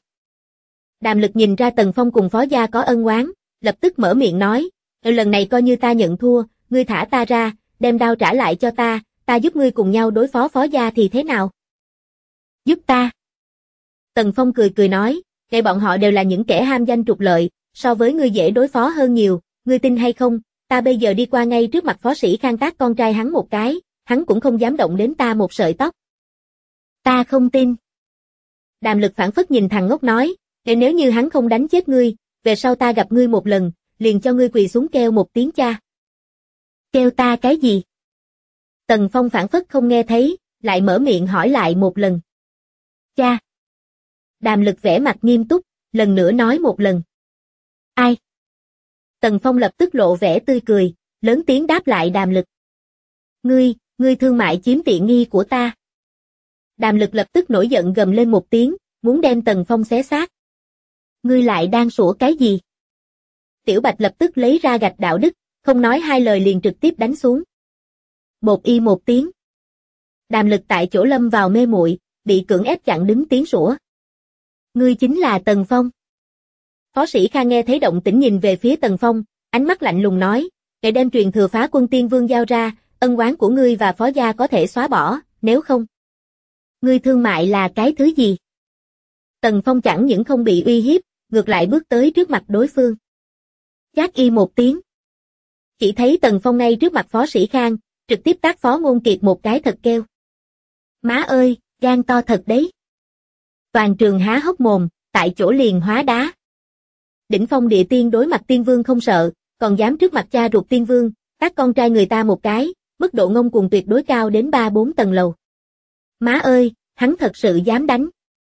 Đàm Lực nhìn ra Tần Phong cùng Phó gia có ân oán, lập tức mở miệng nói, lần này coi như ta nhận thua, ngươi thả ta ra, đem đao trả lại cho ta giúp ngươi cùng nhau đối phó Phó gia thì thế nào? Giúp ta. Tần Phong cười cười nói, ngay bọn họ đều là những kẻ ham danh trục lợi, so với ngươi dễ đối phó hơn nhiều, ngươi tin hay không, ta bây giờ đi qua ngay trước mặt Phó Sĩ Khang tát con trai hắn một cái, hắn cũng không dám động đến ta một sợi tóc. Ta không tin. Đàm Lực phản phất nhìn thằng ngốc nói, nếu như hắn không đánh chết ngươi, về sau ta gặp ngươi một lần, liền cho ngươi quỳ xuống kêu một tiếng cha. Kêu ta cái gì? Tần Phong phản phất không nghe thấy, lại mở miệng hỏi lại một lần. Cha. Đàm Lực vẻ mặt nghiêm túc, lần nữa nói một lần. Ai? Tần Phong lập tức lộ vẻ tươi cười, lớn tiếng đáp lại Đàm Lực. Ngươi thương mại chiếm tiện nghi của ta. Đàm Lực lập tức nổi giận gầm lên một tiếng, muốn đem Tần Phong xé xác. Ngươi lại đang sủa cái gì? Tiểu Bạch lập tức lấy ra gạch đạo đức, không nói hai lời liền trực tiếp đánh xuống. Một y một tiếng. Đàm Lực tại chỗ lâm vào mê muội, bị cưỡng ép chặn đứng tiếng sủa. Ngươi chính là Tần Phong. Phó Sĩ Khang nghe thấy động tĩnh nhìn về phía Tần Phong, ánh mắt lạnh lùng nói, "Kẻ đem truyền thừa Phá Quân Tiên Vương giao ra, ân oán của ngươi và Phó gia có thể xóa bỏ, nếu không, ngươi thương mại là cái thứ gì?" Tần Phong chẳng những không bị uy hiếp, ngược lại bước tới trước mặt đối phương. Chát y một tiếng. Chỉ thấy Tần Phong ngay trước mặt Phó Sĩ Khang, trực tiếp tát Phó Ngôn Kiệt một cái thật kêu. Má ơi, gan to thật đấy. Toàn trường há hốc mồm, tại chỗ liền hóa đá. Đỉnh phong địa tiên đối mặt tiên vương không sợ, còn dám trước mặt cha ruột tiên vương, tát con trai người ta một cái, mức độ ngông cuồng tuyệt đối cao đến 3-4 tầng lầu. Má ơi, hắn thật sự dám đánh.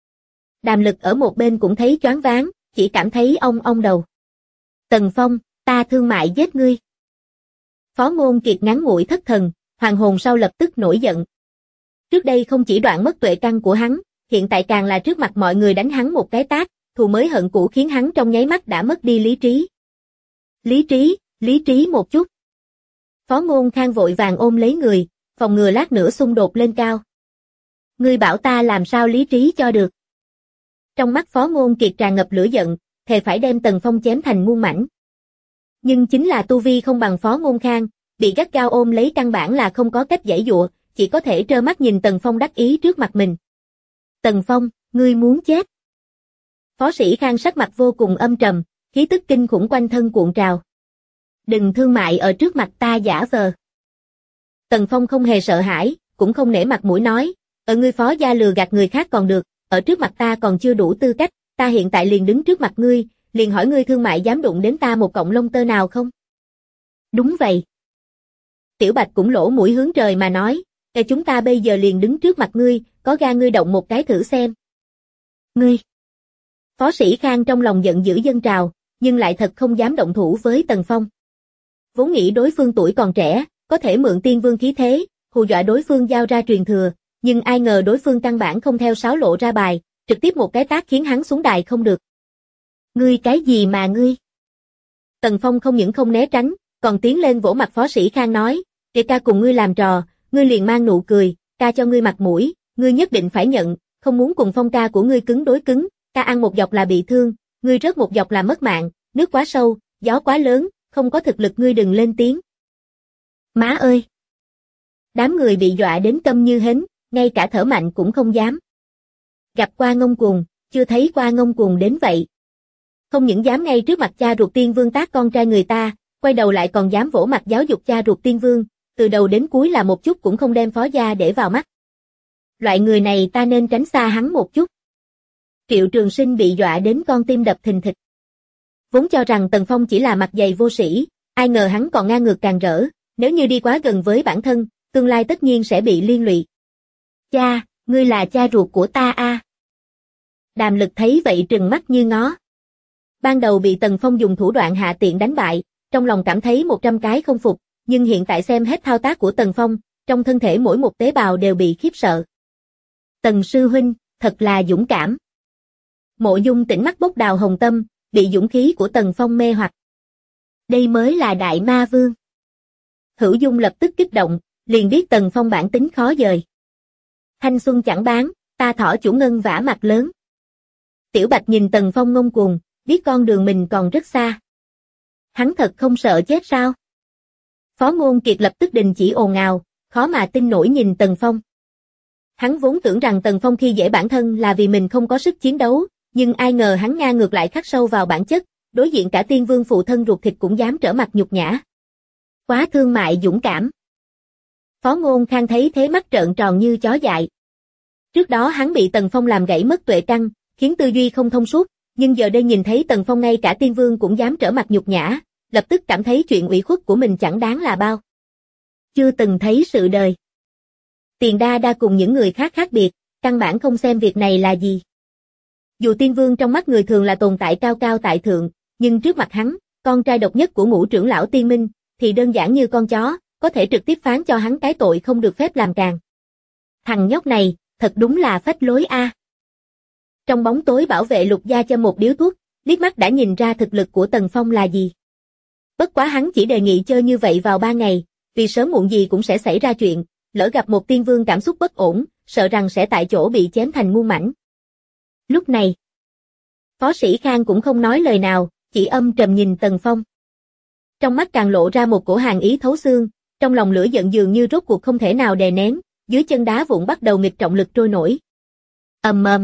Đàm Lực ở một bên cũng thấy choáng váng, chỉ cảm thấy ong đầu. Tần Phong, ta thương mại giết ngươi. Phó Ngôn Kiệt ngắn ngủi thất thần, hoàng hồn sau lập tức nổi giận. Trước đây không chỉ đoạn mất tuệ căn của hắn, hiện tại càng là trước mặt mọi người đánh hắn một cái tát, thù mới hận cũ khiến hắn trong nháy mắt đã mất đi lý trí. Lý trí một chút. Phó Ngôn Khang vội vàng ôm lấy người, phòng ngừa lát nữa xung đột lên cao. Ngươi bảo ta làm sao lý trí cho được. Trong mắt Phó Ngôn Kiệt tràn ngập lửa giận, thề phải đem Tần Phong chém thành muôn mảnh. Nhưng chính là tu vi không bằng Phó Ngôn Khang, bị gắt gao ôm lấy căn bản là không có cách giãy giụa, chỉ có thể trơ mắt nhìn Tần Phong đắc ý trước mặt mình. Tần Phong, ngươi muốn chết. Phó Sĩ Khang sắc mặt vô cùng âm trầm, khí tức kinh khủng quanh thân cuộn trào. Đừng thương mại ở trước mặt ta giả vờ. Tần Phong không hề sợ hãi, cũng không nể mặt mũi nói, ở ngươi Phó gia lừa gạt người khác còn được, ở trước mặt ta còn chưa đủ tư cách, ta hiện tại liền đứng trước mặt ngươi, liền hỏi ngươi thương mại dám đụng đến ta một cọng lông tơ nào không? Đúng vậy. Tiểu Bạch cũng lỗ mũi hướng trời mà nói, chúng ta bây giờ liền đứng trước mặt ngươi, có gan ngươi động một cái thử xem. Ngươi! Phó Sĩ Khang trong lòng giận dữ dâng trào, nhưng lại thật không dám động thủ với Tần Phong. Vốn nghĩ đối phương tuổi còn trẻ, có thể mượn tiên vương khí thế, hù dọa đối phương giao ra truyền thừa, nhưng ai ngờ đối phương căn bản không theo sáo lộ ra bài, trực tiếp một cái tát khiến hắn xuống đài không được. Ngươi cái gì mà ngươi? Tần Phong không những không né tránh, còn tiến lên vỗ mặt Phó Sĩ Khang nói, để ca cùng ngươi làm trò, ngươi liền mang nụ cười, ca cho ngươi mặt mũi, ngươi nhất định phải nhận, không muốn cùng Phong ca của ngươi cứng đối cứng, ca ăn một dọc là bị thương, ngươi rớt một dọc là mất mạng, nước quá sâu, gió quá lớn, không có thực lực ngươi đừng lên tiếng. Má ơi! Đám người bị dọa đến câm như hến, ngay cả thở mạnh cũng không dám. Gặp qua ngông cuồng, chưa thấy qua ngông cuồng đến vậy. Không những dám ngay trước mặt cha ruột tiên vương tát con trai người ta, quay đầu lại còn dám vỗ mặt giáo dục cha ruột tiên vương, từ đầu đến cuối là một chút cũng không đem Phó gia để vào mắt. Loại người này ta nên tránh xa hắn một chút. Triệu Trường Sinh bị dọa đến con tim đập thình thịch. Vốn cho rằng Tần Phong chỉ là mặt dày vô sĩ, ai ngờ hắn còn ngang ngược càng rỡ, nếu như đi quá gần với bản thân, tương lai tất nhiên sẽ bị liên lụy. Cha, ngươi là cha ruột của ta a. Đàm Lực thấy vậy trừng mắt như ngó. Ban đầu bị Tần Phong dùng thủ đoạn hạ tiện đánh bại, trong lòng cảm thấy 100 cái không phục, nhưng hiện tại xem hết thao tác của Tần Phong, trong thân thể mỗi một tế bào đều bị khiếp sợ. Tần sư huynh, thật là dũng cảm. Mộ Dung Tỉnh mắt bốc đào hồng tâm, bị dũng khí của Tần Phong mê hoặc. Đây mới là Đại Ma Vương. Hữu Dung lập tức kích động, liền biết Tần Phong bản tính khó dời. Thanh xuân chẳng bán, ta thỏ chủ ngân vả mặt lớn. Tiểu Bạch nhìn Tần Phong ngông cuồng, biết con đường mình còn rất xa. Hắn thật không sợ chết sao? Phó Ngôn Kiệt lập tức đình chỉ ồn ào, khó mà tin nổi nhìn Tần Phong. Hắn vốn tưởng rằng Tần Phong khi dễ bản thân là vì mình không có sức chiến đấu, nhưng ai ngờ hắn ngang ngược lại khắc sâu vào bản chất, đối diện cả tiên vương phụ thân ruột thịt cũng dám trở mặt nhục nhã. Quá thương mại dũng cảm. Phó Ngôn Khang thấy thế mắt trợn tròn như chó dại. Trước đó hắn bị Tần Phong làm gãy mất tuệ căn, khiến tư duy không thông suốt, nhưng giờ đây nhìn thấy Tần Phong ngay cả tiên vương cũng dám trở mặt nhục nhã, lập tức cảm thấy chuyện ủy khuất của mình chẳng đáng là bao. Chưa từng thấy sự đời. Tiền Đa Đa cùng những người khác khác biệt, căn bản không xem việc này là gì. Dù tiên vương trong mắt người thường là tồn tại cao cao tại thượng, nhưng trước mặt hắn, con trai độc nhất của Ngũ trưởng lão Tiên Minh, thì đơn giản như con chó, có thể trực tiếp phán cho hắn cái tội không được phép làm càng. Thằng nhóc này, thật đúng là phách lối a. Trong bóng tối bảo vệ Lục gia cho một điếu thuốc, liếc mắt đã nhìn ra thực lực của Tần Phong là gì. Bất quá hắn chỉ đề nghị chơi như vậy vào 3 ngày, vì sớm muộn gì cũng sẽ xảy ra chuyện, lỡ gặp một tiên vương cảm xúc bất ổn, sợ rằng sẽ tại chỗ bị chém thành muôn mảnh. Lúc này, Phó Sĩ Khang cũng không nói lời nào, chỉ âm trầm nhìn Tần Phong. Trong mắt càng lộ ra một cổ hàn ý thấu xương, trong lòng lửa giận dường như rốt cuộc không thể nào đè nén, dưới chân đá vụn bắt đầu nghịch trọng lực trôi nổi. Ầm ầm.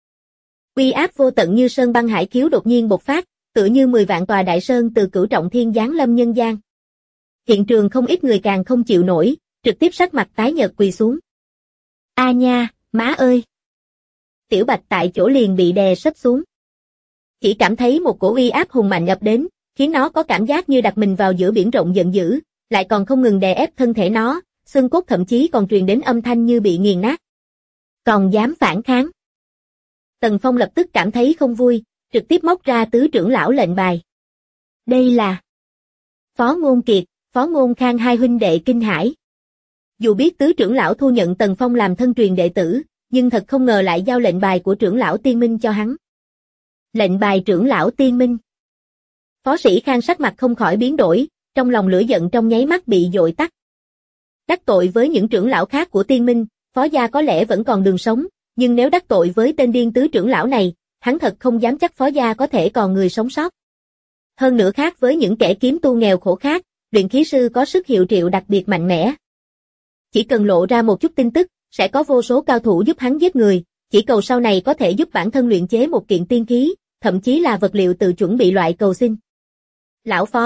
Uy áp vô tận như sơn băng hải khiếu đột nhiên bộc phát, tựa như 10 vạn tòa đại sơn từ cửu trọng thiên giáng lâm nhân gian. Hiện trường không ít người càng không chịu nổi, trực tiếp sắc mặt tái nhợt quỳ xuống. A nha, má ơi! Tiểu Bạch tại chỗ liền bị đè sấp xuống. Chỉ cảm thấy một cổ uy áp hùng mạnh ập đến, khiến nó có cảm giác như đặt mình vào giữa biển rộng giận dữ, lại còn không ngừng đè ép thân thể nó, xương cốt thậm chí còn truyền đến âm thanh như bị nghiền nát. Còn dám phản kháng. Tần Phong lập tức cảm thấy không vui, trực tiếp móc ra tứ trưởng lão lệnh bài. Đây là Phó Ngôn Kiệt, Phó Ngôn Khang hai huynh đệ kinh hãi. Dù biết tứ trưởng lão thu nhận Tần Phong làm thân truyền đệ tử, nhưng thật không ngờ lại giao lệnh bài của trưởng lão Tiên Minh cho hắn. Lệnh bài trưởng lão Tiên Minh. Phó Sĩ Khang sắc mặt không khỏi biến đổi, trong lòng lửa giận trong nháy mắt bị dội tắt. Đắc tội với những trưởng lão khác của Tiên Minh, Phó gia có lẽ vẫn còn đường sống, nhưng nếu đắc tội với tên điên tứ trưởng lão này, hắn thật không dám chắc Phó gia có thể còn người sống sót. Hơn nữa khác với những kẻ kiếm tu nghèo khổ khác, luyện khí sư có sức hiệu triệu đặc biệt mạnh mẽ. Chỉ cần lộ ra một chút tin tức, sẽ có vô số cao thủ giúp hắn giết người, chỉ cầu sau này có thể giúp bản thân luyện chế một kiện tiên khí, thậm chí là vật liệu tự chuẩn bị loại cầu xin. Lão Phó,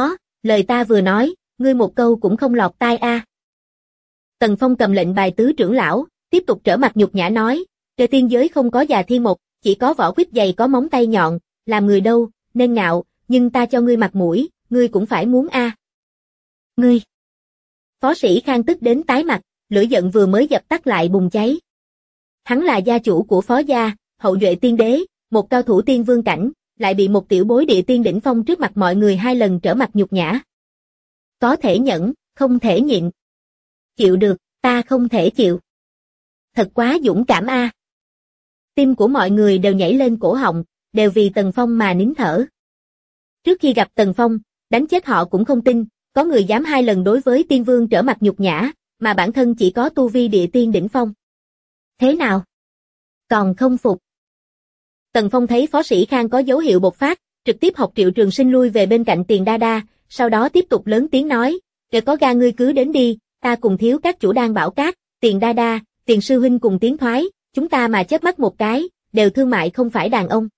lời ta vừa nói, ngươi một câu cũng không lọt tai a. Tần Phong cầm lệnh bài tứ trưởng lão, tiếp tục trở mặt nhục nhã nói, trên tiên giới không có già thiên mộc, chỉ có vỏ quýt dày có móng tay nhọn, làm người đâu, nên ngạo, nhưng ta cho ngươi mặt mũi, ngươi cũng phải muốn a. Ngươi. Phó Sĩ Khang tức đến tái mặt, lửa giận vừa mới dập tắt lại bùng cháy. Hắn là gia chủ của Phó gia, hậu duệ tiên đế, một cao thủ tiên vương cảnh, lại bị một tiểu bối địa tiên đỉnh phong trước mặt mọi người 2 lần trở mặt nhục nhã. Có thể nhẫn, không thể nhịn. Chịu được, ta không thể chịu. Thật quá dũng cảm a. Tim của mọi người đều nhảy lên cổ họng, đều vì Tần Phong mà nín thở. Trước khi gặp Tần Phong, đánh chết họ cũng không tin, có người dám 2 lần đối với tiên vương trở mặt nhục nhã, mà bản thân chỉ có tu vi địa tiên đỉnh phong. Thế nào? Còn không phục. Tần Phong thấy Phó Sĩ Khang có dấu hiệu bộc phát, trực tiếp học Triệu Trường Sinh lui về bên cạnh Tiền Đa Đa, sau đó tiếp tục lớn tiếng nói, "Nếu có gan ngươi cứ đến đi, ta cùng thiếu các chủ đang bảo cát, Tiền Đa Đa, Tiền sư huynh cùng tiến thoái, chúng ta mà chớp mắt một cái, đều thương mại không phải đàn ông."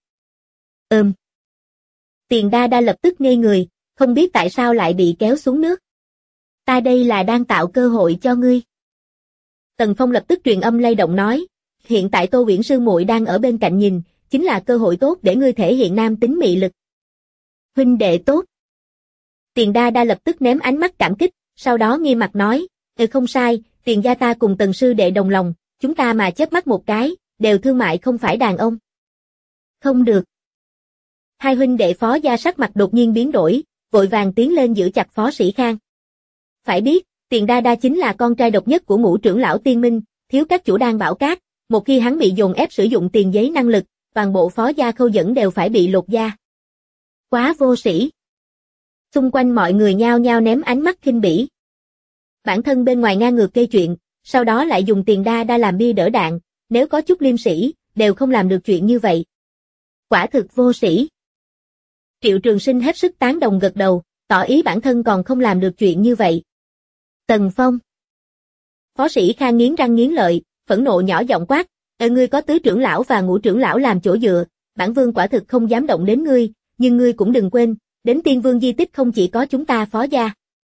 Tiền Đa Đa lập tức ngây người, không biết tại sao lại bị kéo xuống nước. "Ta đây là đang tạo cơ hội cho ngươi." Tần Phong lập tức truyền âm lay động nói, "Hiện tại Tô Uyển sư muội đang ở bên cạnh nhìn, chính là cơ hội tốt để ngươi thể hiện nam tính mị lực." "Huynh đệ tốt." Tiền Đa Đa lập tức ném ánh mắt cảm kích, sau đó nghiêm mặt nói, không sai, Tiền gia ta cùng Tần sư đệ đồng lòng, chúng ta mà chớp mắt một cái, đều thương mại không phải đàn ông." "Không được." Hai huynh đệ Phó gia sắc mặt đột nhiên biến đổi, vội vàng tiến lên giữ chặt Phó Sĩ Khang. Phải biết, Tiền Đa Đa chính là con trai độc nhất của Ngũ trưởng lão Tiên Minh, thiếu các chủ đang bảo cát, một khi hắn bị dồn ép sử dụng tiền giấy năng lực, toàn bộ Phó gia Khâu dẫn đều phải bị lột da. Quá vô sĩ. Xung quanh mọi người nhao nhao ném ánh mắt khinh bỉ. Bản thân bên ngoài ngang ngược gây chuyện, sau đó lại dùng Tiền Đa Đa làm bia đỡ đạn, nếu có chút liêm sĩ, đều không làm được chuyện như vậy. Quả thực vô sĩ. Triệu Trường Sinh hết sức tán đồng gật đầu, tỏ ý bản thân còn không làm được chuyện như vậy. Tần Phong. Phó Sĩ Khang nghiến răng nghiến lợi, phẫn nộ nhỏ giọng quát, ngươi có tứ trưởng lão và ngũ trưởng lão làm chỗ dựa, bản vương quả thực không dám động đến ngươi, nhưng ngươi cũng đừng quên, đến tiên vương di tích không chỉ có chúng ta Phó gia."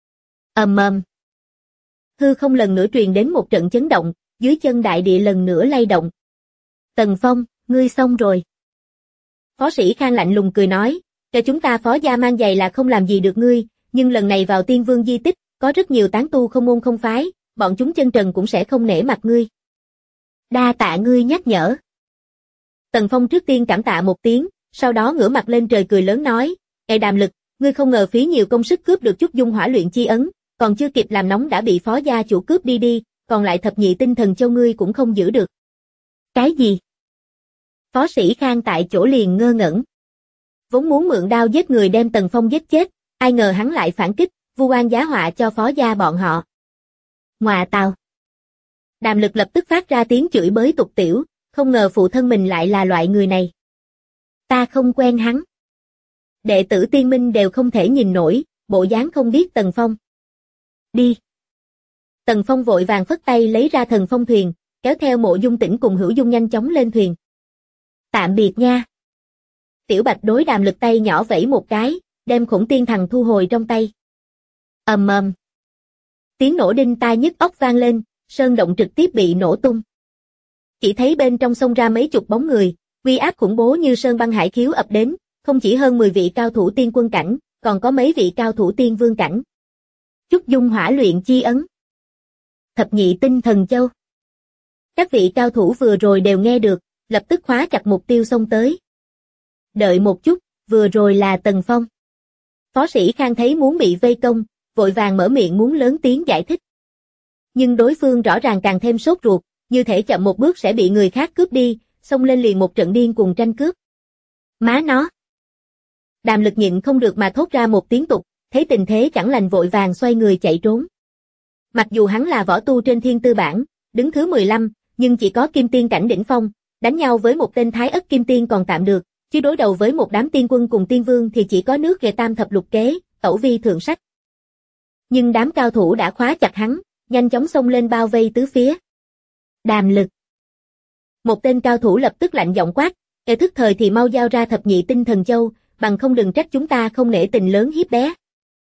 Hư không lần nữa truyền đến một trận chấn động, dưới chân đại địa lần nữa lay động. "Tần Phong, ngươi xong rồi." Phó Sĩ Khang lạnh lùng cười nói, "Cho chúng ta Phó gia mang giày là không làm gì được ngươi, nhưng lần này vào tiên vương di tích, có rất nhiều tán tu không môn không phái, bọn chúng chân trần cũng sẽ không nể mặt ngươi. Đa tạ ngươi nhắc nhở." Tần Phong trước tiên cảm tạ một tiếng, sau đó ngửa mặt lên trời cười lớn nói, Đàm Lực, ngươi không ngờ phí nhiều công sức cướp được chút dung hỏa luyện chi ấn, còn chưa kịp làm nóng đã bị Phó gia chủ cướp đi, còn lại thập nhị tinh thần châu ngươi cũng không giữ được." "Cái gì?" Phó Sĩ Khang tại chỗ liền ngơ ngẩn. Vốn muốn mượn đao giết người đem Tần Phong giết chết, ai ngờ hắn lại phản kích, vu oan giá họa cho Phó gia bọn họ. Ngoà tào. Đàm Lực lập tức phát ra tiếng chửi bới tục tiểu, không ngờ phụ thân mình lại là loại người này. "Ta không quen hắn." Đệ tử Tiên Minh đều không thể nhìn nổi, bộ dáng không biết Tần Phong. "Đi." Tần Phong vội vàng phất tay lấy ra thần phong thuyền, kéo theo Mộ Dung Tĩnh cùng Hữu Dung nhanh chóng lên thuyền. "Tạm biệt nha." Tiểu Bạch đối Đàm Lực tay nhỏ vẫy một cái, đem Khủng Tiên Thần thu hồi trong tay. Tiếng nổ đinh tai nhức óc vang lên, sơn động trực tiếp bị nổ tung. Chỉ thấy bên trong xông ra mấy chục bóng người, uy áp khủng bố như sơn băng hải khiếu ập đến, không chỉ hơn 10 vị cao thủ tiên quân cảnh, còn có mấy vị cao thủ tiên vương cảnh. Chút dung hỏa luyện chi ấn. Thập nhị tinh thần châu. Các vị cao thủ vừa rồi đều nghe được, lập tức khóa chặt mục tiêu xông tới. Đợi một chút, vừa rồi là Tần Phong. Phó Sĩ Khang thấy muốn bị vây công, vội vàng mở miệng muốn lớn tiếng giải thích. Nhưng đối phương rõ ràng càng thêm sốt ruột, như thể chậm một bước sẽ bị người khác cướp đi, xông lên liền một trận điên cuồng tranh cướp. Má nó. Đàm Lực nhịn không được mà thốt ra một tiếng tục, thấy tình thế chẳng lành vội vàng xoay người chạy trốn. Mặc dù hắn là võ tu trên thiên tư bảng, đứng thứ 15, nhưng chỉ có kim tiên cảnh đỉnh phong, đánh nhau với một tên thái ất kim tiên còn tạm được, chứ đối đầu với một đám tiên quân cùng tiên vương thì chỉ có nước ghê tam thập lục kế, tẩu vi thượng sách. Nhưng đám cao thủ đã khóa chặt hắn, nhanh chóng xông lên bao vây tứ phía. Đàm Lực. Một tên cao thủ lập tức lạnh giọng quát, thức thời thì mau giao ra thập nhị tinh thần châu, bằng không đừng trách chúng ta không nể tình lớn hiếp bé.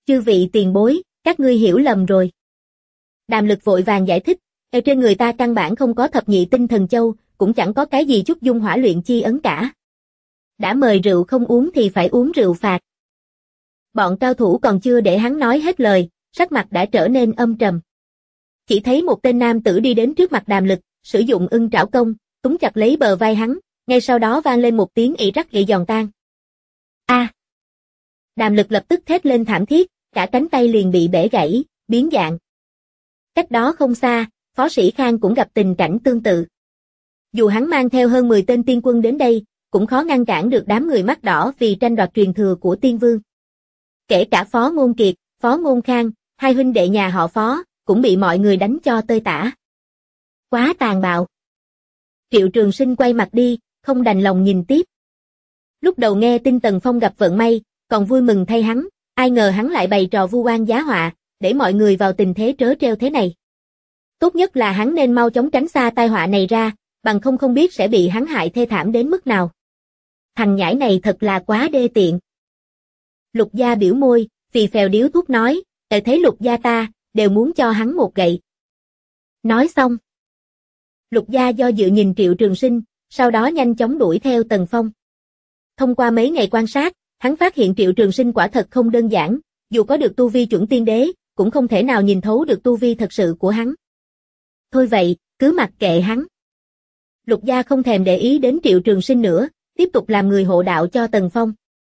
Chư vị tiền bối, các ngươi hiểu lầm rồi. Đàm Lực vội vàng giải thích, ở trên người ta căn bản không có thập nhị tinh thần châu, cũng chẳng có cái gì chút dung hỏa luyện chi ấn cả. Đã mời rượu không uống thì phải uống rượu phạt. Bọn cao thủ còn chưa để hắn nói hết lời, sắc mặt đã trở nên âm trầm. Chỉ thấy một tên nam tử đi đến trước mặt Đàm Lực, sử dụng ưng trảo công, túm chặt lấy bờ vai hắn, ngay sau đó vang lên một tiếng ị rắc ị giòn tan. A! Đàm Lực lập tức thét lên thảm thiết, cả cánh tay liền bị bẻ gãy, biến dạng. Cách đó không xa, Phó Sĩ Khang cũng gặp tình cảnh tương tự. Dù hắn mang theo hơn 10 tên tiên quân đến đây, cũng khó ngăn cản được đám người mắt đỏ vì tranh đoạt truyền thừa của tiên vương. Kể cả Phó Ngôn Kiệt, Phó Ngôn Khang, hai huynh đệ nhà họ Phó, cũng bị mọi người đánh cho tơi tả. Quá tàn bạo. Triệu Trường Sinh quay mặt đi, không đành lòng nhìn tiếp. Lúc đầu nghe tin Tần Phong gặp vận may, còn vui mừng thay hắn, ai ngờ hắn lại bày trò vu oan giá họa, để mọi người vào tình thế trớ trêu thế này. Tốt nhất là hắn nên mau chóng tránh xa tai họa này ra, bằng không biết sẽ bị hắn hại thê thảm đến mức nào. Thằng nhãi này thật là quá đê tiện. Lục Gia biểu môi, phì phèo điếu thuốc nói, "Tại thấy Lục Gia ta, đều muốn cho hắn một gậy." Nói xong, Lục Gia do dự nhìn Triệu Trường Sinh, sau đó nhanh chóng đuổi theo Tần Phong. Thông qua mấy ngày quan sát, hắn phát hiện Triệu Trường Sinh quả thật không đơn giản, dù có được tu vi chuẩn tiên đế, cũng không thể nào nhìn thấu được tu vi thật sự của hắn. Thôi vậy, cứ mặc kệ hắn. Lục Gia không thèm để ý đến Triệu Trường Sinh nữa, tiếp tục làm người hộ đạo cho Tần Phong.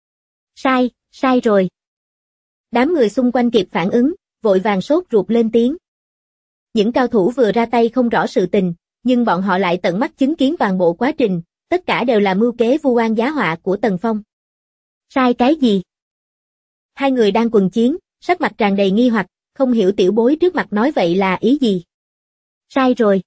Sai rồi. Đám người xung quanh kịp phản ứng, vội vàng sốt ruột lên tiếng. Những cao thủ vừa ra tay không rõ sự tình, nhưng bọn họ lại tận mắt chứng kiến toàn bộ quá trình, tất cả đều là mưu kế vu oan giá họa của Tần Phong. Sai cái gì? Hai người đang quần chiến, sắc mặt tràn đầy nghi hoặc, không hiểu tiểu bối trước mặt nói vậy là ý gì. Sai rồi.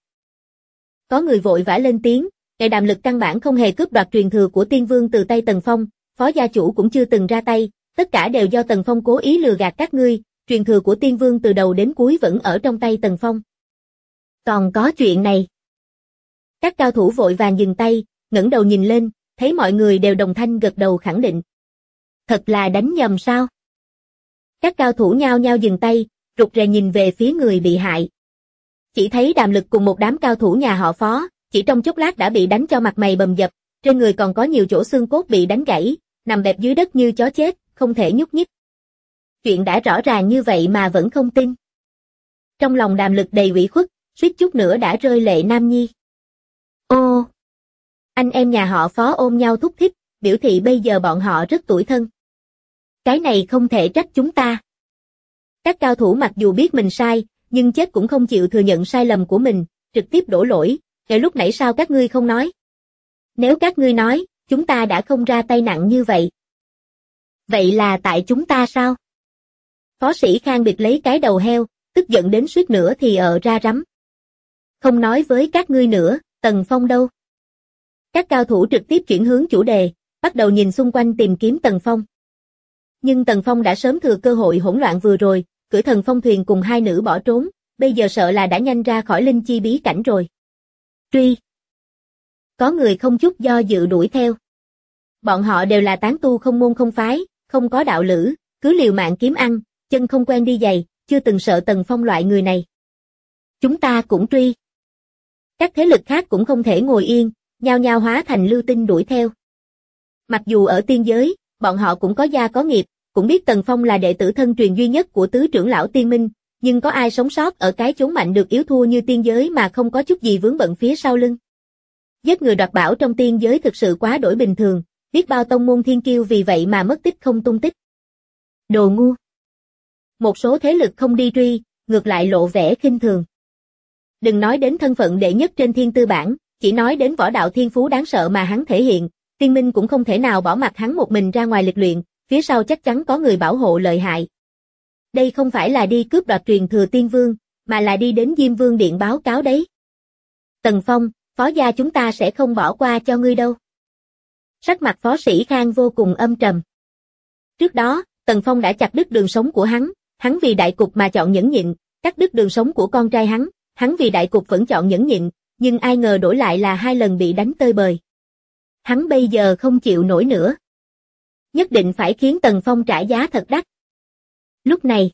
Có người vội vã lên tiếng, kẻ Đàm Lực căn bản không hề cướp đoạt truyền thừa của tiên vương từ tay Tần Phong, phó gia chủ cũng chưa từng ra tay, tất cả đều do Tần Phong cố ý lừa gạt các ngươi, truyền thừa của tiên vương từ đầu đến cuối vẫn ở trong tay Tần Phong. Còn có chuyện này. Các cao thủ vội vàng dừng tay, ngẩng đầu nhìn lên, thấy mọi người đều đồng thanh gật đầu khẳng định. Thật là đánh nhầm sao? Các cao thủ nhao nhao dừng tay, rụt rè nhìn về phía người bị hại. Chỉ thấy Đàm Lực cùng một đám cao thủ nhà họ Phó, chỉ trong chốc lát đã bị đánh cho mặt mày bầm dập, trên người còn có nhiều chỗ xương cốt bị đánh gãy, nằm bẹp dưới đất như chó chết, không thể nhúc nhích. Chuyện đã rõ ràng như vậy mà vẫn không tin. Trong lòng Đàm Lực đầy ủy khuất, suýt chút nữa đã rơi lệ nam nhi. Ô! Anh em nhà họ Phó ôm nhau thúc thích, biểu thị bây giờ bọn họ rất tủi thân. Cái này không thể trách chúng ta. Các cao thủ mặc dù biết mình sai, nhưng chết cũng không chịu thừa nhận sai lầm của mình, trực tiếp đổ lỗi, kể lúc nãy sao các ngươi không nói? Nếu các ngươi nói, chúng ta đã không ra tay nặng như vậy. Vậy là tại chúng ta sao? Phó Sĩ Khang bịt lấy cái đầu heo, tức giận đến suýt nữa thì ra rắm. Không nói với các ngươi nữa, Tần Phong đâu? Các cao thủ trực tiếp chuyển hướng chủ đề, bắt đầu nhìn xung quanh tìm kiếm Tần Phong. Nhưng Tần Phong đã sớm thừa cơ hội hỗn loạn vừa rồi, cưỡi thần phong thuyền cùng hai nữ bỏ trốn, bây giờ sợ là đã nhanh ra khỏi linh chi bí cảnh rồi. Truy! Có người không chút do dự đuổi theo. Bọn họ đều là tán tu không môn không phái, không có đạo lữ, cứ liều mạng kiếm ăn, chân không quen đi giày, chưa từng sợ Tần Phong loại người này. Chúng ta cũng truy. Các thế lực khác cũng không thể ngồi yên, nhao nhao hóa thành lưu tinh đuổi theo. Mặc dù ở tiên giới, bọn họ cũng có gia có nghiệp, cũng biết Tần Phong là đệ tử thân truyền duy nhất của tứ trưởng lão tiên minh, nhưng có ai sống sót ở cái chốn mạnh được yếu thua như tiên giới mà không có chút gì vướng bận phía sau lưng. Giết người đoạt bảo trong tiên giới thực sự quá đổi bình thường, biết bao tông môn thiên kiêu vì vậy mà mất tích không tung tích. Đồ ngu. Một số thế lực không đi truy, ngược lại lộ vẻ khinh thường. Đừng nói đến thân phận đệ nhất trên thiên tư bảng, chỉ nói đến võ đạo thiên phú đáng sợ mà hắn thể hiện, tiên minh cũng không thể nào bỏ mặc hắn một mình ra ngoài lịch luyện, phía sau chắc chắn có người bảo hộ lợi hại. Đây không phải là đi cướp đoạt truyền thừa tiên vương, mà là đi đến Diêm Vương Điện báo cáo đấy. Tần Phong, phó gia chúng ta sẽ không bỏ qua cho ngươi đâu. Sắc mặt Phó Sĩ Khang vô cùng âm trầm. Trước đó, Tần Phong đã chặt đứt đường sống của hắn vì đại cục mà chọn nhẫn nhịn, cắt đứt đường sống của con trai hắn vì đại cục vẫn chọn nhẫn nhịn, nhưng ai ngờ đổi lại là hai lần bị đánh tơi bời. Hắn bây giờ không chịu nổi nữa. Nhất định phải khiến Tần Phong trả giá thật đắt. Lúc này,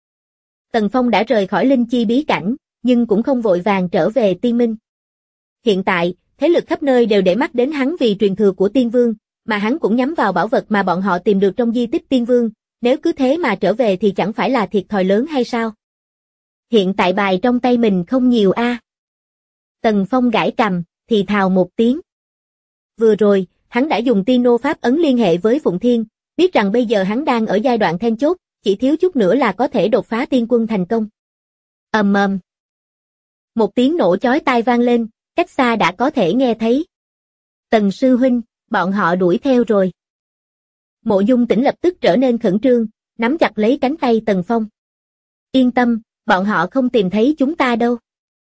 Tần Phong đã rời khỏi linh chi bí cảnh, nhưng cũng không vội vàng trở về Tiên Minh. Hiện tại, thế lực khắp nơi đều để mắt đến hắn vì truyền thừa của Tiên Vương, mà hắn cũng nhắm vào bảo vật mà bọn họ tìm được trong di tích Tiên Vương, nếu cứ thế mà trở về thì chẳng phải là thiệt thòi lớn hay sao? Hiện tại bài trong tay mình không nhiều a. Tần Phong gãi cằm, thì thào một tiếng. Vừa rồi, hắn đã dùng tiên nô pháp ấn liên hệ với Phụng Thiên, biết rằng bây giờ hắn đang ở giai đoạn then chốt, chỉ thiếu chút nữa là có thể đột phá tiên quân thành công. Ầm ầm. Một tiếng nổ chói tai vang lên, cách xa đã có thể nghe thấy. Tần sư huynh, bọn họ đuổi theo rồi. Mộ Dung Tĩnh lập tức trở nên khẩn trương, nắm chặt lấy cánh tay Tần Phong. Yên tâm, bọn họ không tìm thấy chúng ta đâu.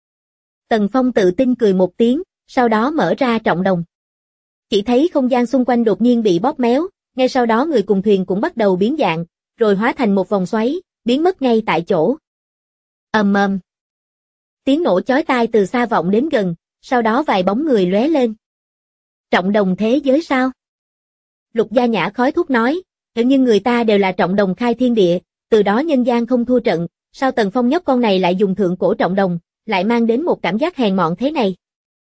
Tần Phong tự tin cười một tiếng, sau đó mở ra trọng đồng. Chỉ thấy không gian xung quanh đột nhiên bị bóp méo, ngay sau đó người cùng thuyền cũng bắt đầu biến dạng, rồi hóa thành một vòng xoáy, biến mất ngay tại chỗ. Ầm ầm. Tiếng nổ chói tai từ xa vọng đến gần, sau đó vài bóng người lóe lên. Trọng đồng thế giới sao? Lục Gia Nhã khói thuốc nói, hình như người ta đều là trọng đồng khai thiên địa, từ đó nhân gian không thua trận, sao Tần Phong nhóc con này lại dùng thượng cổ trọng đồng, lại mang đến một cảm giác hèn mọn thế này?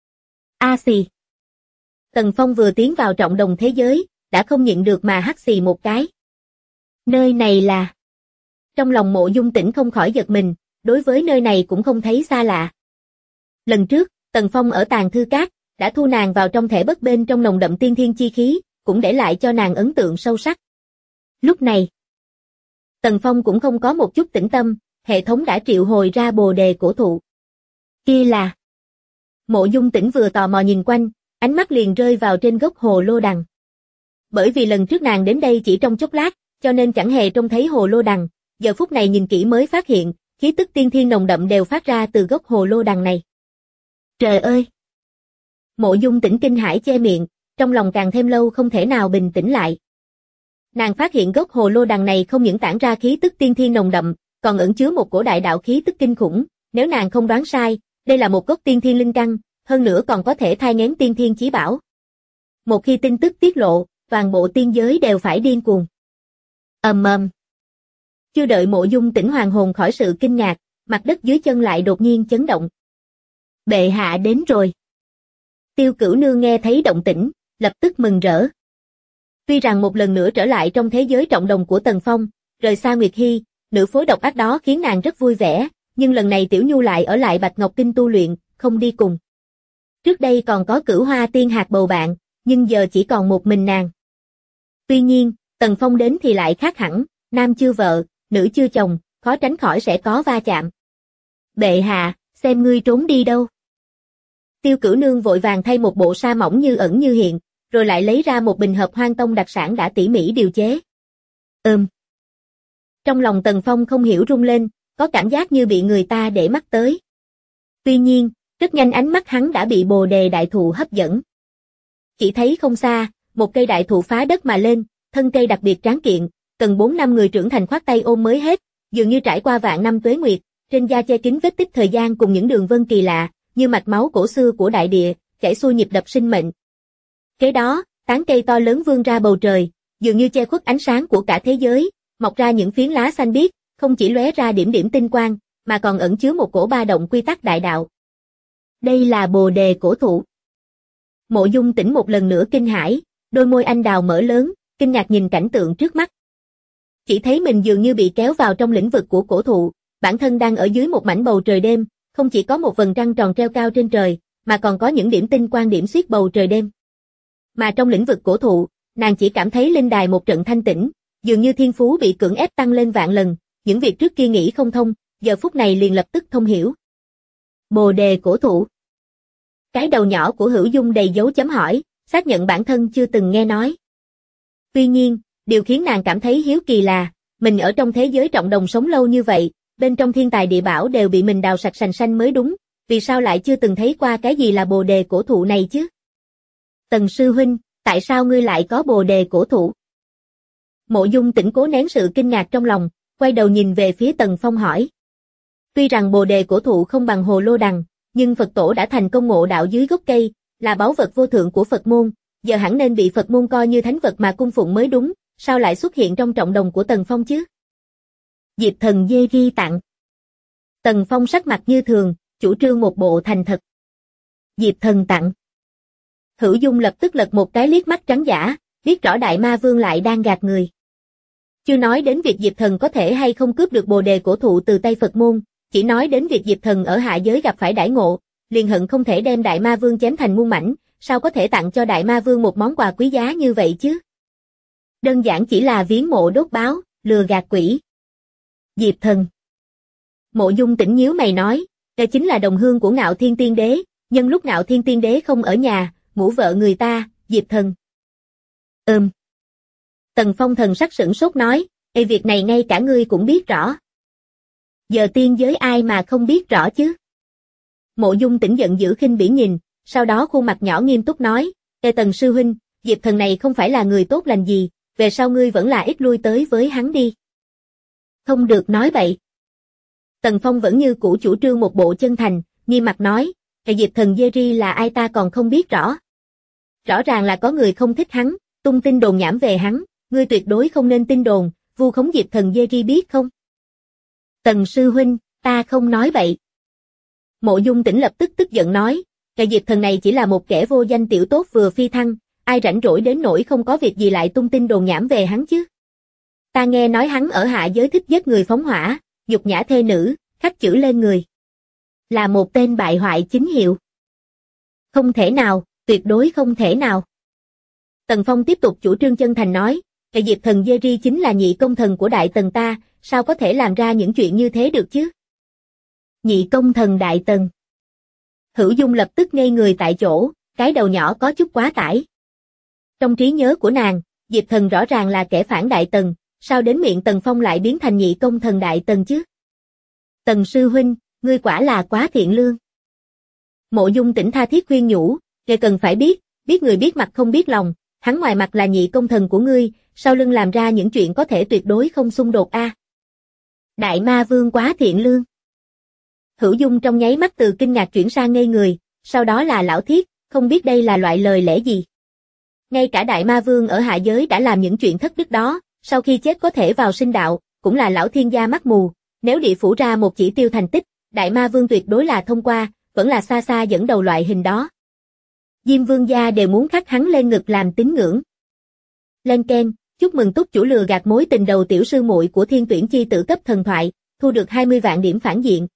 A xì. Tần Phong vừa tiến vào trọng đồng thế giới, đã không nhịn được mà hắt xì một cái. Nơi này là... Trong lòng Mộ Dung Tĩnh không khỏi giật mình, đối với nơi này cũng không thấy xa lạ. Lần trước, Tần Phong ở Tàng Thư Các, đã thu nàng vào trong thể bất bên trong nồng đậm tiên thiên chi khí, cũng để lại cho nàng ấn tượng sâu sắc. Lúc này, Tần Phong cũng không có một chút tĩnh tâm, hệ thống đã triệu hồi ra bồ đề cổ thụ. Kia là... Mộ Dung Tĩnh vừa tò mò nhìn quanh, ánh mắt liền rơi vào trên gốc hồ lô đằng. Bởi vì lần trước nàng đến đây chỉ trong chốc lát, cho nên chẳng hề trông thấy hồ lô đằng, giờ phút này nhìn kỹ mới phát hiện, khí tức tiên thiên nồng đậm đều phát ra từ gốc hồ lô đằng này. Trời ơi! Mộ Dung Tĩnh kinh hãi che miệng, trong lòng càng thêm lâu không thể nào bình tĩnh lại. Nàng phát hiện gốc hồ lô đằng này không những tản ra khí tức tiên thiên nồng đậm, còn ẩn chứa một cổ đại đạo khí tức kinh khủng, nếu nàng không đoán sai, đây là một gốc tiên thiên linh căn, hơn nữa còn có thể thai nghén tiên thiên chí bảo. Một khi tin tức tiết lộ, toàn bộ tiên giới đều phải điên cuồng. Ầm ầm. Chưa đợi Mộ Dung Tĩnh hoàn hồn khỏi sự kinh ngạc, mặt đất dưới chân lại đột nhiên chấn động. Bệ hạ đến rồi. Tiêu Cửu Nương nghe thấy động tĩnh, lập tức mừng rỡ. Tuy rằng một lần nữa trở lại trong thế giới trọng đồng của Tần Phong, rời xa Nguyệt Hy, nữ phối độc ác đó khiến nàng rất vui vẻ, nhưng lần này Tiểu Nhu lại ở lại Bạch Ngọc Kinh tu luyện, không đi cùng. Trước đây còn có Cửu Hoa Tiên Hạc bầu bạn, nhưng giờ chỉ còn một mình nàng. Tuy nhiên, Tần Phong đến thì lại khác hẳn, nam chưa vợ, nữ chưa chồng, khó tránh khỏi sẽ có va chạm. Bệ hạ, xem ngươi trốn đi đâu. Tiêu Cửu Nương vội vàng thay một bộ sa mỏng như ẩn như hiện, rồi lại lấy ra một bình hợp hoang tông đặc sản đã tỉ mỉ điều chế. Trong lòng Tần Phong không hiểu rung lên, có cảm giác như bị người ta để mắt tới. Tuy nhiên, rất nhanh ánh mắt hắn đã bị bồ đề đại thụ hấp dẫn. Chỉ thấy không xa, một cây đại thụ phá đất mà lên, thân cây đặc biệt tráng kiện, cần 4 năm người trưởng thành khoát tay ôm mới hết, dường như trải qua vạn năm tuế nguyệt, trên da che kín vết tích thời gian cùng những đường vân kỳ lạ, như mạch máu cổ xưa của đại địa, chảy xuôi nhịp đập sinh mệnh. Kế đó, tán cây to lớn vươn ra bầu trời, dường như che khuất ánh sáng của cả thế giới, mọc ra những phiến lá xanh biếc, không chỉ lóe ra điểm điểm tinh quang, mà còn ẩn chứa một cổ ba động quy tắc đại đạo. Đây là bồ đề cổ thụ. Mộ Dung Tĩnh một lần nữa kinh hãi, đôi môi anh đào mở lớn, kinh ngạc nhìn cảnh tượng trước mắt. Chỉ thấy mình dường như bị kéo vào trong lĩnh vực của cổ thụ, bản thân đang ở dưới một mảnh bầu trời đêm, không chỉ có một vầng trăng tròn treo cao trên trời, mà còn có những điểm tinh quang điểm xuyết bầu trời đêm. Mà trong lĩnh vực cổ thụ, nàng chỉ cảm thấy linh đài một trận thanh tĩnh, dường như thiên phú bị cưỡng ép tăng lên vạn lần, những việc trước kia nghĩ không thông, giờ phút này liền lập tức thông hiểu. Bồ đề cổ thụ. Cái đầu nhỏ của Hữu Dung đầy dấu chấm hỏi, xác nhận bản thân chưa từng nghe nói. Tuy nhiên, điều khiến nàng cảm thấy hiếu kỳ là, mình ở trong thế giới trọng đồng sống lâu như vậy, bên trong thiên tài địa bảo đều bị mình đào sạch sành xanh mới đúng, vì sao lại chưa từng thấy qua cái gì là bồ đề cổ thụ này chứ? Tần sư huynh, tại sao ngươi lại có bồ đề cổ thụ? Mộ Dung Tĩnh cố nén sự kinh ngạc trong lòng, quay đầu nhìn về phía Tần Phong hỏi. Tuy rằng bồ đề cổ thụ không bằng hồ lô đằng, nhưng Phật tổ đã thành công ngộ đạo dưới gốc cây, là báu vật vô thượng của Phật môn, giờ hẳn nên bị Phật môn coi như thánh vật mà cung phụng mới đúng, sao lại xuất hiện trong trọng đồng của Tần Phong chứ? Diệp Thần dê ri tặng. Tần Phong sắc mặt như thường, chủ trương một bộ thành thật. Diệp Thần tặng. Hữu Dung lập tức lật một cái liếc mắt trắng dã, biết rõ Đại Ma Vương lại đang gạt người. Chưa nói đến việc Diệp Thần có thể hay không cướp được bồ đề cổ thụ từ tay Phật môn, chỉ nói đến việc Diệp Thần ở hạ giới gặp phải đãi ngộ, liền hận không thể đem Đại Ma Vương chém thành muôn mảnh, sao có thể tặng cho Đại Ma Vương một món quà quý giá như vậy chứ? Đơn giản chỉ là viếng mộ đốt báo, lừa gạt quỷ. Diệp Thần. Mộ Dung Tĩnh nhíu mày nói, đây chính là đồng hương của Ngạo Thiên Tiên Đế, nhân lúc Ngạo Thiên Tiên Đế không ở nhà, ngủ vợ người ta, Diệp Thần. Tần Phong thần sắc sửng sốt nói, việc này ngay cả ngươi cũng biết rõ. Giờ tiên giới ai mà không biết rõ chứ? Mộ Dung Tĩnh giận dữ khinh bỉ nhìn, sau đó khuôn mặt nhỏ nghiêm túc nói, Tần sư huynh, Diệp Thần này không phải là người tốt lành gì, về sau ngươi vẫn là ít lui tới với hắn đi. Không được nói bậy. Tần Phong vẫn như cũ chủ trương một bộ chân thành, nghiêm mặt nói, Diệp Thần Jerry là ai ta còn không biết rõ. Rõ ràng là có người không thích hắn, tung tin đồn nhảm về hắn, ngươi tuyệt đối không nên tin đồn, vu khống Diệp Thần Jerry biết không? Tần sư huynh, ta không nói bậy. Mộ Dung Tĩnh lập tức tức giận nói, Diệp Thần này chỉ là một kẻ vô danh tiểu tốt vừa phi thăng, ai rảnh rỗi đến nỗi không có việc gì lại tung tin đồn nhảm về hắn chứ? Ta nghe nói hắn ở hạ giới thích giết người phóng hỏa, nhục nhã thê nữ, khắc chữ lên người. Là một tên bại hoại chính hiệu. Không thể nào, tuyệt đối không thể nào. Tần Phong tiếp tục chủ trương chân thành nói, Diệp Thần Jerry chính là nhị công thần của Đại Tần ta, sao có thể làm ra những chuyện như thế được chứ? Nhị công thần Đại Tần. Hữu Dung lập tức ngây người tại chỗ, cái đầu nhỏ có chút quá tải. Trong trí nhớ của nàng, Diệp Thần rõ ràng là kẻ phản Đại Tần, sao đến miệng Tần Phong lại biến thành nhị công thần Đại Tần chứ? Tần sư huynh, ngươi quả là quá thiện lương. Mộ Dung Tĩnh tha thiết khuyên nhủ, ngươi cần phải biết, biết người biết mặt không biết lòng, hắn ngoài mặt là nhị công thần của ngươi, sau lưng làm ra những chuyện có thể tuyệt đối không xung đột a. Đại Ma Vương quá thiện lương. Hữu Dung trong nháy mắt từ kinh ngạc chuyển sang ngây người, sau đó là lão thiết, không biết đây là loại lời lẽ gì. Ngay cả Đại Ma Vương ở hạ giới đã làm những chuyện thất đức đó, sau khi chết có thể vào sinh đạo, cũng là lão thiên gia mắt mù, nếu địa phủ ra một chỉ tiêu thành tích, Đại Ma Vương tuyệt đối là thông qua, vẫn là xa xa dẫn đầu loại hình đó. Diêm Vương gia đều muốn khắc hắn lên ngực làm tín ngưỡng. Lên keng, chúc mừng túc chủ lừa gạt mối tình đầu tiểu sư muội của Thiên Tuyển chi tử cấp thần thoại, thu được 20 vạn điểm phản diện.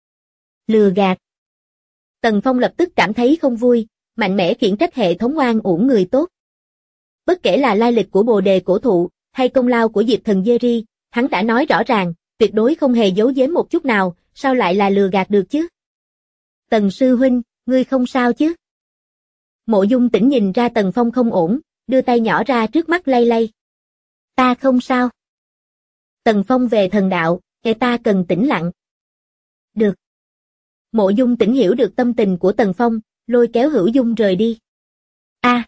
Lừa gạt. Tần Phong lập tức cảm thấy không vui, mạnh mẽ khiển trách hệ thống oan uổng người tốt. Bất kể là lai lịch của bồ đề cổ thụ, hay công lao của Diệp Thần Jerry, hắn đã nói rõ ràng, tuyệt đối không hề giấu giếm một chút nào, sao lại là lừa gạt được chứ? Tần sư huynh, ngươi không sao chứ? Mộ Dung Tĩnh nhìn ra Tần Phong không ổn, đưa tay nhỏ ra trước mắt lay lay. Ta không sao. Tần Phong về thần đạo, ta cần tĩnh lặng. Được. Mộ Dung Tĩnh hiểu được tâm tình của Tần Phong, lôi kéo Hữu Dung rời đi. A.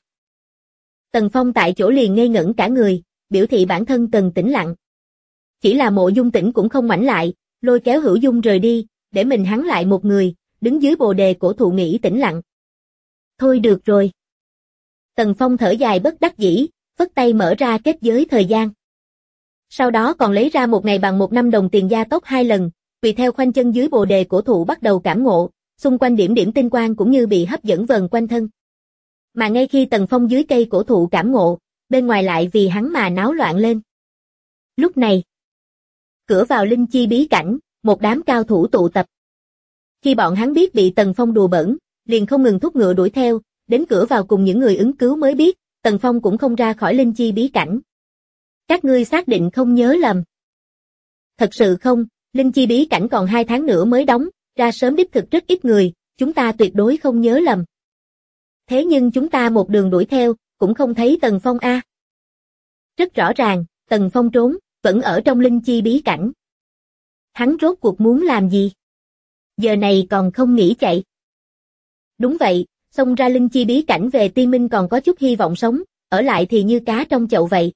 Tần Phong tại chỗ liền ngây ngẩn cả người, biểu thị bản thân cần tĩnh lặng. Chỉ là Mộ Dung Tĩnh cũng không ngoảnh lại, lôi kéo Hữu Dung rời đi, để mình hắn lại một người, đứng dưới bồ đề cổ thụ nghỉ tĩnh lặng. Thôi được rồi. Tần Phong thở dài bất đắc dĩ, phất tay mở ra kết giới thời gian. Sau đó còn lấy ra một ngày bằng 1 năm đồng tiền gia tốc 2 lần, tùy theo khoanh chân dưới bồ đề cổ thụ bắt đầu cảm ngộ, xung quanh điểm điểm tinh quang cũng như bị hấp dẫn vần quanh thân. Mà ngay khi Tần Phong dưới cây cổ thụ cảm ngộ, bên ngoài lại vì hắn mà náo loạn lên. Lúc này, cửa vào linh chi bí cảnh, một đám cao thủ tụ tập. Khi bọn hắn biết bị Tần Phong đùa bỡn, liền không ngừng thúc ngựa đuổi theo, đến cửa vào cùng những người ứng cứu mới biết, Tần Phong cũng không ra khỏi linh chi bí cảnh. Các ngươi xác định không nhớ lầm. Thật sự không, linh chi bí cảnh còn 2 tháng nữa mới đóng, ra sớm đích thực rất ít người, chúng ta tuyệt đối không nhớ lầm. Thế nhưng chúng ta một đường đuổi theo, cũng không thấy Tần Phong a. Rất rõ ràng, Tần Phong trốn, vẫn ở trong linh chi bí cảnh. Hắn rốt cuộc muốn làm gì? Giờ này còn không nghỉ chạy. Đúng vậy, xông ra linh chi bí cảnh về Tiên Minh còn có chút hy vọng sống, ở lại thì như cá trong chậu vậy.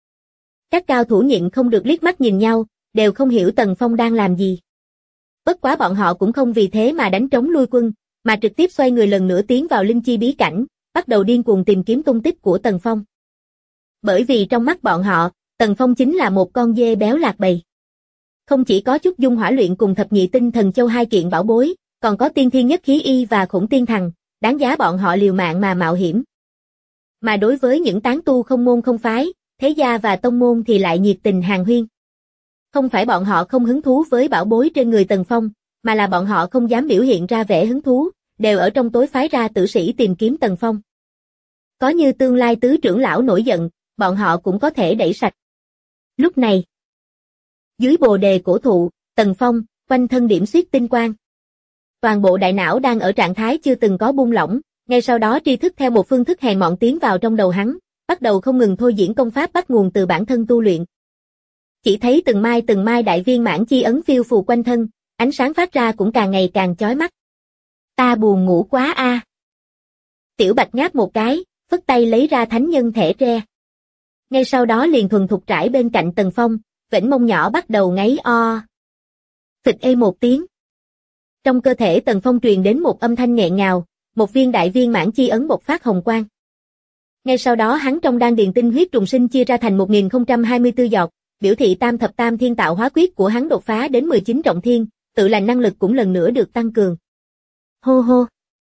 Các cao thủ nhịn không được liếc mắt nhìn nhau, đều không hiểu Tần Phong đang làm gì. Bất quá bọn họ cũng không vì thế mà đánh trống lui quân, mà trực tiếp xoay người lần nữa tiến vào linh chi bí cảnh, bắt đầu điên cuồng tìm kiếm tung tích của Tần Phong. Bởi vì trong mắt bọn họ, Tần Phong chính là một con dê béo lạc bầy. Không chỉ có chút dung hỏa luyện cùng thập nhị tinh thần châu hai kiện bảo bối, còn có tiên thiên nhất khí y và khủng tiên thằng, đáng giá bọn họ liều mạng mà mạo hiểm. Mà đối với những tán tu không môn không phái, thế gia và tông môn thì lại nhiệt tình hàn huyên. Không phải bọn họ không hứng thú với bảo bối trên người Tần Phong, mà là bọn họ không dám biểu hiện ra vẻ hứng thú, đều ở trong tối phái ra tử sĩ tìm kiếm Tần Phong. Có như tương lai tứ trưởng lão nổi giận, bọn họ cũng có thể đẩy sạch. Lúc này, dưới bồ đề cổ thụ, Tần Phong, quanh thân điểm xuyết tinh quang. Toàn bộ đại não đang ở trạng thái chưa từng có buông lỏng, ngay sau đó tri thức theo một phương thức hèn mọn tiến vào trong đầu hắn, bắt đầu không ngừng thôi diễn công pháp bắt nguồn từ bản thân tu luyện. Chỉ thấy từng mai đại viên mãn chi ấn phiêu phù quanh thân, ánh sáng phát ra cũng càng ngày càng chói mắt. Ta buồn ngủ quá a. Tiểu Bạch ngáp một cái, phất tay lấy ra thánh nhân thẻ tre. Ngay sau đó liền thuần thục trải bên cạnh Tần Phong, vểnh mông nhỏ bắt đầu ngáy o. Phịch ê một tiếng. Trong cơ thể Tần Phong truyền đến một âm thanh nghẹn ngào, một viên đại viên mãn chi ấn bộc phát hồng quang. Ngay sau đó hắn trong đan điền tinh huyết trùng sinh chia ra thành 1024 giọt, biểu thị tam thập tam thiên tạo hóa quyết của hắn đột phá đến 19 trọng thiên, tự lành năng lực cũng lần nữa được tăng cường. Hô hô.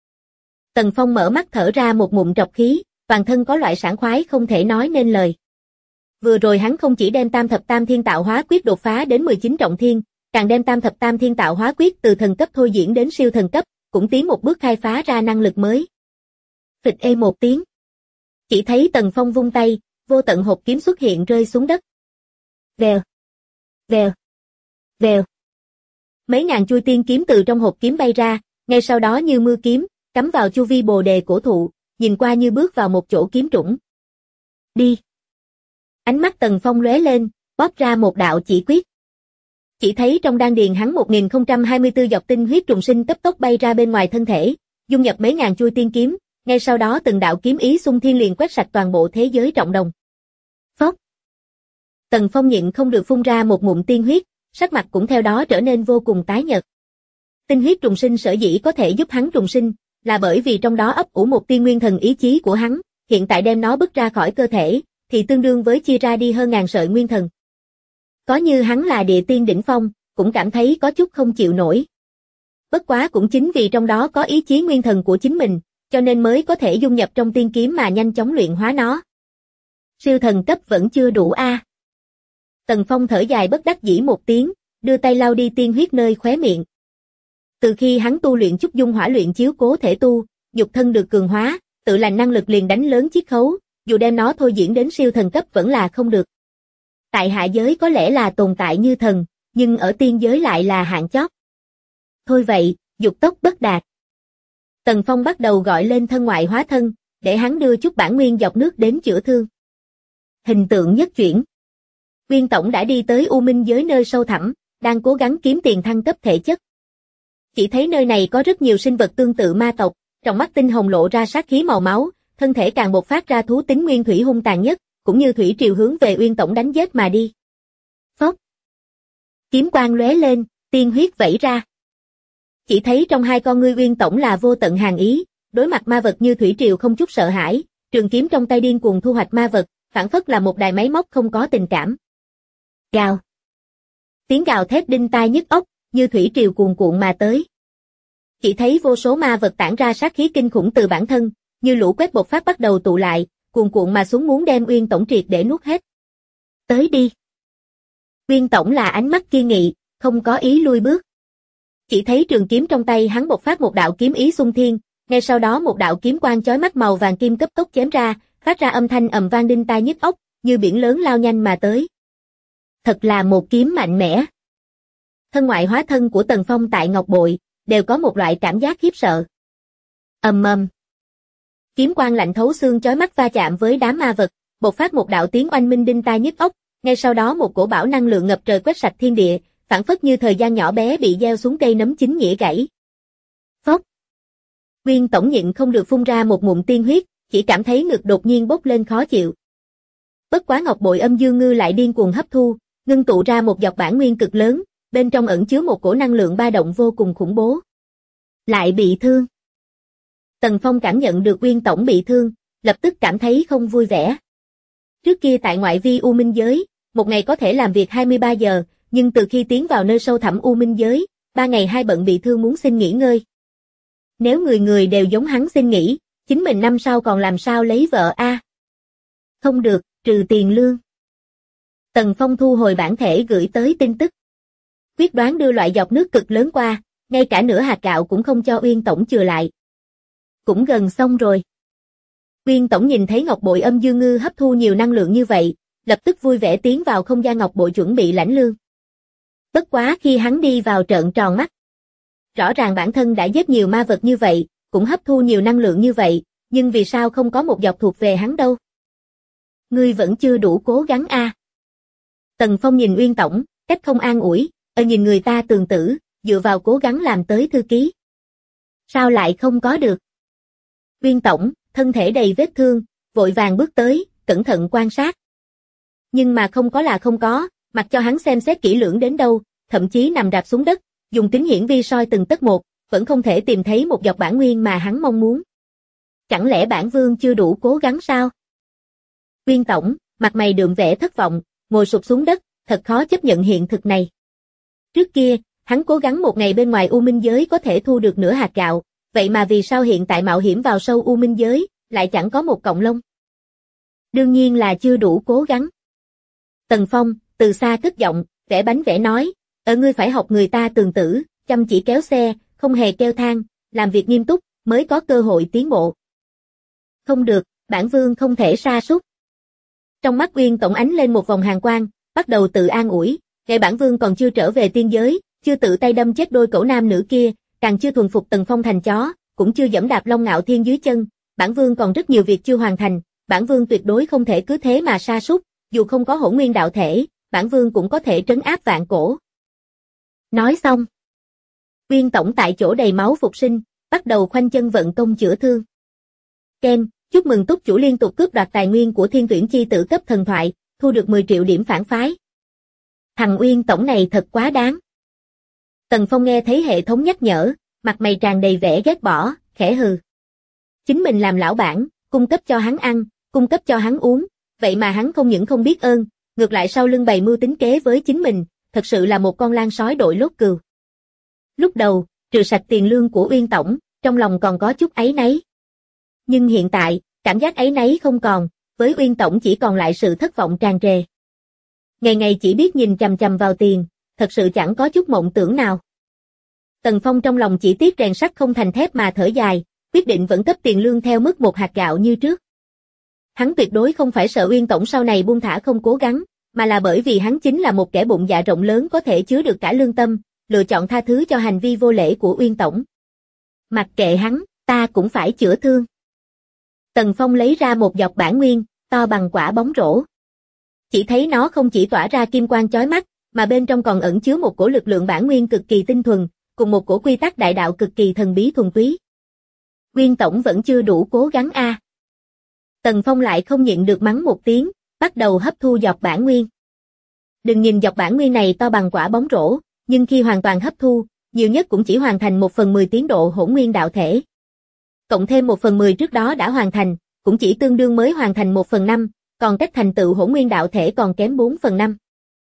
Tần Phong mở mắt thở ra một ngụm trọc khí, toàn thân có loại sảng khoái không thể nói nên lời. Vừa rồi hắn không chỉ đem tam thập tam thiên tạo hóa quyết đột phá đến 19 trọng thiên, càng đem tam thập tam thiên tạo hóa quyết từ thần cấp thôi diễn đến siêu thần cấp, cũng tiến một bước khai phá ra năng lực mới. Phịch ê một tiếng. Chỉ thấy Tần Phong vung tay, vô tận hộp kiếm xuất hiện rơi xuống đất. Vèo, vèo, vèo. Mấy ngàn chuôi tiên kiếm từ trong hộp kiếm bay ra, ngay sau đó như mưa kiếm, cắm vào chu vi bồ đề cổ thụ, nhìn qua như bước vào một chỗ kiếm trũng. Đi. Ánh mắt Tần Phong lóe lên, bóp ra một đạo chỉ quyết. Chỉ thấy trong đan điền hắn 1024 giọt tinh huyết trùng sinh cấp tốc bay ra bên ngoài thân thể, dung nhập mấy ngàn chuôi tiên kiếm, ngay sau đó từng đạo kiếm ý xung thiên liền quét sạch toàn bộ thế giới trọng đồng. Phốc. Tần Phong nhịn không được phun ra một ngụm tiên huyết, sắc mặt cũng theo đó trở nên vô cùng tái nhợt. Tinh huyết trùng sinh sở dĩ có thể giúp hắn trùng sinh, là bởi vì trong đó ấp ủ một tiên nguyên thần ý chí của hắn, hiện tại đem nó bứt ra khỏi cơ thể, thì tương đương với chia ra đi hơn ngàn sợi nguyên thần. Có như hắn là địa tiên đỉnh phong, cũng cảm thấy có chút không chịu nổi. Bất quá cũng chính vì trong đó có ý chí nguyên thần của chính mình, cho nên mới có thể dung nhập trong tiên kiếm mà nhanh chóng luyện hóa nó. Siêu thần cấp vẫn chưa đủ a. Tần Phong thở dài bất đắc dĩ một tiếng, đưa tay lau đi tiên huyết nơi khóe miệng. Từ khi hắn tu luyện chút dung hỏa luyện chiếu cố thể tu, nhục thân được cường hóa, tự lành năng lực liền đánh lớn chiết khấu, dù đem nó thôi diễn đến siêu thần cấp vẫn là không được. Tại hạ giới có lẽ là tồn tại như thần, nhưng ở tiên giới lại là hạng chót. Thôi vậy, dục tốc bất đạt. Tần Phong bắt đầu gọi lên thân ngoại hóa thân, để hắn đưa chút bản nguyên dọc nước đến chữa thương. Hình tượng nhất chuyển. Nguyên Tổng đã đi tới U Minh giới nơi sâu thẳm, đang cố gắng kiếm tiền thăng cấp thể chất. Chỉ thấy nơi này có rất nhiều sinh vật tương tự ma tộc, trong mắt tinh hồng lộ ra sát khí màu máu, thân thể càng bộc phát ra thú tính nguyên thủy hung tàn nhất, cũng như thủy triều hướng về Uyên Tổng đánh giết mà đi. Phốc. Kiếm quang lóe lên, tiên huyết vẩy ra. Chỉ thấy trong hai con ngươi Uyên Tổng là vô tận hàn ý, đối mặt ma vật như thủy triều không chút sợ hãi, trường kiếm trong tay điên cuồng thu hoạch ma vật, phảng phất là một đài máy móc không có tình cảm. Gào. Tiếng gào thét đinh tai nhức óc, như thủy triều cuồn cuộn mà tới. Chỉ thấy vô số ma vật tản ra sát khí kinh khủng từ bản thân, như lũ quét bộc phát bắt đầu tụ lại, cuồn cuộn mà xuống muốn đem Uyên Tổng triệt để nuốt hết. Tới đi. Uyên Tổng là ánh mắt kiên nghị, không có ý lui bước. Chỉ thấy trường kiếm trong tay hắn bộc phát một đạo kiếm ý xung thiên, ngay sau đó một đạo kiếm quang chói mắt màu vàng kim cấp tốc chém ra, phát ra âm thanh ầm vang đinh tai nhức óc, như biển lớn lao nhanh mà tới. Thật là một kiếm mạnh mẽ. Thân ngoại hóa thân của Tần Phong tại Ngọc Bội, đều có một loại cảm giác khiếp sợ. Ầm ầm. Kiếm quang lạnh thấu xương chói mắt va chạm với đám ma vật, bộc phát một đạo tiếng oanh minh đinh tai nhức óc, ngay sau đó một cổ bão năng lượng ngập trời quét sạch thiên địa, phảng phất như thời gian nhỏ bé bị gieo xuống cây nấm chín nghĩa gãy. Phốc. Uyên Tổng nhịn không được phun ra một ngụm tiên huyết, chỉ cảm thấy ngực đột nhiên bốc lên khó chịu. Bất quá Ngọc Bội Âm Dương Ngư lại điên cuồng hấp thu, ngưng tụ ra một giọt bản nguyên cực lớn, bên trong ẩn chứa một cổ năng lượng ba động vô cùng khủng bố. Lại bị thương. Tần Phong cảm nhận được Uyên Tổng bị thương, lập tức cảm thấy không vui vẻ. Trước kia tại ngoại vi U Minh giới, một ngày có thể làm việc 23 giờ, nhưng từ khi tiến vào nơi sâu thẳm U Minh giới, 3 ngày 2 bận bị thương muốn xin nghỉ ngơi. Nếu người người đều giống hắn xin nghỉ, chính mình năm sau còn làm sao lấy vợ a? Không được, trừ tiền lương. Tần Phong thu hồi bản thể gửi tới tin tức. Quyết đoán đưa loại giọt nước cực lớn qua, ngay cả nửa hạt gạo cũng không cho Uyên Tổng chừa lại. Cũng gần xong rồi. Uyên Tổng nhìn thấy ngọc bội âm dương ngư hấp thu nhiều năng lượng như vậy, lập tức vui vẻ tiến vào không gian ngọc bội chuẩn bị lãnh lương. Bất quá khi hắn đi vào trợn tròn mắt. Rõ ràng bản thân đã giết nhiều ma vật như vậy, cũng hấp thu nhiều năng lượng như vậy, nhưng vì sao không có một giọt thuộc về hắn đâu? Ngươi vẫn chưa đủ cố gắng a. Tần Phong nhìn Uyên Tổng, cách không an ủi, nhìn người ta tường tử, dựa vào cố gắng làm tới thư ký. Sao lại không có được? Uyên Tổng, thân thể đầy vết thương, vội vàng bước tới, cẩn thận quan sát. Nhưng mà không có là không có, mặc cho hắn xem xét kỹ lưỡng đến đâu, thậm chí nằm rạp xuống đất, dùng kính hiển vi soi từng tấc một, vẫn không thể tìm thấy một giọt bản nguyên mà hắn mong muốn. Chẳng lẽ bản vương chưa đủ cố gắng sao? Uyên Tổng, mặt mày đượm vẻ thất vọng, ngồi sụp xuống đất, thật khó chấp nhận hiện thực này. Trước kia, hắn cố gắng một ngày bên ngoài U Minh giới có thể thu được nửa hạt gạo, vậy mà vì sao hiện tại mạo hiểm vào sâu U Minh giới, lại chẳng có một cọng lông? Đương nhiên là chưa đủ cố gắng. Tần Phong, từ xa cất giọng, vẽ bánh vẽ nói, ngươi phải học người ta tường tử, chăm chỉ kéo xe, không hề kêu than, làm việc nghiêm túc, mới có cơ hội tiến bộ. Không được, bản vương không thể sa sút. Trong mắt Uyên Tổng ánh lên một vòng hàn quang, bắt đầu tự an ủi, ngày bản vương còn chưa trở về tiên giới, chưa tự tay đâm chết đôi cẩu nam nữ kia, càng chưa thuần phục Tần Phong thành chó, cũng chưa dẫm đạp Long Ngạo Thiên dưới chân, bản vương còn rất nhiều việc chưa hoàn thành, bản vương tuyệt đối không thể cứ thế mà sa sút, dù không có Hỗn Nguyên đạo thể, bản vương cũng có thể trấn áp vạn cổ. Nói xong, Uyên Tổng tại chỗ đầy máu phục sinh, bắt đầu khoanh chân vận công chữa thương. Ken, chúc mừng túc chủ liên tục cướp đoạt tài nguyên của Thiên Tuyển chi tử cấp thần thoại, thu được 10 triệu điểm phản phái. Thằng Uyên Tổng này thật quá đáng. Tần Phong nghe thấy hệ thống nhắc nhở, mặt mày tràn đầy vẻ ghét bỏ, khẽ hừ. Chính mình làm lão bản, cung cấp cho hắn ăn, cung cấp cho hắn uống, vậy mà hắn không những không biết ơn, ngược lại sau lưng bày mưu tính kế với chính mình, thật sự là một con lang sói đội lốt cừu. Lúc đầu, trừ sạch tiền lương của Uyên Tổng, trong lòng còn có chút áy náy. Nhưng hiện tại, cảm giác áy náy không còn, với Uyên Tổng chỉ còn lại sự thất vọng tràn trề. Ngày ngày chỉ biết nhìn chằm chằm vào tiền, thật sự chẳng có chút mộng tưởng nào. Tần Phong trong lòng chỉ tiếc rèn sắt không thành thép mà thở dài, quyết định vẫn cấp tiền lương theo mức 1 hạt gạo như trước. Hắn tuyệt đối không phải sợ Uyên Tổng sau này buông thả không cố gắng, mà là bởi vì hắn chính là một kẻ bụng dạ rộng lớn có thể chứa được cả lương tâm, lựa chọn tha thứ cho hành vi vô lễ của Uyên Tổng. Mặc kệ hắn, ta cũng phải chữa thương. Tần Phong lấy ra một giọt bản nguyên, to bằng quả bóng rổ. Chỉ thấy nó không chỉ tỏa ra kim quang chói mắt, mà bên trong còn ẩn chứa một cổ lực lượng bản nguyên cực kỳ tinh thuần, cùng một cổ quy tắc đại đạo cực kỳ thần bí thuần túy. Uyên Tổng vẫn chưa đủ cố gắng a. Tần Phong lại không nhịn được mắng một tiếng, bắt đầu hấp thu giọt bản nguyên. Đừng nhìn giọt bản nguyên này to bằng quả bóng rổ, nhưng khi hoàn toàn hấp thu, nhiều nhất cũng chỉ hoàn thành 1/10 tiến độ Hỗn Nguyên đạo thể. Cộng thêm 1/10 trước đó đã hoàn thành, cũng chỉ tương đương mới hoàn thành 1/5, còn cách thành tựu Hỗn Nguyên đạo thể còn kém 4/5.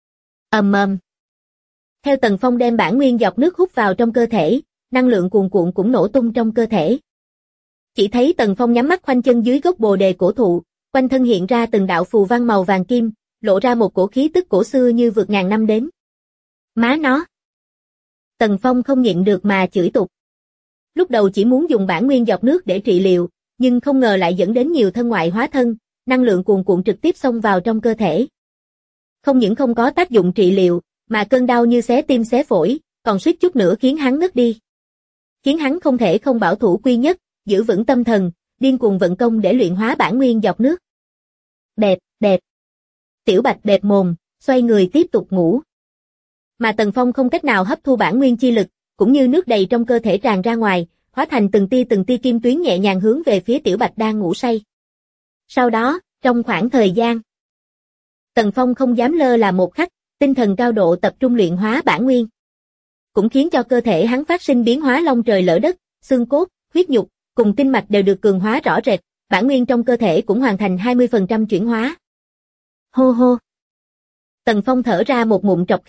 Theo Tần Phong đem bản nguyên giọt nước hút vào trong cơ thể, năng lượng cuồn cuộn cũng nổ tung trong cơ thể. Chỉ thấy Tần Phong nhắm mắt khoanh chân dưới gốc bồ đề cổ thụ, quanh thân hiện ra từng đạo phù văn màu vàng kim, lộ ra một cổ khí tức cổ xưa như vượt ngàn năm đến. Má nó! Tần Phong không nhịn được mà chửi tục. Lúc đầu chỉ muốn dùng bản nguyên giọt nước để trị liệu, nhưng không ngờ lại dẫn đến nhiều thân ngoại hóa thân, năng lượng cuồn cuộn trực tiếp xông vào trong cơ thể. Không những không có tác dụng trị liệu, mà cơn đau như xé tim xé phổi, còn suýt chút nữa khiến hắn ngất đi. Khiến hắn không thể không bảo thủ quy nhất, giữ vững tâm thần, điên cuồng vận công để luyện hóa bản nguyên giọt nước. Đẹp. Tiểu Bạch bẹp mồm, xoay người tiếp tục ngủ. Mà Tần Phong không cách nào hấp thu bản nguyên chi lực, cũng như nước đầy trong cơ thể tràn ra ngoài, hóa thành từng tia kim tuyến nhẹ nhàng hướng về phía Tiểu Bạch đang ngủ say. Sau đó, trong khoảng thời gian, Tần Phong không dám lơ là một khắc, tinh thần cao độ tập trung luyện hóa bản nguyên. Cũng khiến cho cơ thể hắn phát sinh biến hóa long trời lở đất, xương cốt, huyết nhục, cùng tinh mạch đều được cường hóa rõ rệt, bản nguyên trong cơ thể cũng hoàn thành 20% chuyển hóa. Hô hô. Tần Phong thở ra một ngụm trọc khí,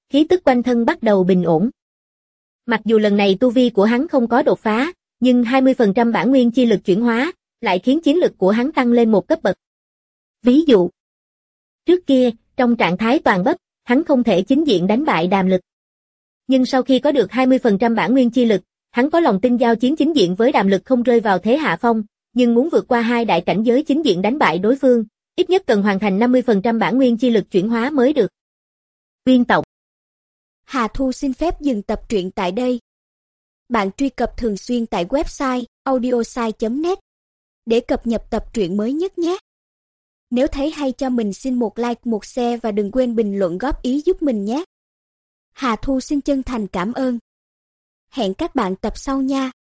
khí tức quanh thân bắt đầu bình ổn. Mặc dù lần này tu vi của hắn không có đột phá, nhưng 20% bản nguyên chi lực chuyển hóa, lại khiến chiến lực của hắn tăng lên một cấp bậc. Ví dụ, trước kia, trong trạng thái toàn bấp, hắn không thể chính diện đánh bại Đàm Lực. Nhưng sau khi có được 20% bản nguyên chi lực, hắn có lòng tin giao chiến chính diện với Đàm Lực không rơi vào thế hạ phong, nhưng muốn vượt qua hai đại cảnh giới chính diện đánh bại đối phương, ít nhất cần hoàn thành 50% bản nguyên chi lực chuyển hóa mới được. Nguyên tộc. Hà Thu xin phép dừng tập truyện tại đây. Bạn truy cập thường xuyên tại website audiosai.net để cập nhật tập truyện mới nhất nhé. Nếu thấy hay cho mình xin một like, một share và đừng quên bình luận góp ý giúp mình nhé. Hà Thu xin chân thành cảm ơn. Hẹn các bạn tập sau nha.